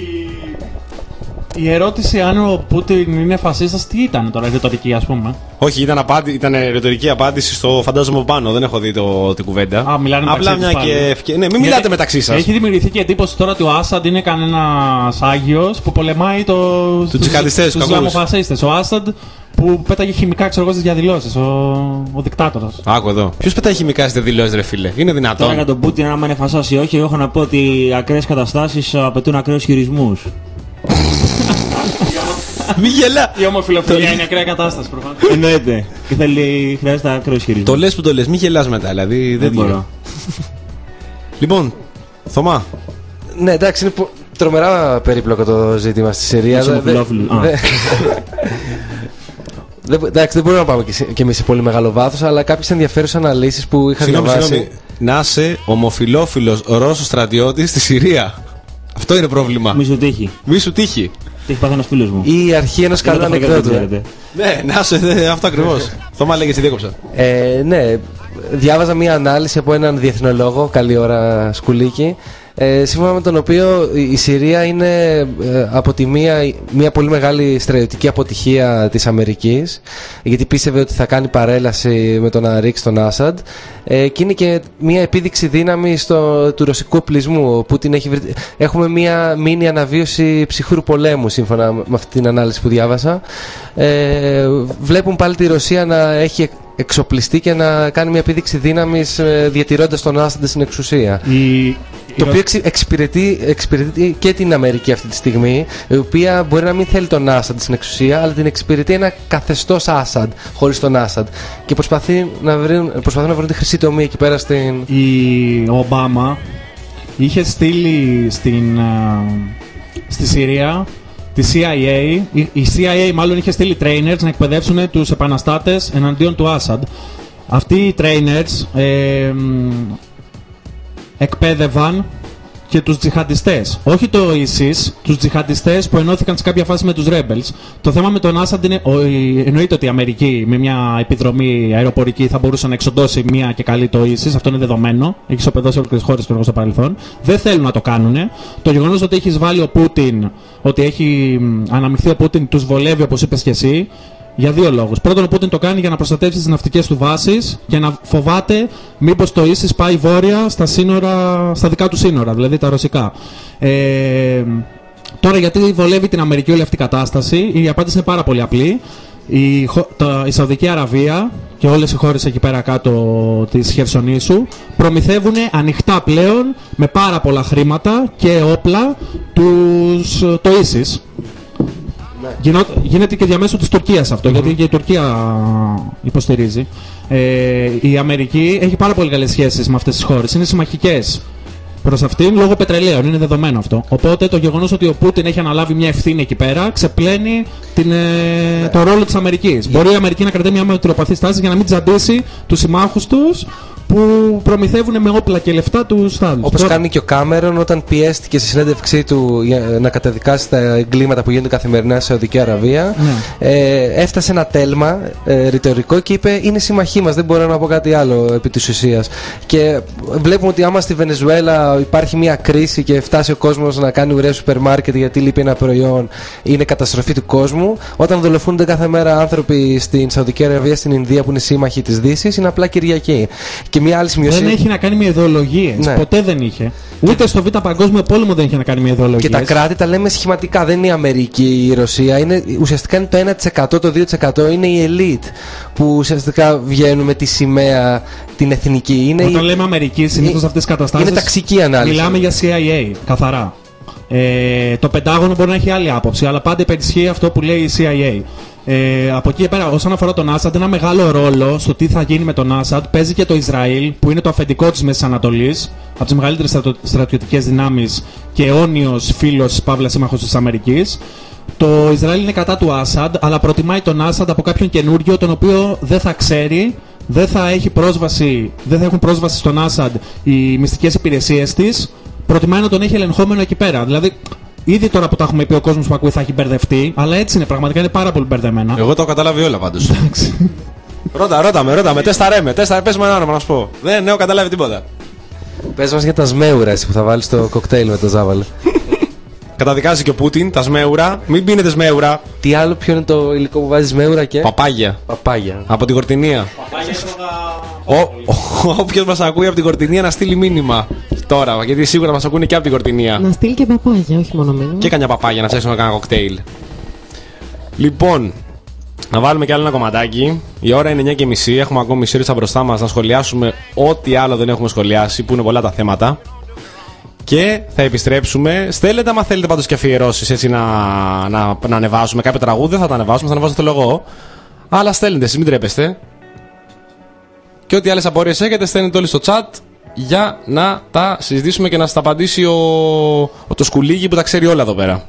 Η ερώτηση αν ο Πούτιν είναι φασίστας τι ήταν τώρα, ρητορική ας πούμε. Όχι, ήταν, απάντη, ήταν ρητορική απάντηση στο φαντάζομαι από πάνω. Δεν έχω δει το, την κουβέντα. Α, μιλάνε μεταξύ Απλά τους μια πάλι. και ευκαι... Ναι, μην Γιατί μιλάτε μεταξύ σας. Έχει δημιουργηθεί και εντύπωση τώρα ότι ο Άσαντ είναι κανένας Άγιος που πολεμάει το... τους τζιχαντιστές, τους τους κακούς. Ισλαμοφασίστες. Ο Άσαντ που πέταγε χημικά ξέρω εγώ στις διαδηλώσεις. Ο, ο δικτάτορας. Άκου εδώ. Ποιος πετάει χημικά στις δηλώσεις, ρε φίλε? Είναι Τώρα για δυνατόν? τον Πούτιν, άμα είναι φασάς ή όχι, εγώ έχω να πω ότι ακραίες καταστάσεις απαιτούν ακραίους χειρισμούς. Μη γελά. Η ομοφιλοφιλία είναι ακραία κατάσταση προφανώς. Εννοείται. Και θέλει, χρειάζεται ακραίους χειρισμούς. Το λες που το λες, μη γελάς μετά, δηλαδή δεν Δεν μπορώ. μπορώ. Λοιπόν, Θωμά, Ναι, εντάξει, είναι πο- τρομερά περίπλοκο το ζήτημα στη Συρία. Είσαι Δε- δε- ομοφυλόφιλος. Α. δε- Δεν- Εντάξει, δεν μπορούμε να πάμε και σε- και εμείς σε πολύ μεγάλο βάθος, αλλά κάποιες ενδιαφέρουσες αναλύσεις που είχα συγγνώμη, διαβάσει. συγγνώμη. Να είσαι ομοφιλόφιλος Ρώσος στρατιώτης στη Συρία. Αυτό είναι πρόβλημα. Μη σου τύχει. Μη σου τύχει. Τι έχει πάθει ένας φίλος μου. Η αρχή ενός καλού Δεν το φάγατε, ανεκδότου. ξέρετε. Ναι, να είσαι, δε, αυτό ακριβώς. Θωμά, λέγε, εσύ διέκοψα. Ε, ναι, διάβαζα μία ανάλυση από έναν διεθνολόγο, καλή ώρα Σκουλίκη, ε, σύμφωνα με τον οποίο η Συρία είναι ε, από τη μία μια πολύ μεγάλη στρατιωτική αποτυχία της Αμερικής, γιατί πίστευε ότι θα κάνει παρέλαση με το να ρίξει τον Άσαντ, ε, και είναι και μια επίδειξη δύναμη στο, του ρωσικού οπλισμού. Ο Πούτιν έχει βρει... Έχουμε μια μίνι αναβίωση ψυχρού πολέμου, σύμφωνα με αυτή την ανάλυση που διάβασα. Ε, βλέπουν πάλι τη Ρωσία να έχει εξοπλιστεί και να κάνει μια επίδειξη δύναμης ε, διατηρώντας τον Άσαντ στην εξουσία. Η... η Το Ρω- οποίο εξυ- εξυπηρετεί, εξυπηρετεί και την Αμερική αυτή τη στιγμή, η οποία μπορεί να μην θέλει τον Άσαντ στην εξουσία, αλλά την εξυπηρετεί ένα καθεστώς Άσαντ χωρίς τον Άσαντ. Και προσπαθεί να βρουν, προσπαθούν να βρουν τη χρυσή τομή εκεί πέρα στην. η Ομπάμα είχε στείλει στην, α, στη Συρία τη σι άι έι. Η, η σι άι έι μάλλον είχε στείλει trainers να εκπαιδεύσουν τους επαναστάτες εναντίον του Άσαντ. Αυτοί οι trainers ε, μ, εκπαίδευαν και τους τζιχαντιστές. Όχι το ISIS, τους τζιχαντιστές που ενώθηκαν σε κάποια φάση με τους rebels. Το θέμα με τον Άσαντ είναι, ο, η- εννοείται ότι η Αμερική με μια επιδρομή αεροπορική θα μπορούσε να εξοντώσει μια και καλή το ISIS, αυτό είναι δεδομένο. Έχει ισοπεδώσει όλες τις χώρες και εγώ στο παρελθόν. Δεν θέλουν να το κάνουν. Το γεγονός ότι έχει βάλει ο Πούτιν, ότι έχει μ, αναμειχθεί ο Πούτιν, τους βολεύει όπως είπες και εσύ. Για δύο λόγους. Πρώτον, ο Πούτιν το κάνει για να προστατεύσει τις ναυτικές του βάσεις και να φοβάται μήπως το ISIS πάει βόρεια στα, σύνορα, στα δικά του σύνορα, δηλαδή τα ρωσικά. Ε, τώρα, γιατί βολεύει την Αμερική όλη αυτή η κατάσταση, η απάντηση είναι πάρα πολύ απλή. Η, χω- τα- η Σαουδική Αραβία και όλες οι χώρες εκεί πέρα κάτω της Χερσονήσου προμηθεύουν ανοιχτά πλέον με πάρα πολλά χρήματα και όπλα τους, το ISIS. Γινό, γίνεται και διαμέσου της Τουρκίας αυτό, γιατί και η Τουρκία υποστηρίζει. Ε, η Αμερική έχει πάρα πολύ καλές σχέσεις με αυτές τις χώρες, είναι συμμαχικές προς αυτήν λόγω πετρελαίων, είναι δεδομένο αυτό. Οπότε το γεγονός ότι ο Πούτιν έχει αναλάβει μια ευθύνη εκεί πέρα ξεπλένει την, ε, το ρόλο της Αμερικής. Μπορεί η Αμερική να κρατάει μια μετριοπαθή στάση για να μην τζαντήσει τους συμμάχους τους που προμηθεύουν με όπλα και λεφτά τους άλλους. Όπως Τώρα- κάνει και ο Κάμερον όταν πιέστηκε στη συνέντευξή του για να καταδικάσει τα εγκλήματα που γίνονται καθημερινά στη Σαουδική Αραβία. Ναι. Ε, έφτασε ένα τέλμα ε, ρητορικό και είπε: είναι συμμαχοί μας, δεν μπορώ να πω κάτι άλλο επί της ουσίας. Και βλέπουμε ότι άμα στη Βενεζουέλα υπάρχει μια κρίση και φτάσει ο κόσμος να κάνει ουρές σούπερ μάρκετ γιατί λείπει ένα προϊόν, είναι καταστροφή του κόσμου. Όταν δολοφονούνται κάθε μέρα άνθρωποι στην Σαουδική Αραβία, στην Ινδία που είναι σύμμαχοι της Δύσης, είναι απλά Κυριακή. Και μια άλλη σημειωσία. Δεν έχει να κάνει με ιδεολογίες. Ναι. Ποτέ δεν είχε. Ούτε στο Β' Παγκόσμιο Πόλεμο δεν είχε να κάνει με ιδεολογίες. Και τα κράτη τα λέμε σχηματικά. Δεν είναι η Αμερική, η Ρωσία. Είναι, ουσιαστικά είναι το ένα τοις εκατό, το δύο τοις εκατό είναι η ελίτ που ουσιαστικά βγαίνουν με τη σημαία την εθνική. Είναι Όταν η... λέμε Αμερική, συνήθως σε αυτές τις καταστάσεις. Είναι ταξική ανάλυση. Μιλάμε για σι άι έι, καθαρά. Ε, το Πεντάγωνο μπορεί να έχει άλλη άποψη, αλλά πάντα υπερισχύει αυτό που λέει η σι άι έι. Ε, από εκεί και πέρα, όσον αφορά τον Άσαντ, ένα μεγάλο ρόλο στο τι θα γίνει με τον Άσαντ παίζει και το Ισραήλ, που είναι το αφεντικό της Μέσης Ανατολής, από τις μεγαλύτερες στρατο, στρατιωτικές δυνάμεις και αιώνιος φίλος παύλα σύμμαχος της Αμερικής. Το Ισραήλ είναι κατά του Άσαντ, αλλά προτιμάει τον Άσαντ από κάποιον καινούριο, τον οποίο δεν θα ξέρει, δεν θα, έχει πρόσβαση, δεν θα έχουν πρόσβαση στον Άσαντ οι μυστικές υπηρεσίες της. Προτιμάει να τον έχει ελεγχόμενο εκεί πέρα. Δηλαδή, ήδη τώρα που τα έχουμε πει, ο κόσμος που ακούει θα έχει μπερδευτεί, αλλά έτσι είναι, πραγματικά είναι πάρα πολύ μπερδεμένα. Εγώ το έχω καταλάβει όλα πάντως. Ρώτα, ρώτα με, ρώτα με, τέστα με, τέστα πες μου ένα όνομα να σου πω. Δεν έχω καταλάβει τίποτα. Πες μας για τα σμέουρα εσύ που θα βάλεις το κοκτέιλ με το ζάβαλε. Καταδικάζει και ο Πούτιν τα σμέουρα. Μην πίνετε σμέουρα. Τι άλλο, ποιο είναι το υλικό που βάζει σμέουρα και. Παπάγια. Παπάγια. Από την Κορτινία. Όποιος μας ακούει από την Κορτινία να στείλει μήνυμα τώρα, γιατί σίγουρα μας ακούνε και από την Κορτινία. Να στείλει και παπάγια, όχι μόνο μήνυμα. Και κανένα παπάγια να φτιάξουμε κανένα κοκτέιλ. Λοιπόν, να βάλουμε κι άλλο ένα κομματάκι. Η ώρα είναι εννιά και μισή. Έχουμε ακόμη μισή ώρα μπροστά μας να σχολιάσουμε ό,τι άλλο δεν έχουμε σχολιάσει, που είναι πολλά τα θέματα. Και θα επιστρέψουμε. Στέλνετε, άμα θέλετε πάντως και αφιερώσεις έτσι να, να, να ανεβάσουμε κάποιο τραγούδι. Δεν θα τα ανεβάσουμε, θα ανεβάσω το λόγο. Αλλά στέλνετε, εσείς μην τρέπεστε. Και ό,τι άλλες απορίες έχετε, στέλνετε όλοι στο chat για να τα συζητήσουμε και να σας τα απαντήσει ο, ο το σκουλίγι που τα ξέρει όλα εδώ πέρα.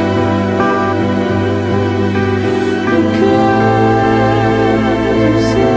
Because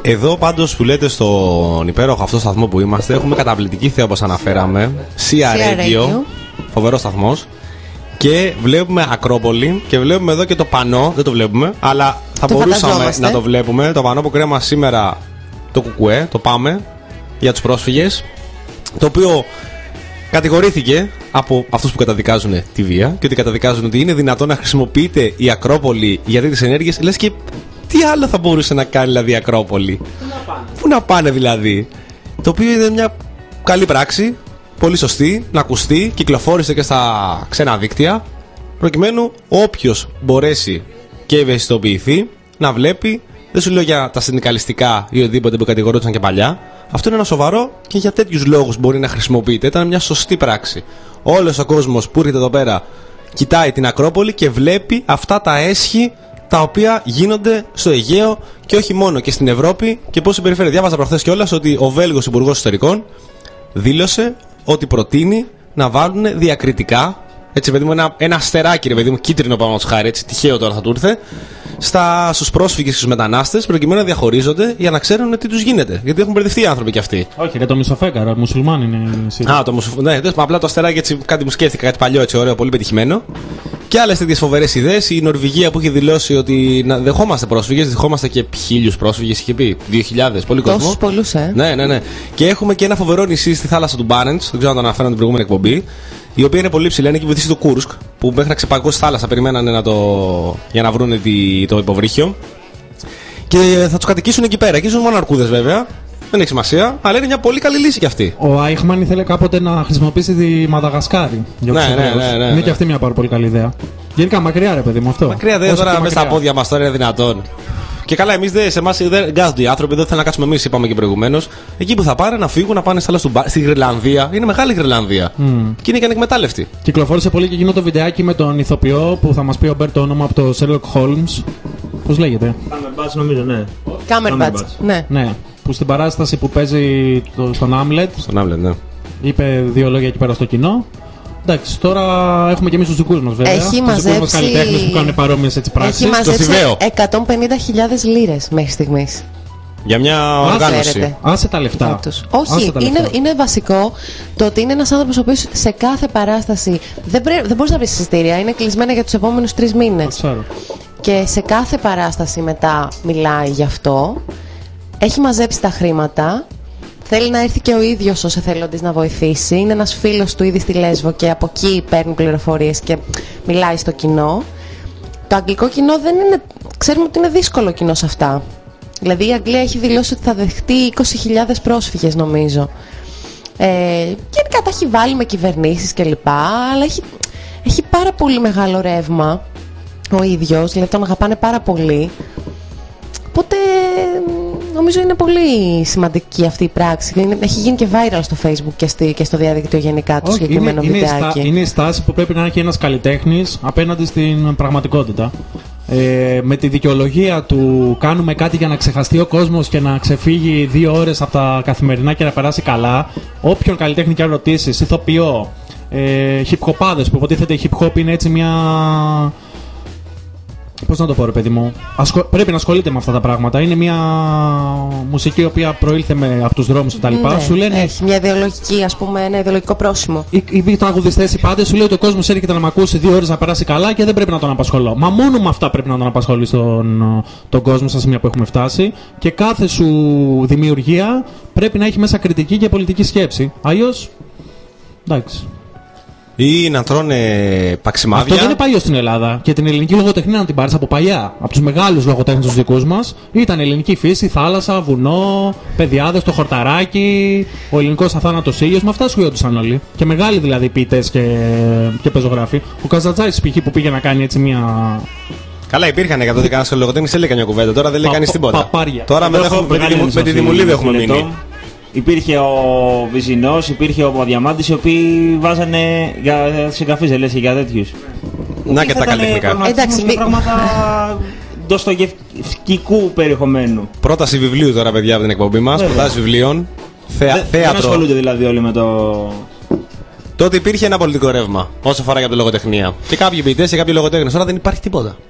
Εδώ πάντως που λέτε στον υπέροχο αυτό σταθμό που είμαστε, έχουμε καταπληκτική θέα όπως αναφέραμε. Σία Radio, φοβερό σταθμός. Και βλέπουμε Ακρόπολη και βλέπουμε εδώ και το πανό, δεν το βλέπουμε, αλλά θα το μπορούσαμε να το βλέπουμε. Το πανό που κρέμα σήμερα το κουκουέ, το πάμε, για τους πρόσφυγες, το οποίο κατηγορήθηκε από αυτούς που καταδικάζουν τη βία και ότι καταδικάζουν ότι είναι δυνατόν να χρησιμοποιείται η Ακρόπολη για τέτοιες ενέργειες. Λες και τι άλλο θα μπορούσε να κάνει δηλαδή η Ακρόπολη. Πού να πάνε, Πού να πάνε δηλαδή. Το οποίο είναι μια καλή πράξη, πολύ σωστή, να ακουστεί, κυκλοφόρησε και στα ξένα δίκτυα, προκειμένου όποιος μπορέσει και ευαισθητοποιηθεί να βλέπει. Δεν σου λέω για τα συνδικαλιστικά ή οτιδήποτε που κατηγορούνταν και παλιά. Αυτό είναι ένα σοβαρό και για τέτοιους λόγους μπορεί να χρησιμοποιείται. Ήταν μια σωστή πράξη. Όλος ο κόσμος που έρχεται εδώ πέρα κοιτάει την Ακρόπολη και βλέπει αυτά τα έσχη τα οποία γίνονται στο Αιγαίο και όχι μόνο, και στην Ευρώπη και πώς συμπεριφέρεται. Διάβαζα προχθές κιόλας ότι ο Βέλγος Υπουργός Εσωτερικών δήλωσε ότι προτείνει να βάλουν διακριτικά, έτσι παιδί μου, ένα, ένα αστεράκι, ρε παιδί μου, κίτρινο πάνω του χάρη, έτσι τυχαίο τώρα θα του ήρθε, στα, στους πρόσφυγες και στους μετανάστες, προκειμένου να διαχωρίζονται για να ξέρουν τι τους γίνεται. Γιατί έχουν μπερδευτεί οι άνθρωποι κι αυτοί. Όχι, ρε, το μισοφέκαρο, μουσουλμάνι είναι. Α, το μουσουλμάνι. Ναι, απλά το αστεράκι, έτσι κάτι μου σκέφτηκα, κάτι παλιό, έτσι ωραίο, πολύ πετυχημένο. Και άλλες τέτοιες φοβερές ιδέες. Η Νορβηγία που έχει δηλώσει ότι να δεχόμαστε πρόσφυγες, δεχόμαστε και χίλιους πρόσφυγες, είχε πει. Δύο χιλιάδες, πολύ κόσμο. Τόσους πολλούς, ε. Ναι, ναι, ναι. Και έχουμε και ένα φοβερό νησί στη θάλασσα του Μπάρεντς, δεν ξέρω αν το αναφέραμε την προηγούμενη εκπομπή, η οποία είναι πολύ ψηλή, είναι και βοηθήσει το Κούρσκ, που μέχρι να ξεπαγώσει θάλασσα περιμένανε να το... για να βρουν το υποβρύχιο. Και θα τους κατοικήσουν εκεί πέρα. Εκεί ζουν μόνο αρκούδες βέβαια. Δεν έχει σημασία, αλλά είναι μια πολύ καλή λύση κι αυτή. Ο Άιχμαν ήθελε κάποτε να χρησιμοποιήσει τη Μαδαγασκάρη. Ναι, ναι, ναι, ναι. Είναι και αυτή μια πάρα πολύ καλή ιδέα. Γενικά μακριά, ρε παιδί μου, αυτό. Μακριά δεν, τώρα μέσα στα πόδια μας τώρα είναι δυνατόν. Και καλά, εμείς δεν, σε εμάς δεν γκάζονται οι άνθρωποι, δεν θέλουν να κάτσουμε εμείς, είπαμε και προηγουμένως. Εκεί που θα πάνε να φύγουν, να πάνε στα στη Γρυλανδία. Είναι μεγάλη Γρυλανδία. Mm. Και είναι και ανεκμετάλλευτη. Κυκλοφόρησε πολύ και εκείνο το βιντεάκι με τον ηθοποιό που θα μας πει ο Μπέρ το όνομα από το Sherlock Holmes. Πώς λέγεται? Cumberbatch, νομίζω, ναι. Cumberbatch, ναι. ναι. Που στην παράσταση που παίζει το, στον Άμλετ. Στον Άμλετ, ναι. Είπε δύο λόγια εκεί πέρα στο κοινό. Εντάξει, τώρα έχουμε και εμείς τους δικούς μας βέβαια. Έχει τους μαζέψει... δικούς μας καλλιτέχνες που κάνουν παρόμοιες έτσι πράξεις. Έχει μαζέψει εκατόν πενήντα χιλιάδες λίρες μέχρι στιγμής. Για μια οργάνωση. Άσε τα λεφτά. Όχι, τα είναι, λεφτά. είναι βασικό το ότι είναι ένας άνθρωπος ο οποίος σε κάθε παράσταση δεν, πρέ... δεν μπορείς να βρεις εισιτήρια, είναι κλεισμένα για τους επόμενους τρεις μήνες. Και σε κάθε παράσταση μετά μιλάει γι' αυτό. Έχει μαζέψει τα χρήματα. Θέλει να έρθει και ο ίδιος ως εθελοντής να βοηθήσει. Είναι ένας φίλος του ήδη στη Λέσβο και από εκεί παίρνει πληροφορίες και μιλάει στο κοινό. Το αγγλικό κοινό δεν είναι... Ξέρουμε ότι είναι δύσκολο κοινό σε αυτά. Δηλαδή η Αγγλία έχει δηλώσει ότι θα δεχτεί είκοσι χιλιάδες πρόσφυγες νομίζω. Ε, γενικά τα έχει βάλει με κυβερνήσεις κλπ. Αλλά έχει, έχει πάρα πολύ μεγάλο ρεύμα ο ίδιος. Δηλαδή τον αγαπάνε πάρα πολύ. Οπότε νομίζω είναι πολύ σημαντική αυτή η πράξη. Έχει γίνει και viral στο Facebook και, στη, και στο διαδίκτυο γενικά το συγκεκριμένο είναι, βιντεάκι. Είναι, στα, είναι η στάση που πρέπει να έχει ένας καλλιτέχνης απέναντι στην πραγματικότητα. Ε, με τη δικαιολογία του κάνουμε κάτι για να ξεχαστεί ο κόσμος και να ξεφύγει δύο ώρες από τα καθημερινά και να περάσει καλά. Όποιον καλλιτέχνη και αν ρωτήσεις, ηθοποιό, ε, hip-hopάδες που υποτίθεται η hip-hop είναι έτσι μια... Πώς να το πω, ρε παιδί μου. Ασχο... Πρέπει να ασχολείται με αυτά τα πράγματα. Είναι μια μουσική η οποία προήλθε με... από τους δρόμους κτλ. Ναι, σου λένε... Έχει μια ιδεολογική, ας πούμε, ένα ιδεολογικό πρόσημο. Οι, οι τραγουδιστές, οι πάντες σου λέει ότι ο κόσμος έρχεται να με ακούσει δύο ώρες να περάσει καλά και δεν πρέπει να τον απασχολώ. Μα μόνο με αυτά πρέπει να τον απασχολεί τον, τον κόσμο στα σημεία που έχουμε φτάσει. Και κάθε σου δημιουργία πρέπει να έχει μέσα κριτική και πολιτική σκέψη. Αλλιώς. Εντάξει. Ή να τρώνε παξιμάδια. Αυτό δεν είναι παλιό στην Ελλάδα. Και την ελληνική λογοτεχνία να την πάρεις από παλιά. Από τους μεγάλους λογοτέχνες τους δικούς μας. Ήταν ελληνική φύση, θάλασσα, βουνό, παιδιάδες, το χορταράκι, ο ελληνικός αθάνατος ήλιος. Με αυτά ασχολιόντουσαν όλοι. Και μεγάλοι δηλαδή ποιητές και, και πεζογράφοι. Ο Καζατζάκης π.χ. που πήγε να κάνει έτσι μια. Καλά, υπήρχαν εκατό δεκάνα λογοτέχνες, έλεγε μια κουβέντα. Τώρα δεν λέει κανείς τίποτα. Παπάρια. Τώρα με, έχουμε, με, τη, με τη Δημουλίδη έχουμε μείνει. Υπήρχε ο Βυζινός, υπήρχε ο Διαμάντης, οι οποίοι βάζανε για συγκαφείς, λες, για τέτοιους. Να και τα καλλιτεχνικά. Εντάξει, και πράγματα ντοστογευκικού περιεχομένου. Πρόταση βιβλίου τώρα, παιδιά, από την εκπομπή μας. Προτάσεις βιβλίων. Θέα, Δε, θέατρο. Δεν ασχολούνται δηλαδή όλοι με το... Τότε υπήρχε ένα πολιτικό ρεύμα όσο αφορά για τη λογοτεχνία. Και κάποιοι ποιητές και κάποιοι λογοτέχνες. Τώρα δεν υπάρχει τίποτα.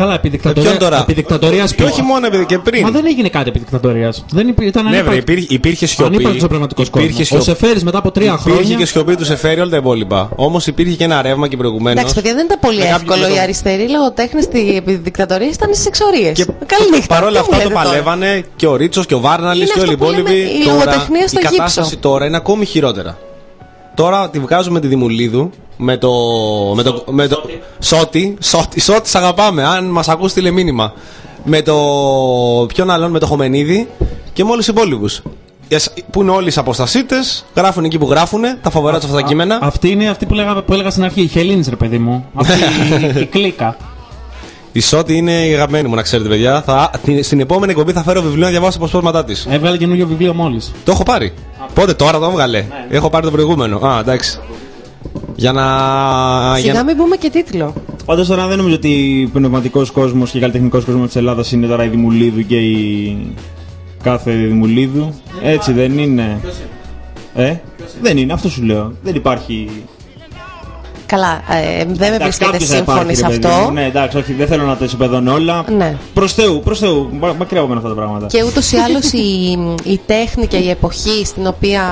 Καλά, επί ποιον δικτατορία- τώρα? επί δικτατορίας Και όχι μόνο επειδή και πριν. Μα δεν έγινε κάτι επί δικτατορίας. Δεν υπή- ήταν Ναι, βρε, ανύπαρκτο- υπήρχε, υπήρχε σιωπή. ανύπαρκτος ο πνευματικός Υπήρχε κόσμος. Ο σιωπή. Σεφέρης μετά από τρία Υπήρχε χρόνια. και σιωπή του Σεφέρη, όλα τα υπόλοιπα. Όμως υπήρχε και ένα ρεύμα και προηγουμένως. Εντάξει, παιδιά, δεν ήταν πολύ με κάποιον εύκολο. με το- Οι αριστεροί λογοτέχνες στη δικτατορία ήταν στις εξορίες. Και Καληνύχτα. παρόλα Τι αυτά μου το λέτε τώρα? παλεύανε και ο Ρίτσος και ο Βάρναλης Είναι και όλοι οι αυτό που υπόλοιποι. λέμε, η Τώρα, λογοτεχνία στο η γύψο. κατάσταση τώρα είναι ακόμη χειρότερα. Τώρα τη βγάζουμε τη Δημουλίδου με το. με το. με το. Σώτη, Σώτη, Σώτη, σ' αγαπάμε. Αν μας ακούς, στείλε μήνυμα. Με το. Ποιον άλλον, με το Χομενίδη και με όλους τους υπόλοιπους. Που είναι όλοι οι αποστασίτες, γράφουν εκεί που γράφουν, τα φοβερά τους αυτά τα κείμενα. Αυτή είναι αυτή που, λέγα, που έλεγα στην αρχή, η Χελίνης, ρε παιδί μου. Αυτή η, η κλίκα. Η Σώτη είναι η αγαπημένη μου, να ξέρετε, παιδιά. Θα, την- στην επόμενη εκπομπή θα φέρω βιβλίο να διαβάσω τα αποσπάσματά της. Έβγαλε καινούργιο βιβλίο μόλις. Το έχω πάρει. Πότε, τώρα το έβγαλε. Έχω πάρει το προηγούμενο. Α, εντάξει. Για να. Σιγά για... μην πούμε και τίτλο. Πάντως τώρα δεν νομίζω ότι ο πνευματικός κόσμος και ο καλλιτεχνικός κόσμος της Ελλάδας είναι τώρα η Δημουλίδου και η κάθε Δημουλίδου. Έτσι δεν είναι. Ε, δεν είναι, αυτό σου λέω. Δεν υπάρχει. Καλά, ε, δεν με Εντάξει, βρίσκεται κάποιος θα σύμφωνοι υπάρχει, σε ρε παιδί αυτό. μου. Ναι, εντάξει, όχι, δεν θέλω να τα ισοπεδώνω όλα. Ναι. Προς Θεού, προς Θεού. Μα- Μακριά από αυτά τα πράγματα. Και ούτως ή άλλως η, η τέχνη και η εποχή στην οποία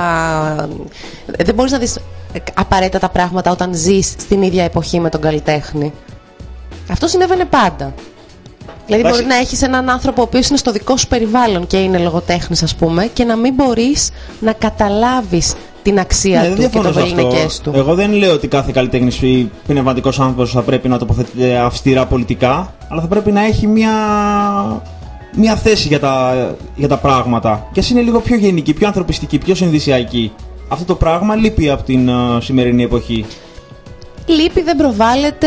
ε, δεν μπορείς να δεις ε, απαραίτητα τα πράγματα όταν ζεις στην ίδια εποχή με τον καλλιτέχνη. Αυτό συνέβαινε πάντα. Δηλαδή Εντάξει. μπορεί να έχεις έναν άνθρωπο ο οποίος είναι στο δικό σου περιβάλλον και είναι λογοτέχνης, ας πούμε, και να μην μπορείς να καταλάβεις την αξία Ναι, δεν του και διαφωνώ το σε αυτό. βεληνικές του. Εγώ δεν λέω ότι κάθε καλλιτέχνης ή πνευματικός άνθρωπος θα πρέπει να τοποθετείται αυστηρά πολιτικά, αλλά θα πρέπει να έχει μια, μια θέση για τα, για τα πράγματα. Και ας είναι λίγο πιο γενική, πιο ανθρωπιστική, πιο συνδυσιακή. Αυτό το πράγμα λείπει από την uh, σημερινή εποχή. Λείπει, δεν προβάλλεται.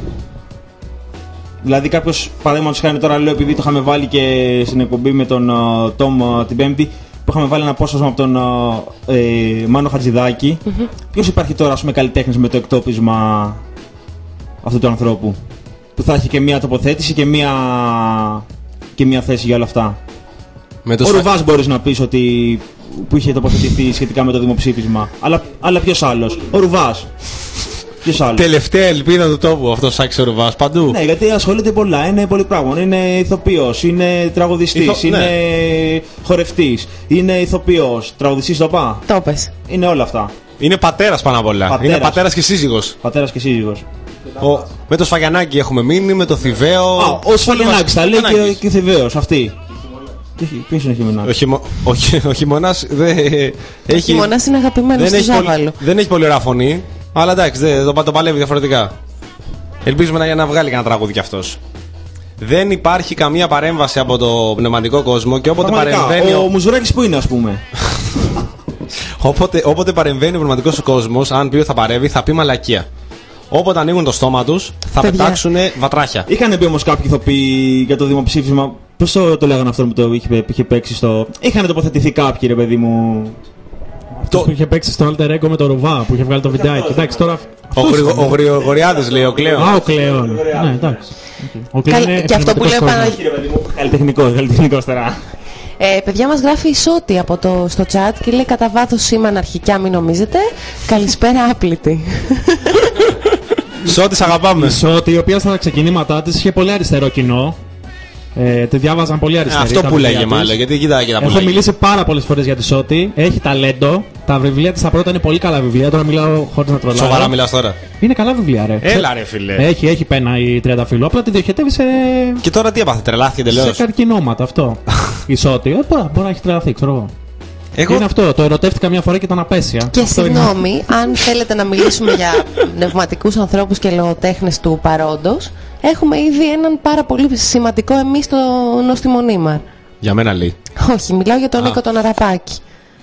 Δηλαδή, κάποιο παραδείγματο χάρη τώρα λέω, επειδή το είχαμε βάλει και στην εκπομπή με τον Τόμ uh, uh, την Πέμπτη, που είχαμε βάλει ένα απόσπασμα από τον uh, ε, Μάνο Χατζηδάκη. Mm-hmm. Ποιο υπάρχει τώρα, ας πούμε, καλλιτέχνης με το εκτόπισμα αυτού του ανθρώπου, που θα έχει και μία τοποθέτηση και μία, και μία θέση για όλα αυτά. Με το Ο σφα- Ρουβάς μπορείς να πεις ότι που είχε τοποθετηθεί σχετικά με το δημοψήφισμα. Αλλά, αλλά ποιος άλλος? Ο Ρουβάς. Ποιος άλλος? Τελευταία ελπίδα του τόπου αυτό ο Σάκης ο Ρουβάς παντού. Ναι, γιατί ασχολείται πολλά. Είναι πολύ πράγμα. Είναι ηθοποιός, είναι τραγουδιστής, Ηθο- είναι ναι. χορευτής, είναι ηθοποιός, τραγουδιστής, το πά. Το πες. Είναι όλα αυτά. Είναι πατέρας πάνω απ' όλα. Πατέρας. Είναι πατέρας και σύζυγος. Πατέρας και σύζυγος. Ο... Με το Σφαγιανάκι έχουμε μείνει, με το Θηβαίο. Α, ο Σφαγιανάκης τα λέει και, Σφαγιανάκης. και ο Θηβαίος, αυτή. Και ποιος είναι ο Ο, Χειμωνάκης? χειμω... ο, χει- ο χειμωνάς δεν έχει... Χειμωνάς είναι αγαπημένος δεν, του έχει πολύ... Ζάβαλου. δεν έχει πολύ ωραία φωνή, αλλά εντάξει, δεν, το, το παλεύει διαφορετικά. Ελπίζουμε να, να βγάλει κανένα τραγούδι κι αυτός. Δεν υπάρχει καμία παρέμβαση από το πνευματικό κόσμο και όποτε Πραγματικά, παρεμβαίνει. ο Ο... Μουζουράκης που είναι, ας πούμε. Όποτε, όποτε παρεμβαίνει ο πνευματικός κόσμος, αν πει ότι θα παρεύει, θα πει μαλακία. Όποτε ανοίγουν το στόμα τους, θα Παιδιά. πετάξουν βατράχια. Είχαν πει όμως κάποιοι ηθοποιοί για το δημοψήφισμα. Πώς το, το λέγανε αυτό που το είχε, είχε παίξει στο. Είχαν τοποθετηθεί κάποιοι, ρε παιδί μου. Αυτός που είχε παίξει στο Alter Ego με το Ρουβά που είχε βγάλει το βιντεάκι. Εντάξει, τώρα. Ο, Γρηγο, ο Γρηγοριάδης λέει, ο Κλέον. Α, ο Κλέον. Ναι, εντάξει. Ο Κλέον Καλ- είναι και αυτό που λέει ο πνευματικός Παναγ- κόσμος. Καλλιτεχνικός, καλλιτεχνικός τώρα. Ε, παιδιά, μας γράφει η Σώτη από το, στο chat και λέει κατά βάθος σήμα αναρχικά, μην νομίζετε. Καλησπέρα, άπλητη. Σώτη, σ' αγαπάμε. Η Σώτη, η οποία στα ξεκινήματά της είχε πολύ αριστερό κοινό. Ε, τη διάβαζαν πολύ αριστεροί. Αυτό Ε, τα που βιβλία λέγε της. μάλλον, γιατί κοιτάει και τα που Έχω λέγε. μιλήσει πάρα πολλές φορές για τη Σώτη. Έχει ταλέντο. Τα βιβλία της τα πρώτα είναι πολύ καλά βιβλία. Τώρα μιλάω χωρίς να τρολάρω. Σοβαρά μιλάς τώρα. Είναι καλά βιβλία, ρε. Έλα ρε φίλε. Έχει, έχει πένα η τριανταφύλλου. Απλά τη διοχετεύει σε, Και τώρα τι έπαθε, τρελάθηκε σε τελείως. καρκινώματα αυτό. Η Σώτη. Ε, μπορεί, μπορεί να έχει τρελαθεί, ξέρω εγώ. Εγώ Είναι αυτό. Το ερωτεύτηκα μια φορά και ήταν απέσια. Και Αυτό είναι. συγγνώμη, αν θέλετε να μιλήσουμε για πνευματικούς ανθρώπους και λογοτέχνες του παρόντος, έχουμε ήδη έναν πάρα πολύ σημαντικό εμείς στο Νόστιμο Νήμαρ. Για μένα λέει. Όχι, μιλάω για τον Α. Νίκο τον Αραπάκη.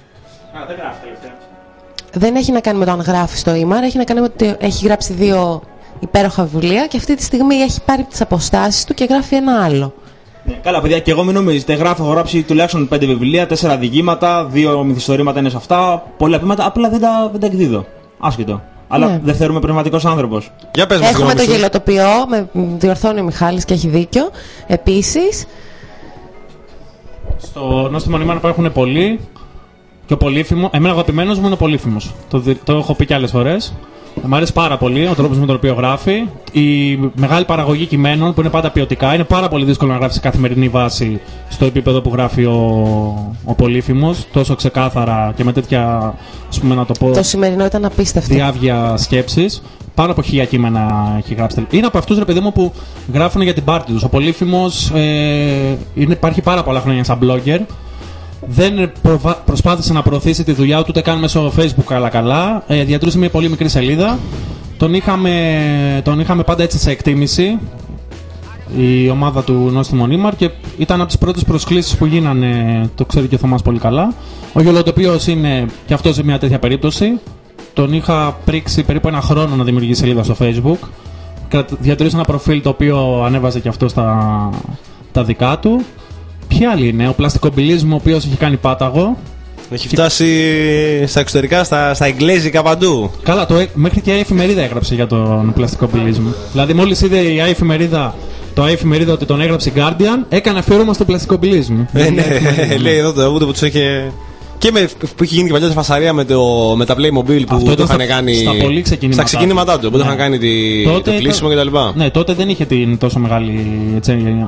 Δεν έχει να κάνει με το αν γράφει στο Ήμαρ, έχει να κάνει με ότι έχει γράψει δύο υπέροχα βιβλία και αυτή τη στιγμή έχει πάρει τις αποστάσεις του και γράφει ένα άλλο. Ναι, καλά, παιδιά, και εγώ μην νομίζετε. Γράφω, έχω γράψει τουλάχιστον πέντε βιβλία, τέσσερα διηγήματα, δύο μυθιστορήματα είναι σε αυτά, πολλά ποίηματα, απλά δεν τα, δεν τα εκδίδω. Άσχετο. Αλλά Ναι. δεν θεωρούμε πνευματικός άνθρωπος. Για πες μας τη Έχουμε γνώμη το σου. γελοτοπιό, με διορθώνει ο Μιχάλης και έχει δίκιο. Επίσης, Στο Νόστιμο Νήμαρ υπάρχουν πολλοί Και ο Πολύφημο, εμένα αγαπημένος μου είναι ο Πολύφημος. Το, το έχω πει και άλλες φορές. Μου αρέσει πάρα πολύ ο τρόπος με τον οποίο γράφει. Η μεγάλη παραγωγή κειμένων που είναι πάντα ποιοτικά. Είναι πάρα πολύ δύσκολο να γράφει σε καθημερινή βάση στο επίπεδο που γράφει ο, ο Πολύφημος. Τόσο ξεκάθαρα και με τέτοια, ας πούμε, να το πω, Το σημερινό ήταν απίστευτο. διάβια σκέψης. Πάνω από χίλια κείμενα έχει γράψει. Είναι από αυτούς, ρε παιδί μου, που γράφουν για την πάρτι τους. Ο Πολύφημος ε, είναι, υπάρχει πάρα πολλά χρόνια σαν blogger. Δεν προβα... προσπάθησε να προωθήσει τη δουλειά του, ούτε καν μέσω Facebook καλά-καλά. Ε, διατηρούσε μια πολύ μικρή σελίδα. Τον είχαμε, τον είχαμε πάντα έτσι σε εκτίμηση, η ομάδα του Νόστιμο Νίμαρ, και ήταν από τις πρώτες προσκλήσεις που γίνανε, το ξέρει και ο Θωμάς πολύ καλά. Ο Γιολοτοπίος είναι και αυτός σε μια τέτοια περίπτωση. Τον είχα πρίξει περίπου ένα χρόνο να δημιουργήσει σελίδα στο Facebook. Διατηρούσε ένα προφίλ το οποίο ανέβαζε και αυτό στα τα δικά του. Ποιοι άλλοι είναι? Ο Πλαστικομπιλίσμου, ο οποίος έχει κάνει πάταγο. Έχει φτάσει στα εξωτερικά, στα, στα εγγλέζικα παντού. Καλά, το, μέχρι και η εφημερίδα έγραψε για τον Πλαστικομπιλίσμου. Δηλαδή, μόλις είδε η εφημερίδα, το εφημερίδα ότι τον έγραψε η Guardian, έκανε αφιέρωμα στο Πλαστικομπιλίσμου. Ε, ναι, λέει εδώ το ούτε που τους είχε. Και με, που είχε γίνει και παλιά φασαρία με, το, με τα Playmobil που Αυτό το είχαν κάνει. Στα πολύ ξεκινήματά Στα ξεκινήματά του, που το είχαν κάνει τη, το κλείσιμο κτλ. Ναι, τότε δεν είχε την τόσο μεγάλη, έτσι,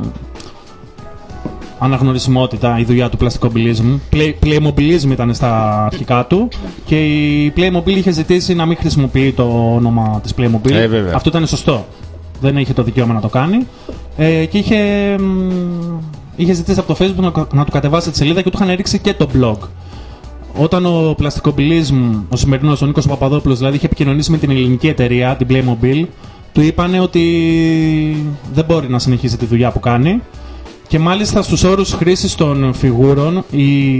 αναγνωρισιμότητα η δουλειά του Πλαστικομπιλίσμου. Play, Playmobilism ήταν στα αρχικά του και η Playmobil είχε ζητήσει να μην χρησιμοποιεί το όνομα της Playmobil. Ε, Αυτό ήταν σωστό. Δεν είχε το δικαίωμα να το κάνει. Ε, και είχε, είχε ζητήσει από το Facebook να, να του κατεβάσει τη σελίδα και του είχαν ρίξει και το blog. Όταν ο Πλαστικομπιλίσμ, ο σημερινός, ο Νίκος Παπαδόπουλος, δηλαδή είχε επικοινωνήσει με την ελληνική εταιρεία, την Playmobil, του είπανε ότι δεν μπορεί να συνεχίσει τη δουλειά που κάνει. Και μάλιστα στους όρους χρήσης των φιγούρων, οι,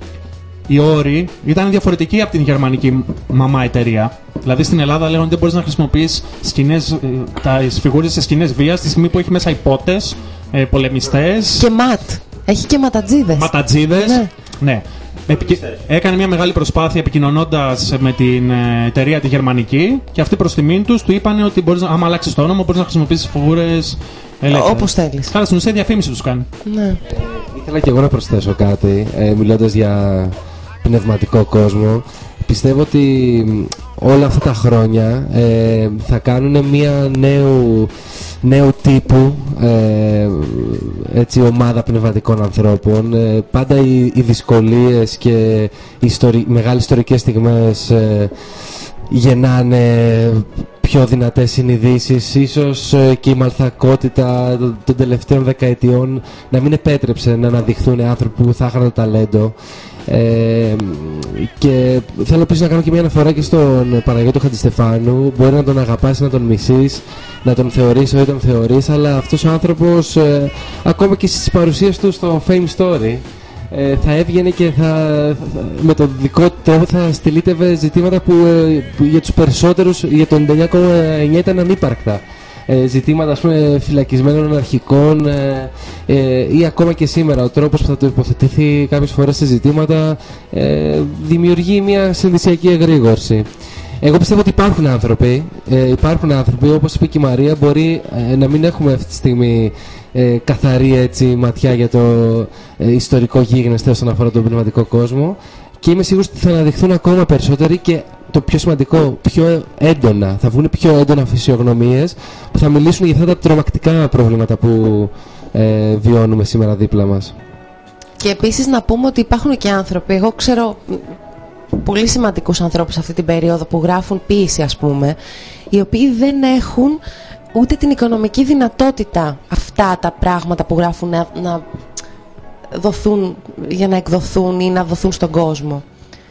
οι όροι ήταν διαφορετικοί από την γερμανική μαμά εταιρεία. Δηλαδή στην Ελλάδα λέγανε ότι δεν μπορείς να χρησιμοποιείς σκηνές, τα φιγούρες σε σκηνές βίας, τη στιγμή που έχει μέσα υπότες, ε, πολεμιστές. Και ματ. Έχει και ματατζίδες. Ματατζίδες. Ναι. Ναι. Επικοι... Έκανε μια μεγάλη προσπάθεια επικοινωνώντας με την εταιρεία τη γερμανική και αυτοί προς τιμήν τους του είπαν ότι μπορείς, άμα αλλάξεις το όνομα, μπορείς να χρησιμοποιήσεις φιγούρες ελεύθερα. Όπως θέλεις. Καλά, στην ουσία διαφήμιση τους κάνει. Ναι. Ήθελα και εγώ να προσθέσω κάτι, ε, μιλώντας για πνευματικό κόσμο. Πιστεύω ότι όλα αυτά τα χρόνια ε, θα κάνουν μια νέου, νέου τύπου ε, έτσι, ομάδα πνευματικών ανθρώπων. Ε, πάντα οι, οι δυσκολίες και οι ιστορι, μεγάλες ιστορικές στιγμές ε, γεννάνε πιο δυνατές συνειδήσεις. Ίσως ε, και η μαλθακότητα των τελευταίων δεκαετιών να μην επέτρεψε να αναδειχθούν άνθρωποι που θα είχαν το ταλέντο. Ε, και θέλω επίσης να κάνω και μια αναφορά και στον Παναγιώτο Χατζηστεφάνου. Μπορεί να τον αγαπάς, να τον μισείς, να τον θεωρείς ή τον θεωρείς, αλλά αυτός ο άνθρωπος ε, ακόμα και στις παρουσίες του στο Fame Story ε, θα έβγαινε και θα, θα, με τον δικό του τρόπο θα στυλίτευε ζητήματα που, ε, που για τους περισσότερους, για το ενενήντα εννιά κόμμα εννιά ήταν ανύπαρκτα. Ε, ζητήματα, ας πούμε, φυλακισμένων αρχικών ε, ε, ή ακόμα και σήμερα ο τρόπος που θα το υποθετηθεί κάποιες φορές σε ζητήματα ε, δημιουργεί μια συνδυσιακή εγρήγορση. Εγώ πιστεύω ότι υπάρχουν άνθρωποι, ε, υπάρχουν άνθρωποι, όπως είπε και η Μαρία, μπορεί ε, να μην έχουμε αυτή τη στιγμή ε, καθαρή έτσι, ματιά για το ε, ιστορικό γίγνεσθε όσον αφορά τον πνευματικό κόσμο, και είμαι σίγουρος ότι θα αναδειχθούν ακόμα περισσότεροι και το πιο σημαντικό, πιο έντονα, θα βγουν πιο έντονα φυσιογνωμίες που θα μιλήσουν για αυτά τα τρομακτικά προβλήματα που ε, βιώνουμε σήμερα δίπλα μας. Και επίσης να πούμε ότι υπάρχουν και άνθρωποι, εγώ ξέρω πολύ σημαντικούς ανθρώπους αυτή την περίοδο που γράφουν ποίηση, ας πούμε, οι οποίοι δεν έχουν ούτε την οικονομική δυνατότητα αυτά τα πράγματα που γράφουν να, να δοθούν, για να εκδοθούν ή να δοθούν στον κόσμο.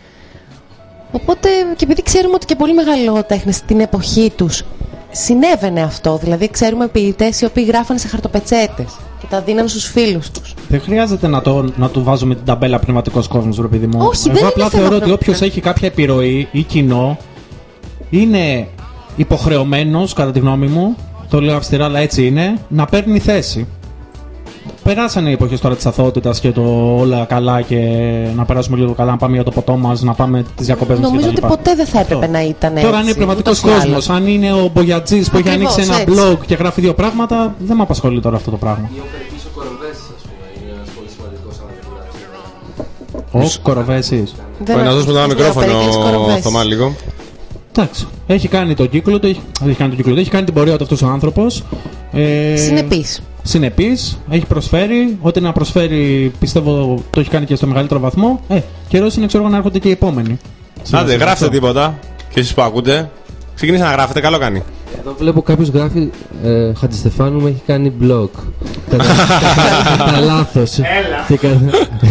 Οπότε, και επειδή ξέρουμε ότι και πολύ μεγάλοι λογοτέχνες στην εποχή τους συνέβαινε αυτό, δηλαδή ξέρουμε ποιητές οι οποίοι γράφανε σε χαρτοπετσέτες και τα δίνανε στους φίλους τους. Δεν χρειάζεται να το, να το βάζουμε την ταμπέλα πνευματικός κόσμος, ρε παιδί μου. Όχι, Εγώ δεν απλά είναι θεωρώ θέμα ότι όποιος έχει κάποια επιρροή ή κοινό είναι υποχρεωμένος, κατά τη γνώμη μου, το λέω αυστηρά αλλά έτσι είναι, να παίρνει θέση. Περάσανε οι εποχές τώρα της αθωότητας και το όλα καλά και να περάσουμε λίγο καλά, να πάμε για το ποτό μας, να πάμε τις διακοπές μας. Νομίζω ότι ποτέ δεν θα έπρεπε να ήταν έτσι. Τώρα είναι πνευματικός κόσμος. Αν είναι ο Μπογιατζής που έχει ανοίξει ένα έτσι. blog και γράφει δύο πράγματα, δεν με απασχολεί τώρα αυτό το πράγμα. Ή ο Περιπής ο Κοροβέσης, ας πούμε, είναι ένας πολύ σημαντικός άνθρωπος. Ο Κοροβέσης. Δεν Να δώσουμε το ένα ακούστηκε μικρόφωνο, ο Περικλής Θωμά, λίγο. Εντάξει. Έχει κάνει τον κύκλο του, έχει, έχει κάνει τον κύκλο του, έχει κάνει την πορεία του αυτός ο άνθρωπος. Ε, Συνεπής. Συνεπής, έχει προσφέρει. Ό,τι να προσφέρει, πιστεύω το έχει κάνει και στο μεγαλύτερο βαθμό. Ε, καιρός είναι, ξέρω, να έρχονται και οι επόμενοι. Άντε, γράφτε τίποτα. Και εσείς που ακούτε. Ξεκινήστε να γράφετε, καλό κάνει. Εδώ βλέπω κάποιος γράφει ε, Χατζηστεφάνου μου έχει κάνει blog. Κατά λάθος. Έλα.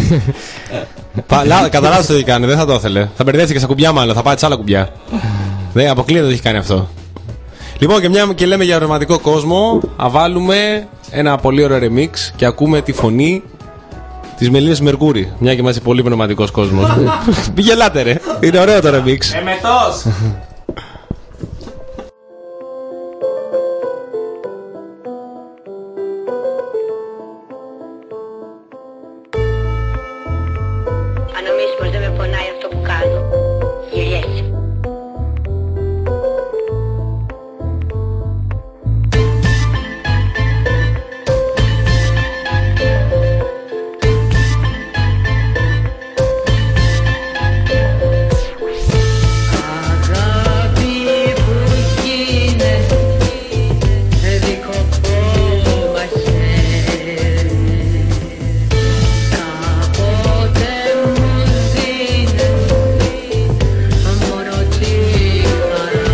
Κατά λάθος το έχει κάνει, δεν θα το ήθελε. Θα μπερδεύτηκε και στα κουμπιά, μάλλον. Θα πάει σε άλλα κουμπιά. Δεν αποκλείεται το έχει κάνει αυτό. Λοιπόν, και μια και λέμε για ρευματικό κόσμο, θα βάλουμε ένα πολύ ωραίο remix και ακούμε τη φωνή της Μελίνας Μερκούρη. Μια και είμαστε πολύ πνευματικός κόσμος. Μη γελάτε, ρε. Είναι ωραίο το remix. Εμετός! Αν νομίζεις πως δεν με πονάει αυτό που κάνω, γυριέσαι. Αγάπη που γίνε, δικοπόμαστε. Κάποτε μου δίνε μόνο τη χαρά.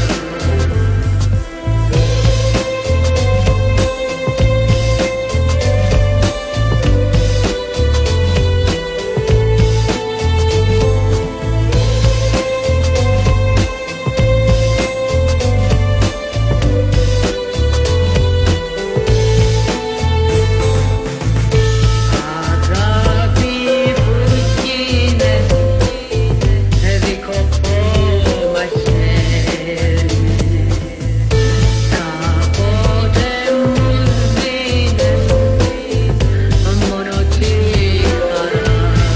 Αγάπη που γίνε, δικοπόμαστε. Κάποτε μου δίνε μόνο τη χαρά.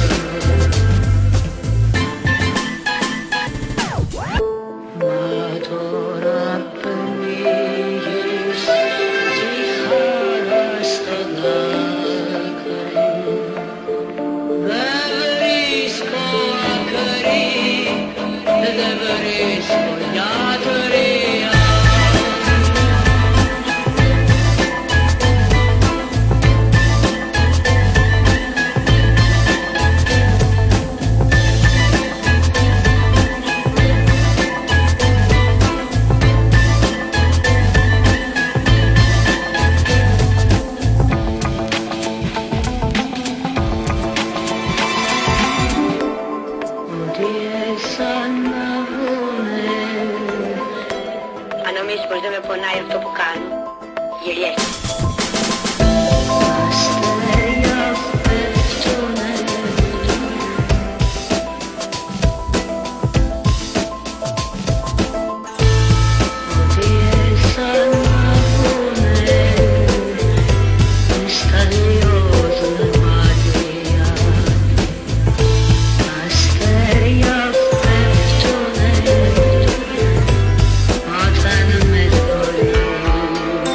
Μα τώρα πνίγεις τη χαρά στο δάκρυ. Δεν βρίσκω άκρη, δεν βρίσκω γιατρία. Οδύεσαν να βγουνε. Αν νομίζεις πως δεν με πονάει αυτό που κάνω, γυριέσαι. Αστέρια πέφτουνε. Οδύεσαν να βγουνε, στα λιώδουν μάτια. Αστέρια πέφτουνε όταν με θωρούν.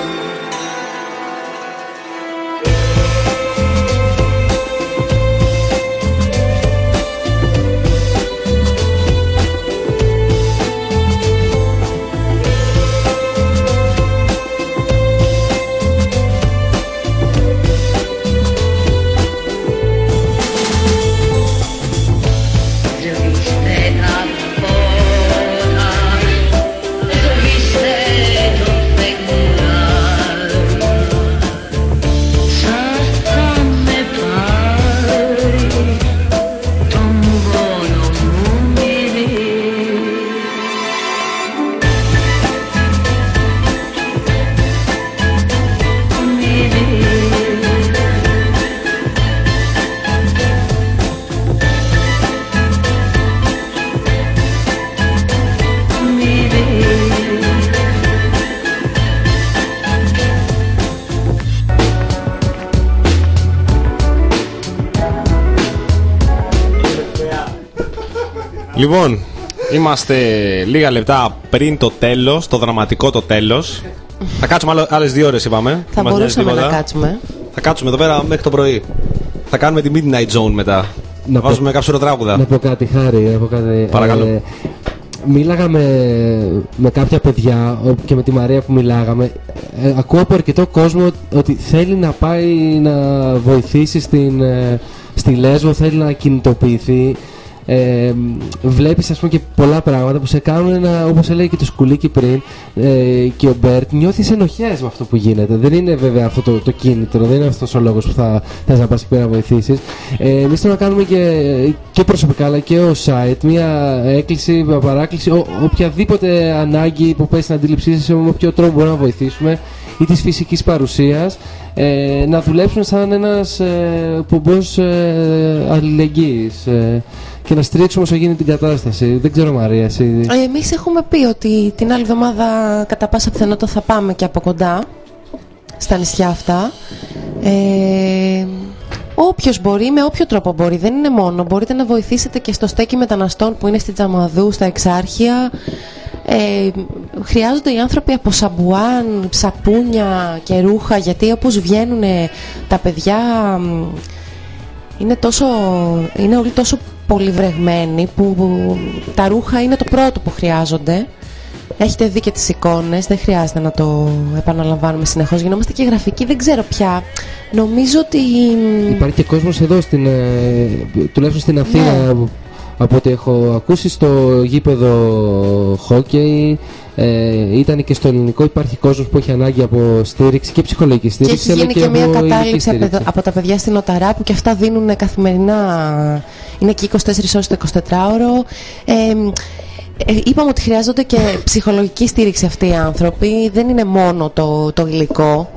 Σβήστε τα φώτα, σβήστε το φεγγάρι. Σαν θα με πάρει τον πόνο μου μυρί. Λοιπόν, είμαστε λίγα λεπτά πριν το τέλος, το δραματικό το τέλος. Θα κάτσουμε άλλο- άλλες δύο ώρες, είπαμε. Θα Μας νοιάζει μπορούσαμε να τίποτα. κάτσουμε. Θα κάτσουμε εδώ πέρα μέχρι το πρωί. Θα κάνουμε τη Midnight Zone μετά. να βάζουμε κάποιο τραγούδα. Να πω κάτι, Χάρη, να πω κάτι. Παρακαλώ. Ε, μίλαγα με, με κάποια παιδιά και με τη Μαρία που μιλάγαμε. Ε, ακούω από αρκετό κόσμο ότι θέλει να πάει να βοηθήσει στην, ε, στη Λέσβο, θέλει να κινητοποιηθεί. Ε, βλέπεις, ας πούμε, και πολλά πράγματα που σε κάνουν ένα, όπως έλεγε και το Σκουλίκι πριν, ε, και ο Μπέρτ, νιώθεις ενοχές με αυτό που γίνεται. Δεν είναι βέβαια αυτό το, το κίνητρο, δεν είναι αυτός ο λόγος που θα θες να πας εκεί πέρα να βοηθήσεις. Ε, εμείς θέλουμε να κάνουμε και, και προσωπικά αλλά και ο site μια έκκληση, μια παράκληση, ο, οποιαδήποτε ανάγκη που πέσει στην αντίληψή σας, με ποιο τρόπο μπορούμε να βοηθήσουμε, ή της φυσικής παρουσίας, ε, να δουλέψουν σαν ένας ε, πομπός ε, αλληλεγγύης. Ε, και να στρίξουμε όσο γίνει την κατάσταση. Δεν ξέρω, Μαρία, εσύ. Εμείς έχουμε πει ότι την άλλη εβδομάδα κατά πάσα πιθανότητα θα πάμε και από κοντά στα νησιά αυτά. Ε, όποιος μπορεί, με όποιο τρόπο μπορεί, δεν είναι μόνο. Μπορείτε να βοηθήσετε και στο στέκι μεταναστών που είναι στην Τζαμαδού, στα Εξάρχεια. Ε, χρειάζονται οι άνθρωποι από σαμπουάν, σαπούνια και ρούχα, γιατί όπως βγαίνουν τα παιδιά είναι, τόσο, είναι όλοι τόσο πολύ βρεγμένοι που τα ρούχα είναι το πρώτο που χρειάζονται. Έχετε δει και τις εικόνες, δεν χρειάζεται να το επαναλαμβάνουμε συνεχώς. Γινόμαστε και γραφικοί, δεν ξέρω πια. Νομίζω ότι... Υπάρχει και κόσμος εδώ, στην, τουλάχιστον στην Αθήνα, ναι, από ό,τι έχω ακούσει, στο γήπεδο χόκεϊ. Ε, ήταν και στο ελληνικό, υπάρχει κόσμος που έχει ανάγκη από στήριξη και ψυχολογική στήριξη. Και έχει γίνει και, και μια κατάληψη από, από τα παιδιά στην Οταρά που και αυτά δίνουν καθημερινά, είναι εκεί είκοσι τέσσερις ώρες το εικοσιτετράωρο. Ε, ε, είπαμε ότι χρειάζονται και ψυχολογική στήριξη αυτοί οι άνθρωποι, δεν είναι μόνο το, το υλικό.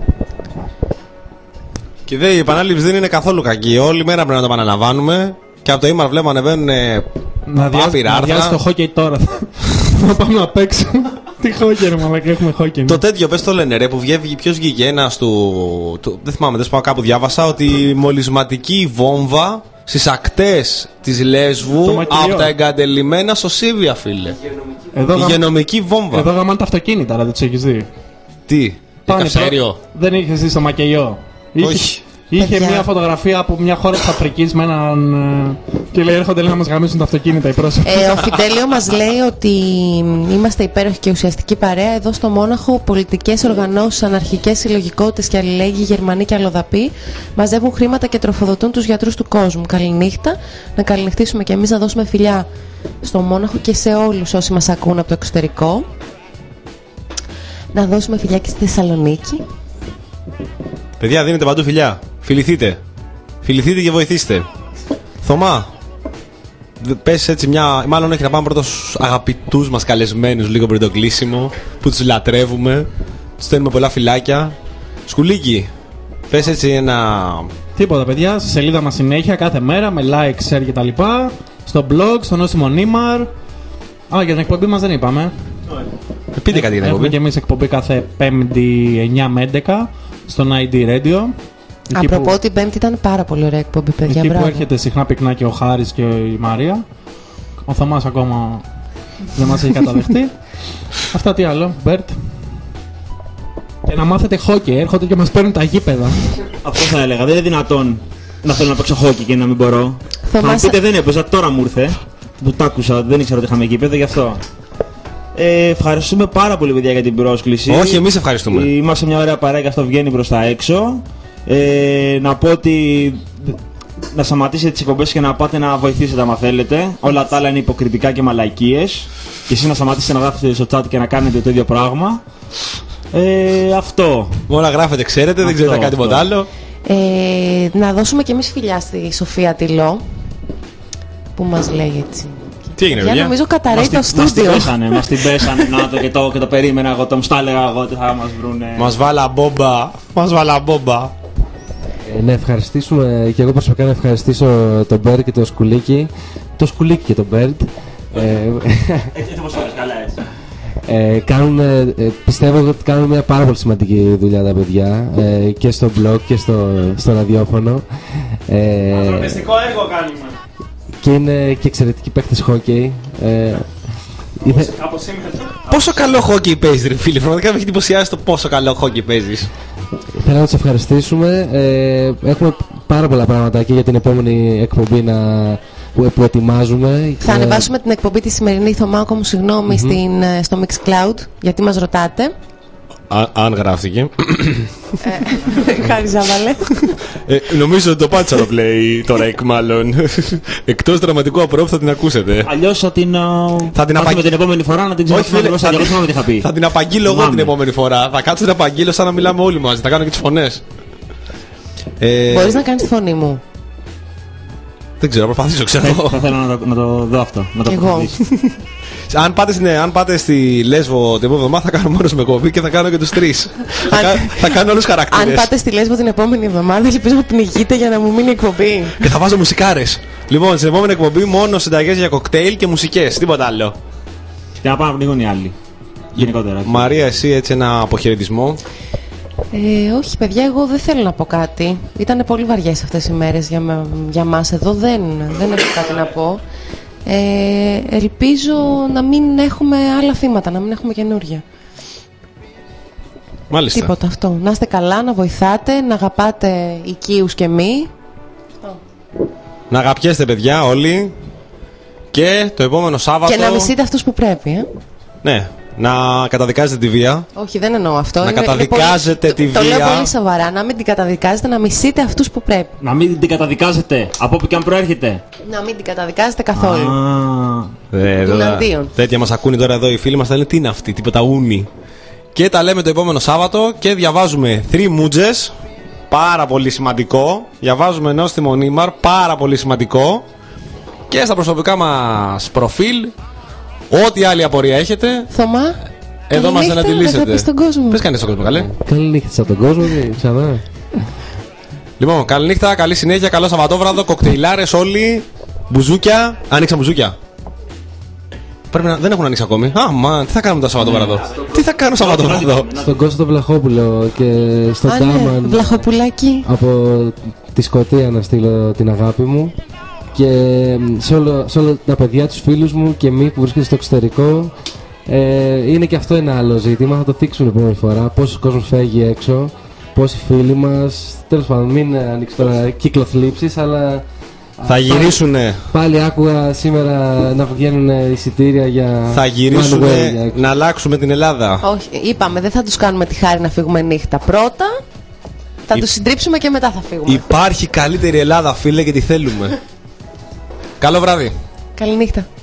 Και δε, η επανάληψη δεν είναι καθόλου κακή, όλη μέρα πρέπει να το επαναλαμβάνουμε και από το ίμαρ βλέπω ανεβαίνουν να διάσει το χόκκι τώρα. Να πάμε να παίξουμε. Τι χόκκι ρε μαλάκα, έχουμε χόκκι. Το τέτοιο, πες το λένε ρε, που βγαίνει, ποιος βγήκε ένας του, του... Δεν θυμάμαι, δεν σπάω, κάπου διάβασα ότι η μολυσματική βόμβα στις ακτές της Λέσβου από τα εγκατελειμμένα σωσίβια, φίλε. Εδώ υγειονομική γα... βόμβα. Εδώ γαμάνε τα αυτοκίνητα, αλλά δεν τους έχεις δει. Τι, καυσαέριο. Δεν είχες δει στο Μακελιό. Όχι. Είχε Παιδιά. μια φωτογραφία από μια χώρα της Αφρικής με έναν... και λέει έρχονται λέει, να μας γαμίσουν τα αυτοκίνητα οι πρόσωποι. Ε, ο Φιντέλιο μας λέει ότι είμαστε υπέροχοι και ουσιαστική παρέα. Εδώ στο Μόναχο πολιτικές οργανώσεις, αναρχικές συλλογικότητες και αλληλέγγυοι Γερμανοί και αλλοδαποί μαζεύουν χρήματα και τροφοδοτούν τους γιατρούς του κόσμου. Καληνύχτα, να καληνυχτήσουμε και εμείς, να δώσουμε φιλιά στο Μόναχο και σε όλους όσοι μας ακούν από το εξωτερικό. Να δώσουμε φιλιά και στη Θεσσαλονίκη. Παιδιά, δίνετε παντού φιλιά. Φιληθείτε. Φιληθείτε και βοηθήστε. Θωμά, πες έτσι μια... Μάλλον έχει να πάμε πρώτα στους αγαπητούς μας καλεσμένους λίγο πριν το κλείσιμο, που τους λατρεύουμε. Τους στέλνουμε πολλά φιλάκια. Σκουλίκι, πες έτσι ένα... Τίποτα παιδιά, στη σελίδα μας συνέχεια κάθε μέρα με like, share και τα λοιπά. Στο blog, στο νόσημο Νίμαρ. Α, για την εκπομπή μας δεν είπαμε. Πείτε κάτι για την εκπομπή. Έχουμε και εμείς εκπομπή κάθε Πέμπτη εννιά με έντεκα στον άι ντι Radio. Απροπό, που... την Πέμπτη ήταν πάρα πολύ ωραία εκπομπή, παιδιά. Εκεί μπράβο. Που έρχεται συχνά πυκνά και ο Χάρης και η Μαρία. Ο Θωμάς ακόμα δεν μας έχει καταδεχτεί. Αυτά τι άλλο, Μπέρτ. Και να μάθετε χόκκι, έρχονται και μας παίρνουν τα γήπεδα. Αυτό θα έλεγα, δεν είναι δυνατόν να θέλω να παίξω χόκκι και να μην μπορώ. Θωμάς... Θα μου πείτε δεν έπαιζα, τώρα μου ήρθε. Που τ' άκουσα, δεν ήξερα ότι είχαμε γήπεδο, γι' αυτό. Ε, ευχαριστούμε πάρα πολύ παιδιά για την πρόσκληση. Όχι, εμείς ευχαριστούμε. Είμαστε μια ωραία παρέα και αυτό βγαίνει προς τα έξω. Ε, να πω ότι να σταματήσετε τις εκπομπές και να πάτε να βοηθήσετε άμα θέλετε. Όλα τα άλλα είναι υποκριτικά και μαλαϊκίες. Και εσείς να σταματήσετε να γράφετε στο chat και να κάνετε το ίδιο πράγμα. Ε, αυτό. Μόνο να γράφετε, ξέρετε, αυτό, δεν ξέρετε κάτι τίποτα άλλο. Ε, να δώσουμε και εμείς φιλιά στη Σοφία Τιλό που μας λέει έτσι. Τι έγινε, παιδιά? Νομίζω καταραίει το στούντιο. Μας την πέσανε, μας την πέσανε, να το και το, και το περίμενα εγώ, το μου στα έλεγα εγώ ότι θα μας βρούνε. Μας βάλα μπόμπα, μας βάλα μπόμπα. Ε, να ευχαριστήσουμε και εγώ προσωπικά να ευχαριστήσω τον Μπέρτ και το Σκουλίκι. Το Σκουλίκι και τον Μπέρτ. Έτσι όπως φέρεις, καλά έτσι. Ε, κάνουν, ε, πιστεύω ότι κάνουν μια πάρα πολύ σημαντική δουλειά τα παιδιά ε, και στο blog και στο, στο ραδιόφωνο. Ε, Ανθρωπιστικό έργο κάνουμε. Και είναι και εξαιρετικοί παίκτες χόκκι. Ε, είδε... Πόσο καλό χόκκι παίζεις ρε φίλε, πραγματικά με έχει εντυπωσιάσει το πόσο καλό χόκκι παίζεις. Θέλω να τους ευχαριστήσουμε. Ε, έχουμε πάρα πολλά πράγματα και για την επόμενη εκπομπή να, που, που ετοιμάζουμε. Θα ανεβάσουμε την εκπομπή τη σημερινή, Θωμάκο μου, συγγνώμη, mm-hmm. στην, στο Mixcloud, γιατί μας ρωτάτε. Α, αν γράφτηκε. Χάρη Ζάβαλε. ε, νομίζω ότι το πάτησα το play τώρα εκ μάλλον. Εκτός δραματικού απορρόφου θα την ακούσετε. Αλλιώς θα την. Θα την απαγγείλω την επόμενη φορά να την ξαναπούμε. Θα, θα, θα, θα την απαγγείλω εγώ την επόμενη φορά. Θα κάτσω την απαγγείλω σαν να μιλάμε όλοι μαζί. Θα κάνω και τις φωνές. Ε... Μπορείς να κάνεις τη φωνή μου. Δεν ξέρω, προσπαθήσω, ξέρω. Θα θέλω να το, να το δω αυτό. Να το εγώ. Αν πάτε, ναι, αν πάτε στη Λέσβο την επόμενη εβδομάδα θα κάνω μόνος με κόβι και θα κάνω και τους τρεις. θα, θα κάνω όλους τους χαρακτήρες. Αν πάτε στη Λέσβο την επόμενη εβδομάδα, ελπίζω να πνιγείτε για να μου μείνει η εκπομπή. Και θα βάζω μουσικάρες. Λοιπόν, στην επόμενη εκπομπή μόνο συνταγές για κοκτέιλ και μουσικές, τίποτα άλλο. Και να πάνε να πνιγούν οι άλλοι. Γενικότερα. Μαρία, εσύ έτσι ένα αποχαιρετισμό. Ε, όχι παιδιά, εγώ δεν θέλω να πω κάτι. Ήταν πολύ βαριές αυτές οι μέρες για, με, για μας εδώ, δεν, δεν έχω κάτι να πω. Ε, ελπίζω να μην έχουμε άλλα θύματα, να μην έχουμε καινούργια. Μάλιστα. Τίποτα αυτό. Να είστε καλά, να βοηθάτε, να αγαπάτε οικείους και μη. Να αγαπιέστε παιδιά όλοι. Και το επόμενο Σάββατο. Και να μισείτε αυτούς που πρέπει, ε. Ναι. Να καταδικάζετε τη βία. Όχι, δεν εννοώ αυτό. Να είναι, καταδικάζετε είναι πολύ, τη το, βία. Το λέω πολύ σοβαρά. Να μην την καταδικάζετε, να μισείτε αυτούς που πρέπει. Να μην την καταδικάζετε, από όπου και αν προέρχεται. Να μην την καταδικάζετε καθόλου. Ah. Τέτοια μας ακούνε τώρα εδώ οι φίλοι μας. Θα λένε τι είναι αυτή, τίποτα ούνι. Και τα λέμε το επόμενο Σάββατο και διαβάζουμε Three Moods. Πάρα πολύ σημαντικό. Διαβάζουμε ενός στη Μονίμαρ. Πάρα πολύ σημαντικό. Και στα προσωπικά μας προφίλ. Ό,τι άλλη απορία έχετε, Θωμά, εδώ μας να τη λύσετε. Πες στον κόσμο. Πες κανείς στον κόσμο, καλέ. Καλή νύχτα από τον κόσμο, ξανά. Λοιπόν, καλή νύχτα, καλή συνέχεια, καλό Σαββατόβραδο, κοκτεϊλάρες όλοι, μπουζούκια. Άνοιξαν μπουζούκια. Πρέπει να... Δεν έχουν ανοίξει ακόμη. Α, μα, τι θα κάνουμε το Σαββατόβραδο. Τι θα κάνω Σαββατόβραδο. Στον Κώστο Βλαχόπουλο και στον Α, Τάμαν. Ναι, Βλαχοπουλάκι. Από τη Σκωτία να στείλω την αγάπη μου. Και σε, όλο, σε όλα τα παιδιά, τους φίλους μου και μη που βρίσκεται στο εξωτερικό, ε, είναι και αυτό ένα άλλο ζήτημα. Θα το θίξουν την επόμενη φορά. Πόσος κόσμος φεύγει έξω, πόσοι φίλοι μας. Τέλος πάντων, μην ανοίξει τώρα κύκλο θλίψης, αλλά. Θα γυρίσουνε. Πάλι, πάλι άκουγα σήμερα να βγαίνουν εισιτήρια για. Θα γυρίσουνε να αλλάξουμε την Ελλάδα. Όχι, είπαμε, δεν θα τους κάνουμε τη χάρη να φύγουμε νύχτα. Πρώτα θα Υ... τους συντρίψουμε και μετά θα φύγουμε. Υπάρχει καλύτερη Ελλάδα, φίλε, και τη θέλουμε. Καλό βράδυ. Καληνύχτα.